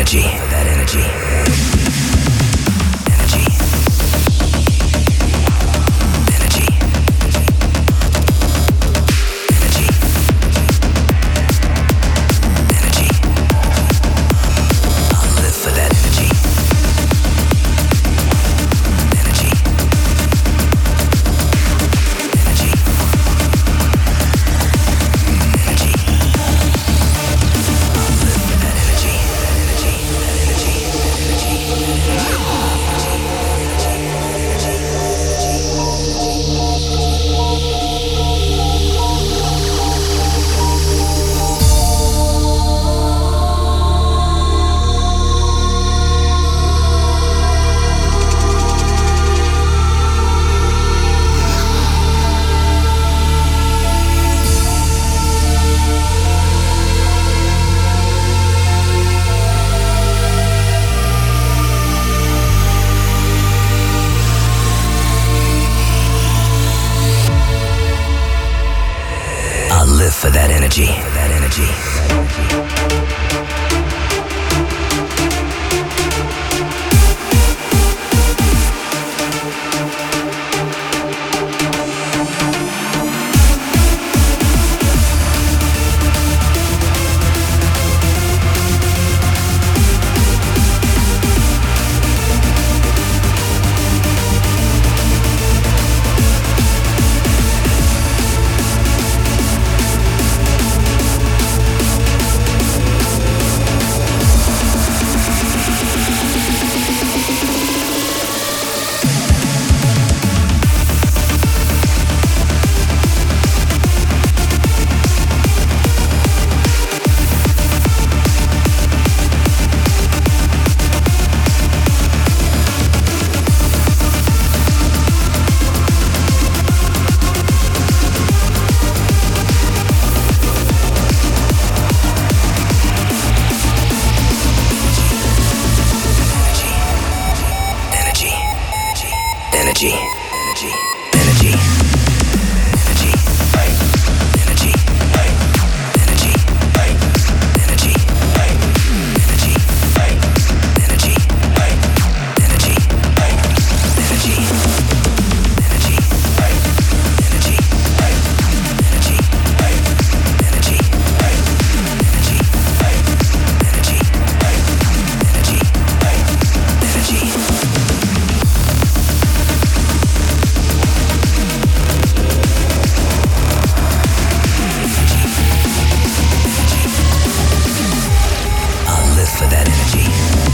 energy. That energy. For that energy. For that energy. For that energy.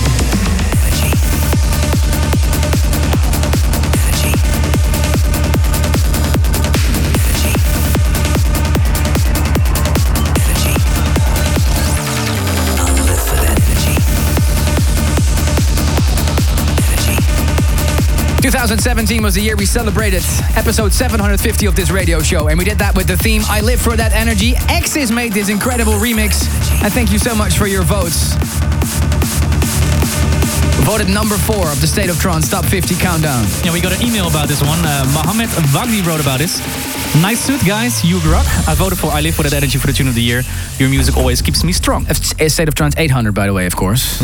2017 was the year we celebrated episode 750 of this radio show, and we did that with the theme I Live For That Energy. X's made this incredible remix, and thank you so much for your votes. Voted number 4 of the State of Trance Top 50 Countdown. Yeah, we got an email about this one. Mohammed Wagdi wrote about this. Nice suit, guys. You rock. I voted for I Live For That Energy for the tune of the year. Your music always keeps me strong. State of Trance 800, by the way, of course.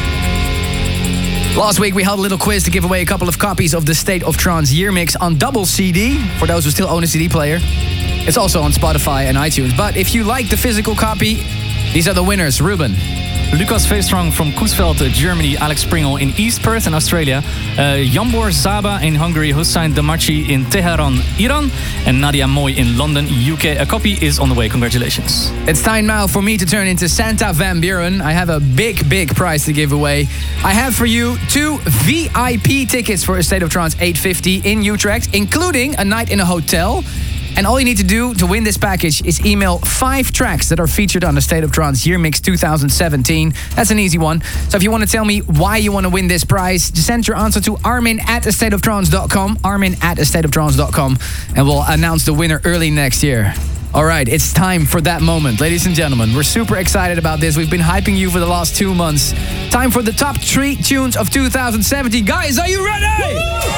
Last week we held a little quiz to give away a couple of copies of the State of Trance year mix on double CD, for those who still own a CD player. It's also on Spotify and iTunes. But if you like the physical copy, these are the winners. Ruben. Lucas Veestrong from Koesveld, Germany. Alex Pringle in East Perth in Australia. Jambor Zaba in Hungary. Hussein Damachi in Tehran, Iran. And Nadia Moy in London, UK. A copy is on the way. Congratulations. It's time now for me to turn into Santa Van Buren. I have a big prize to give away. I have for you 2 VIP tickets for a State of Trance 850 in Utrecht, including a night in a hotel. And all you need to do to win this package is email 5 tracks that are featured on the State of Trance Year Mix 2017. That's an easy one. So if you want to tell me why you want to win this prize, just send your answer to armin@astateoftrance.com, armin@astateoftrance.com, and we'll announce the winner early next year. All right, it's time for that moment. Ladies and gentlemen, we're super excited about this. We've been hyping you for the last 2 months. Time for the top 3 tunes of 2017. Guys, are you ready?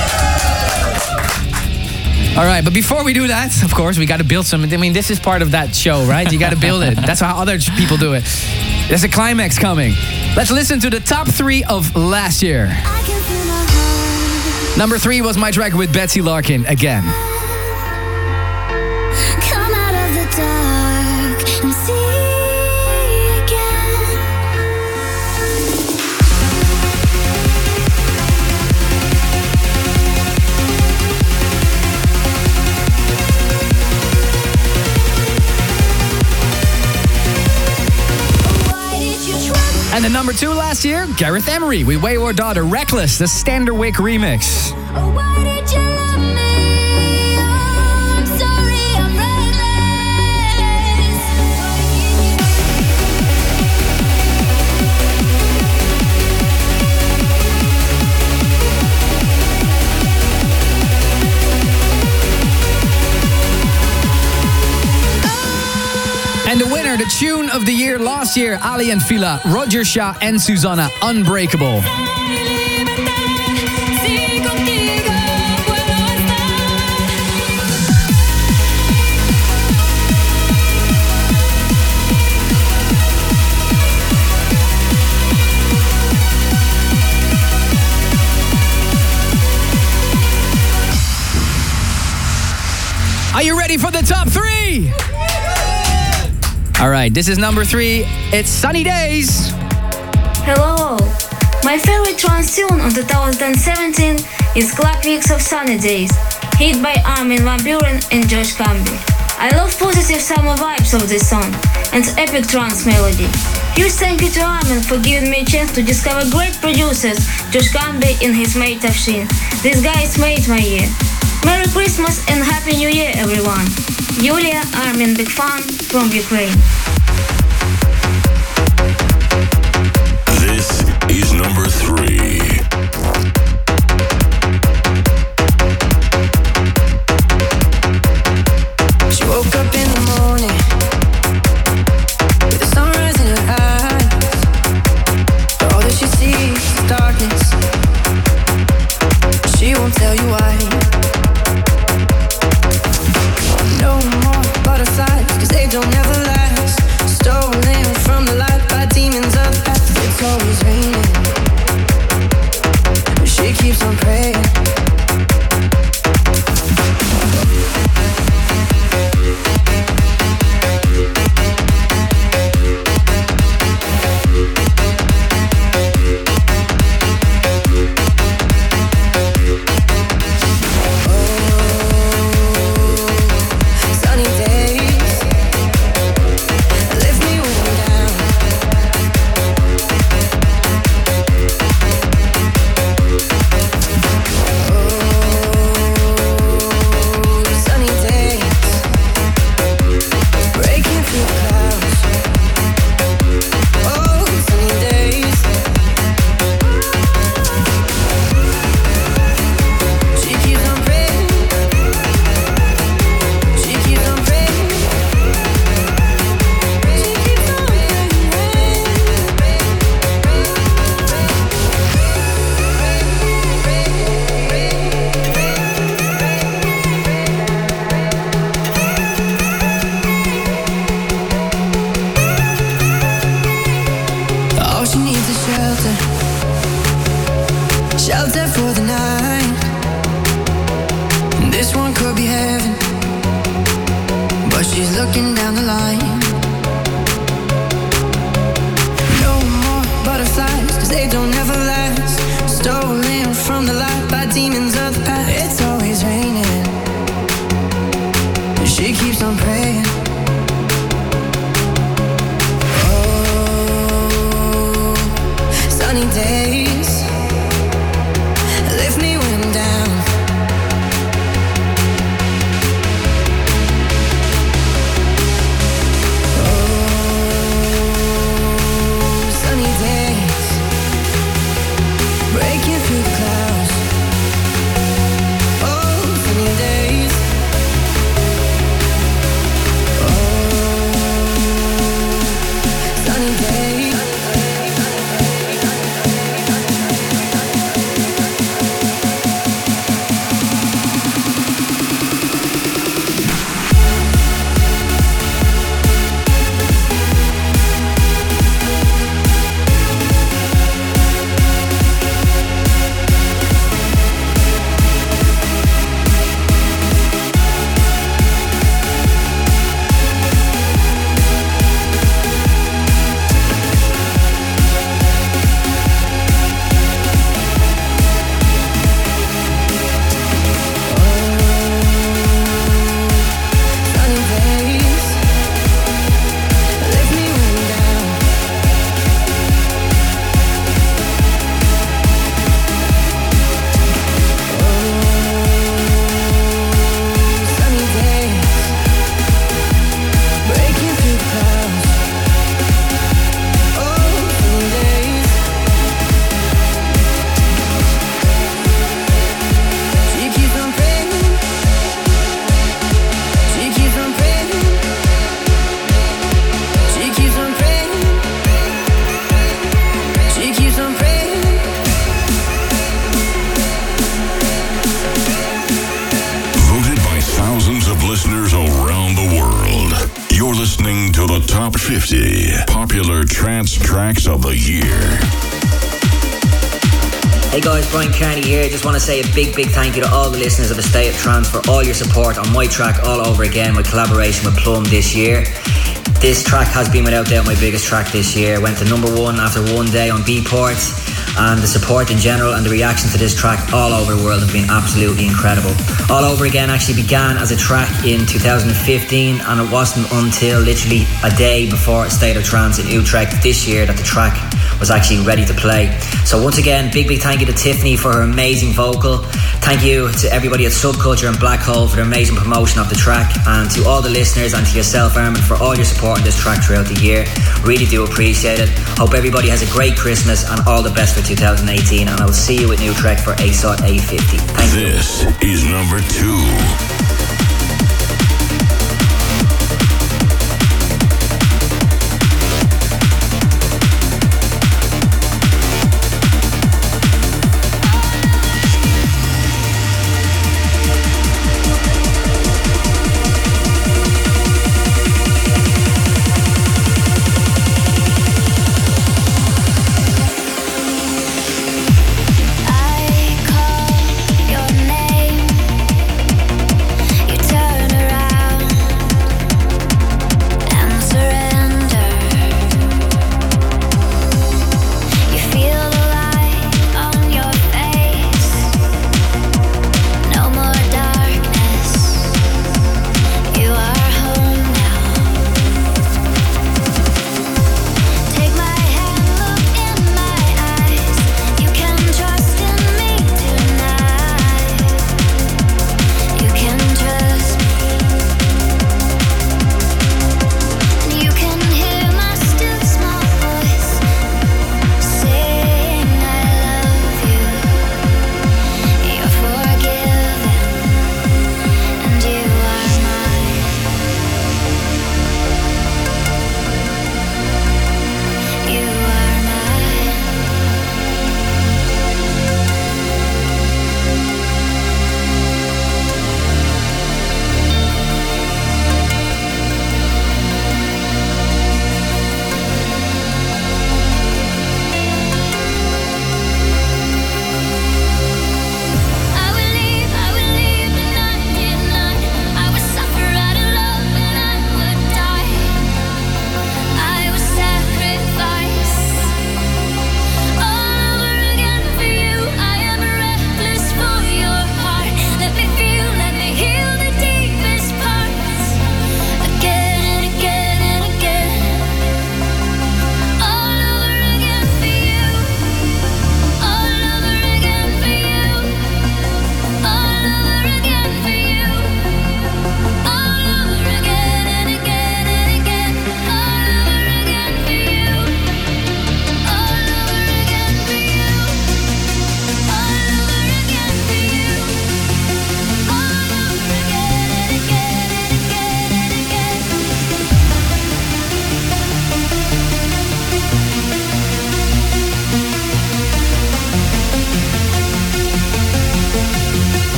All right, but before we do that, of course, we got to build some. I mean, this is part of that show, right? You got to build it. That's how other people do it. There's a climax coming. Let's listen to the top 3 of last year. Number 3 was my track with Betsy Larkin, Again. Come out of the dark and see again. And the number 2 last year, Gareth Emery with Wayward Daughter, Reckless, the Standerwick remix. Why did you love me? Oh, I'm sorry, I'm And the winner, the tune of the year last year, Ali and Fila, Roger Shah and Susanna, Unbreakable. Are you ready for the top 3? All right, this is number 3. It's Sunny Days. Hello. My favorite trance tune of 2017 is Club Mix of Sunny Days, hit by Armin van Buuren and Josh Camby. I love positive summer vibes of this song and epic trance melody. Huge thank you to Armin for giving me a chance to discover great producers, Josh Camby and his mate Afshin. These guys made my year. Merry Christmas and Happy New Year, everyone. Yulia, Armin, big fan from Ukraine. This is number 3. She woke up in the morning with the sunrise in her eyes. But all that she sees is darkness. She won't tell you why. No more butterflies, 'cause they don't ever last. Stolen from the light by demons of the past. It's always raining. She keeps on praying. Shelter for the night. This one could be heaven, but she's looking down the line. No more butterflies, 'cause they don't ever last. Stolen from the light by demons of the past. It's always raining. She keeps on praying. Oh, sunny days lift me when I'm down. Top 50 Popular Trance Tracks of the Year. Hey guys, Brian Kearney here. Just want to say a big thank you to all the listeners of A State of Trance for all your support on my track All Over Again, my collaboration with Plum this year. This track has been without doubt my biggest track this year. Went to number one after one day on Beatport, and the support in general and the reaction to this track all over the world have been absolutely incredible. All Over Again actually began as a track in 2015, and it wasn't until literally a day before A State of Trance in Utrecht this year that the track was actually ready to play. So once again, big thank you to Tiffany for her amazing vocal. Thank you to everybody at Subculture and Black Hole for their amazing promotion of the track, and to all the listeners and to yourself, Armin, for all your support on this track throughout the year. Really do appreciate it. Hope everybody has a great Christmas and all the best for 2018, and I'll see you at Utrecht for ASOT 850. Thank you. This is number 2. I call your name.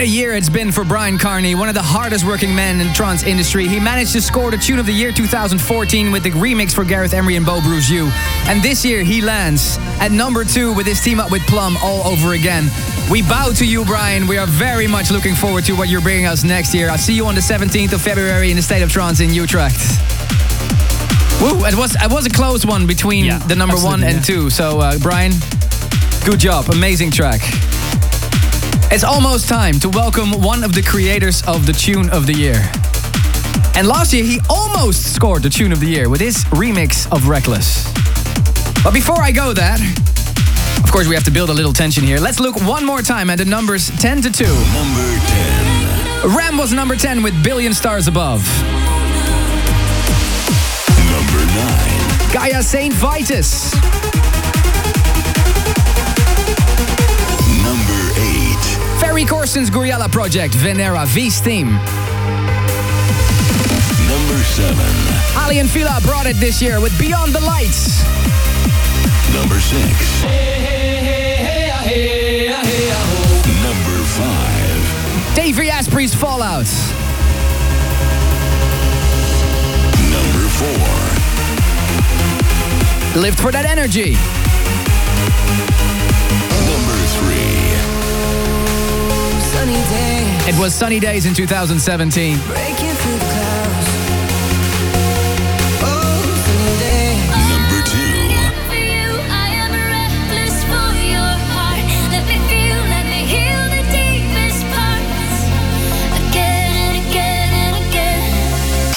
a year it's been for Brian Carney, one of the hardest working men in the trance industry. He managed to score the tune of the year 2014 with the remix for Gareth Emery and Beau Bruce You. And this year he lands at number 2 with his team up with Plum, All Over Again. We bow to you, Brian. We are very much looking forward to what you're bringing us next year. I'll see you on the 17th of February in the State of Trance in Utrecht. Woo, it was a close one between the number 1 and 2. So, Brian, good job. Amazing track. It's almost time to welcome one of the creators of the Tune of the Year. And last year, he almost scored the Tune of the Year with his remix of Reckless. But before I go there, of course, we have to build a little tension here. Let's look one more time at the numbers 10 to 2. Number 10. Ram was number 10 with Billion Stars Above. Number 9. Gaia Saint Vitus. Number 8. Ferry Corsten's Guriella project, Venera, V's theme. Number 7. Ali and Fila brought it this year with Beyond the Lights. Number 6. Number 5. Davey Asprey's Fallout. Number 4. Lived for That Energy. Number 3. Sunny day. It was Sunny Days in 2017. Breaking through the clouds. Oh, sunny day. Number 2. For you, I am reckless for your heart. Let me feel, let me heal the deepest parts. Again and again and again.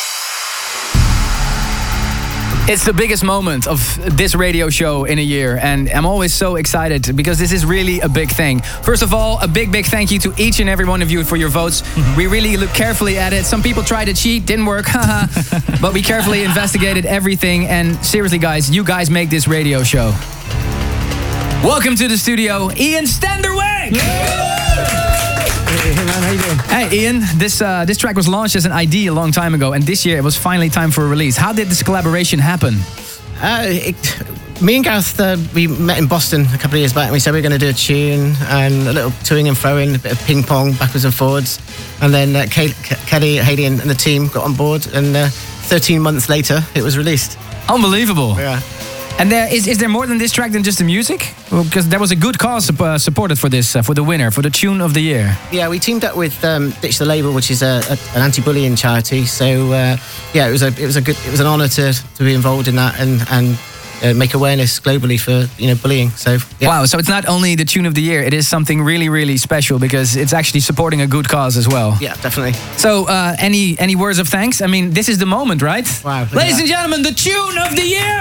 It's the biggest moment of this radio show in a year, and I'm always so excited because this is really a big thing. First of all, a big thank you to each and every one of you for your votes. We really look carefully at it. Some people tried to cheat, didn't work, but we carefully investigated everything, and seriously guys, you guys make this radio show. Welcome to the studio, Ian Standerwick! Hey man, how you doing? Hey Ian, this track was launched as an ID a long time ago, and this year it was finally time for a release. How did this collaboration happen? Me and Gareth, we met in Boston a couple of years back, and we said we were going to do a tune and a little toing and throwing, a bit of ping pong backwards and forwards. And then Kelly, Haley and the team got on board, and 13 months later it was released. Unbelievable. Yeah. And is there more than this track than just the music? Well, because there was a good cause supported for this, for the winner, for the Tune of the Year. Yeah, we teamed up with Ditch the Label, which is an anti-bullying charity. So yeah, it was an honour to be involved in that and make awareness globally for bullying. So yeah. Wow, so it's not only the Tune of the Year; it is something really, really special because it's actually supporting a good cause as well. Yeah, definitely. So any words of thanks? I mean, this is the moment, right? Wow, ladies and gentlemen, the Tune of the Year.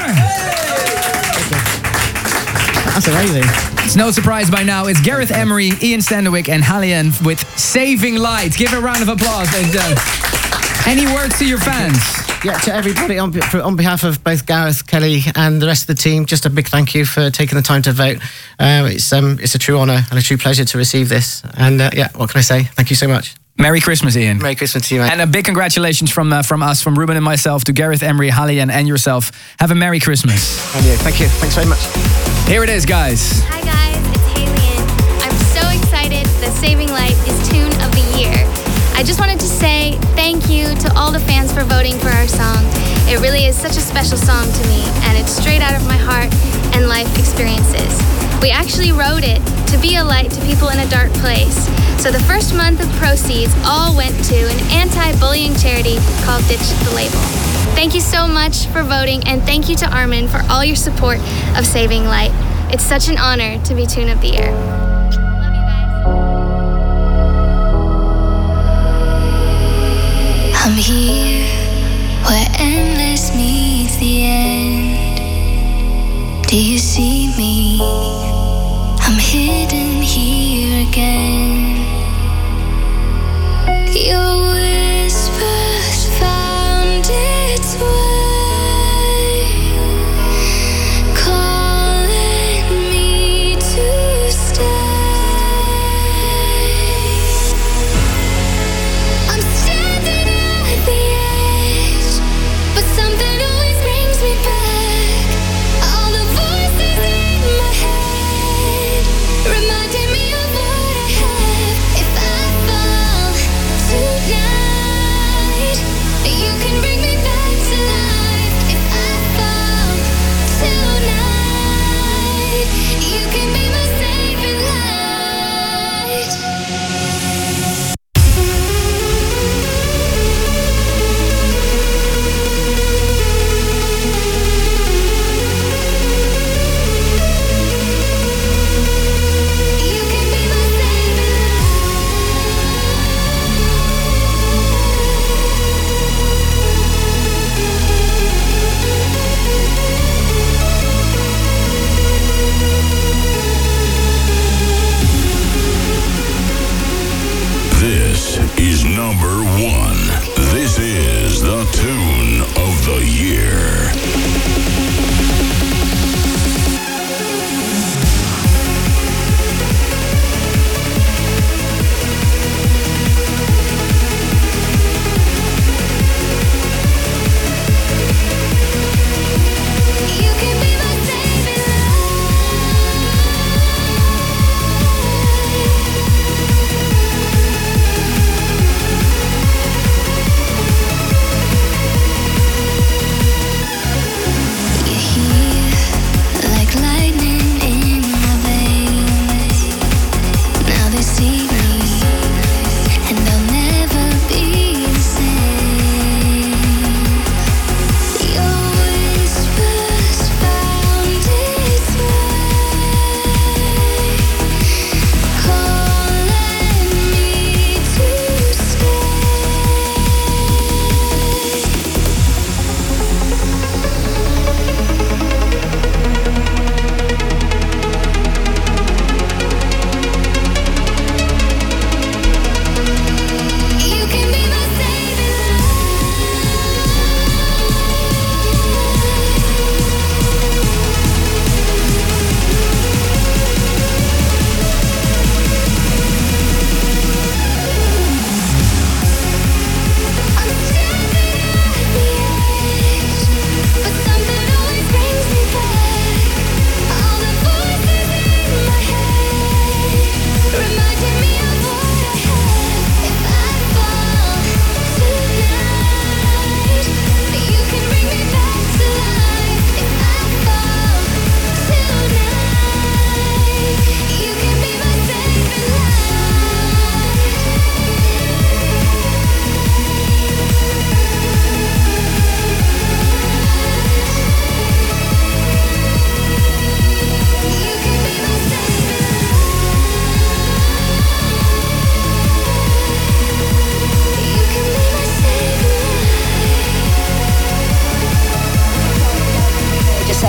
That's amazing. It's no surprise by now. It's Gareth Emery, Ian Standerwick, and Hallian with Saving Light. Give a round of applause. And, any words to your fans? Yeah, to everybody on behalf of both Gareth, Kelly, and the rest of the team, just a big thank you for taking the time to vote. It's a true honour and a true pleasure to receive this. And yeah, what can I say? Thank you so much. Merry Christmas, Ian. Merry Christmas to you, mate. And a big congratulations from us, from Ruben and myself, to Gareth Emery, Hallian, and yourself. Have a Merry Christmas. And you. Thank you. Thanks very much. Here it is, guys. Hi, guys. It's Haley. I'm so excited that Saving Light is Tune of the Year. I just wanted to say thank you to all the fans for voting for our song. It really is such a special song to me, and it's straight out of my heart and life experiences. We actually wrote it to be a light to people in a dark place. So the first month of proceeds all went to an anti-bullying charity called Ditch the Label. Thank you so much for voting, and thank you to Armin for all your support of Saving Light. It's such an honor to be Tune of the Year. I'm here where endless meets the end. Do you see me? I'm hidden here again. Your whispers found its way, calling me to stay. I'm standing at the edge, but something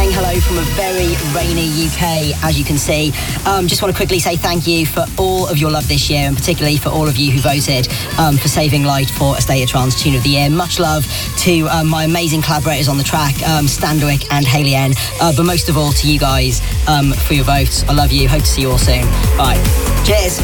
saying hello from a very rainy UK, as you can see. Just want to quickly say thank you for all of your love this year, and particularly for all of you who voted for Saving Light for A State of Trance Tune of the Year. Much love to my amazing collaborators on the track, Standwick and Hayley N, but most of all to you guys for your votes. I love you. Hope to see you all soon. Bye. Cheers.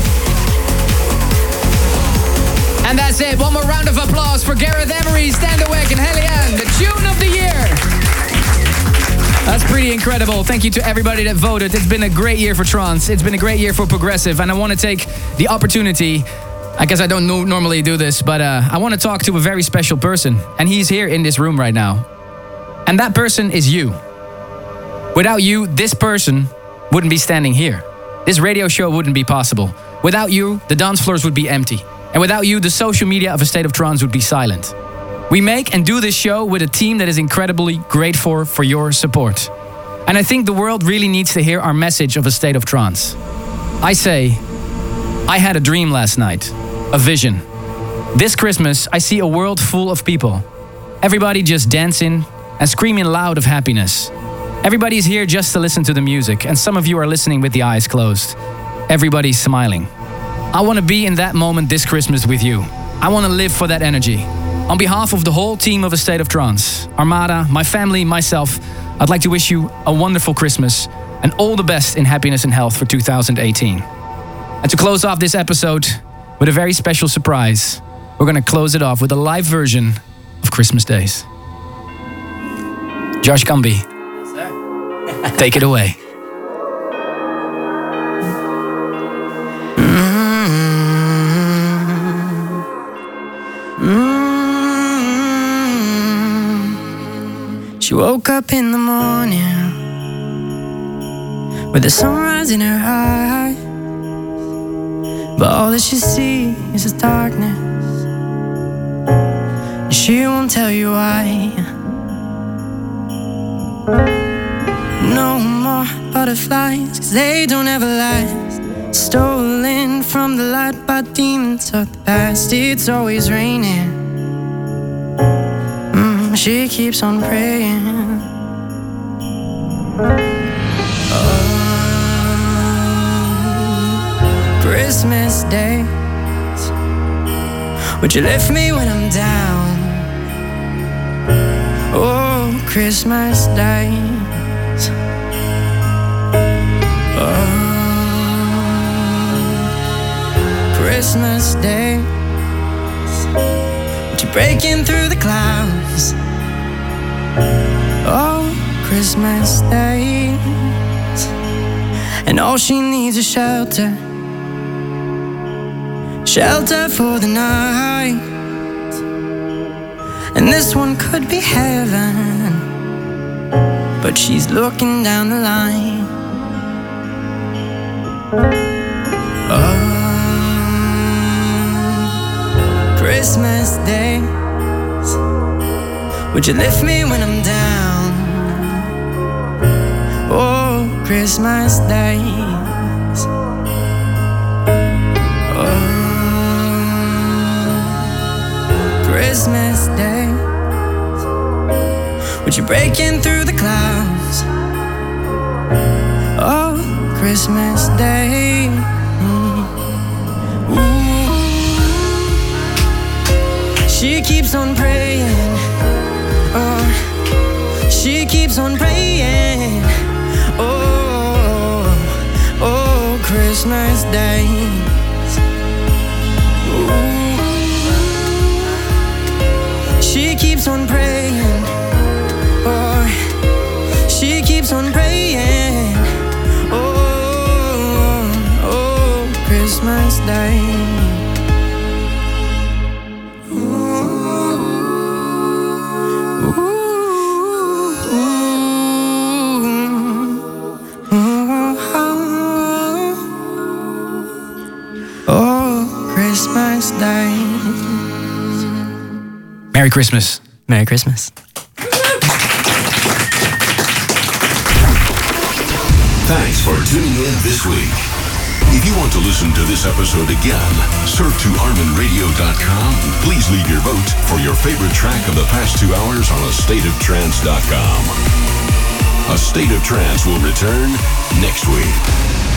And that's it. One more round of applause for Gareth Emery, Standwick and Hayley N, the Tune of the Year. That's pretty incredible. Thank you to everybody that voted. It's been a great year for trance. It's been a great year for progressive. And I want to take the opportunity, I guess I don't normally do this, but I want to talk to a very special person. And he's here in this room right now. And that person is you. Without you, this person wouldn't be standing here. This radio show wouldn't be possible. Without you, the dance floors would be empty. And without you, the social media of A State of Trance would be silent. We make and do this show with a team that is incredibly grateful for your support. And I think the world really needs to hear our message of A State of Trance. I say, I had a dream last night, a vision. This Christmas, I see a world full of people. Everybody just dancing and screaming loud of happiness. Everybody's here just to listen to the music, and some of you are listening with the eyes closed. Everybody's smiling. I want to be in that moment this Christmas with you. I want to live for that energy. On behalf of the whole team of A State of Trance, Armada, my family, myself, I'd like to wish you a wonderful Christmas and all the best in happiness and health for 2018. And to close off this episode with a very special surprise, we're going to close it off with a live version of Christmas Days. Josh Camby, yes, take it away. She woke up in the morning with the sunrise in her eyes, but all that she sees is darkness, and she won't tell you why. No more butterflies, 'cause they don't ever last. Stolen from the light by demons of the past. It's always raining. She keeps on praying. Oh, Christmas days, would you lift me when I'm down? Oh, Christmas days. Oh, Christmas days, would you break in through the clouds? Oh, Christmas days, and all she needs is shelter. Shelter for the night. And this one could be heaven, but she's looking down the line. Oh, Christmas days, would you lift me when I'm down? Oh, Christmas days. Oh, Christmas days, would you break in through the clouds? Oh, Christmas Day. Ooh. She keeps on praying. Oh, she keeps on praying. Oh, oh, Christmas days. Ooh. She keeps on praying. Oh, she keeps on praying. Oh, oh, Christmas Day. Christmas Day. Merry Christmas. Merry Christmas. Thanks for tuning in this week. If you want to listen to this episode again, surf to ArminRadio.com and please leave your vote for your favorite track of the past 2 hours on AstateOfTrance.com. A State of Trance will return next week.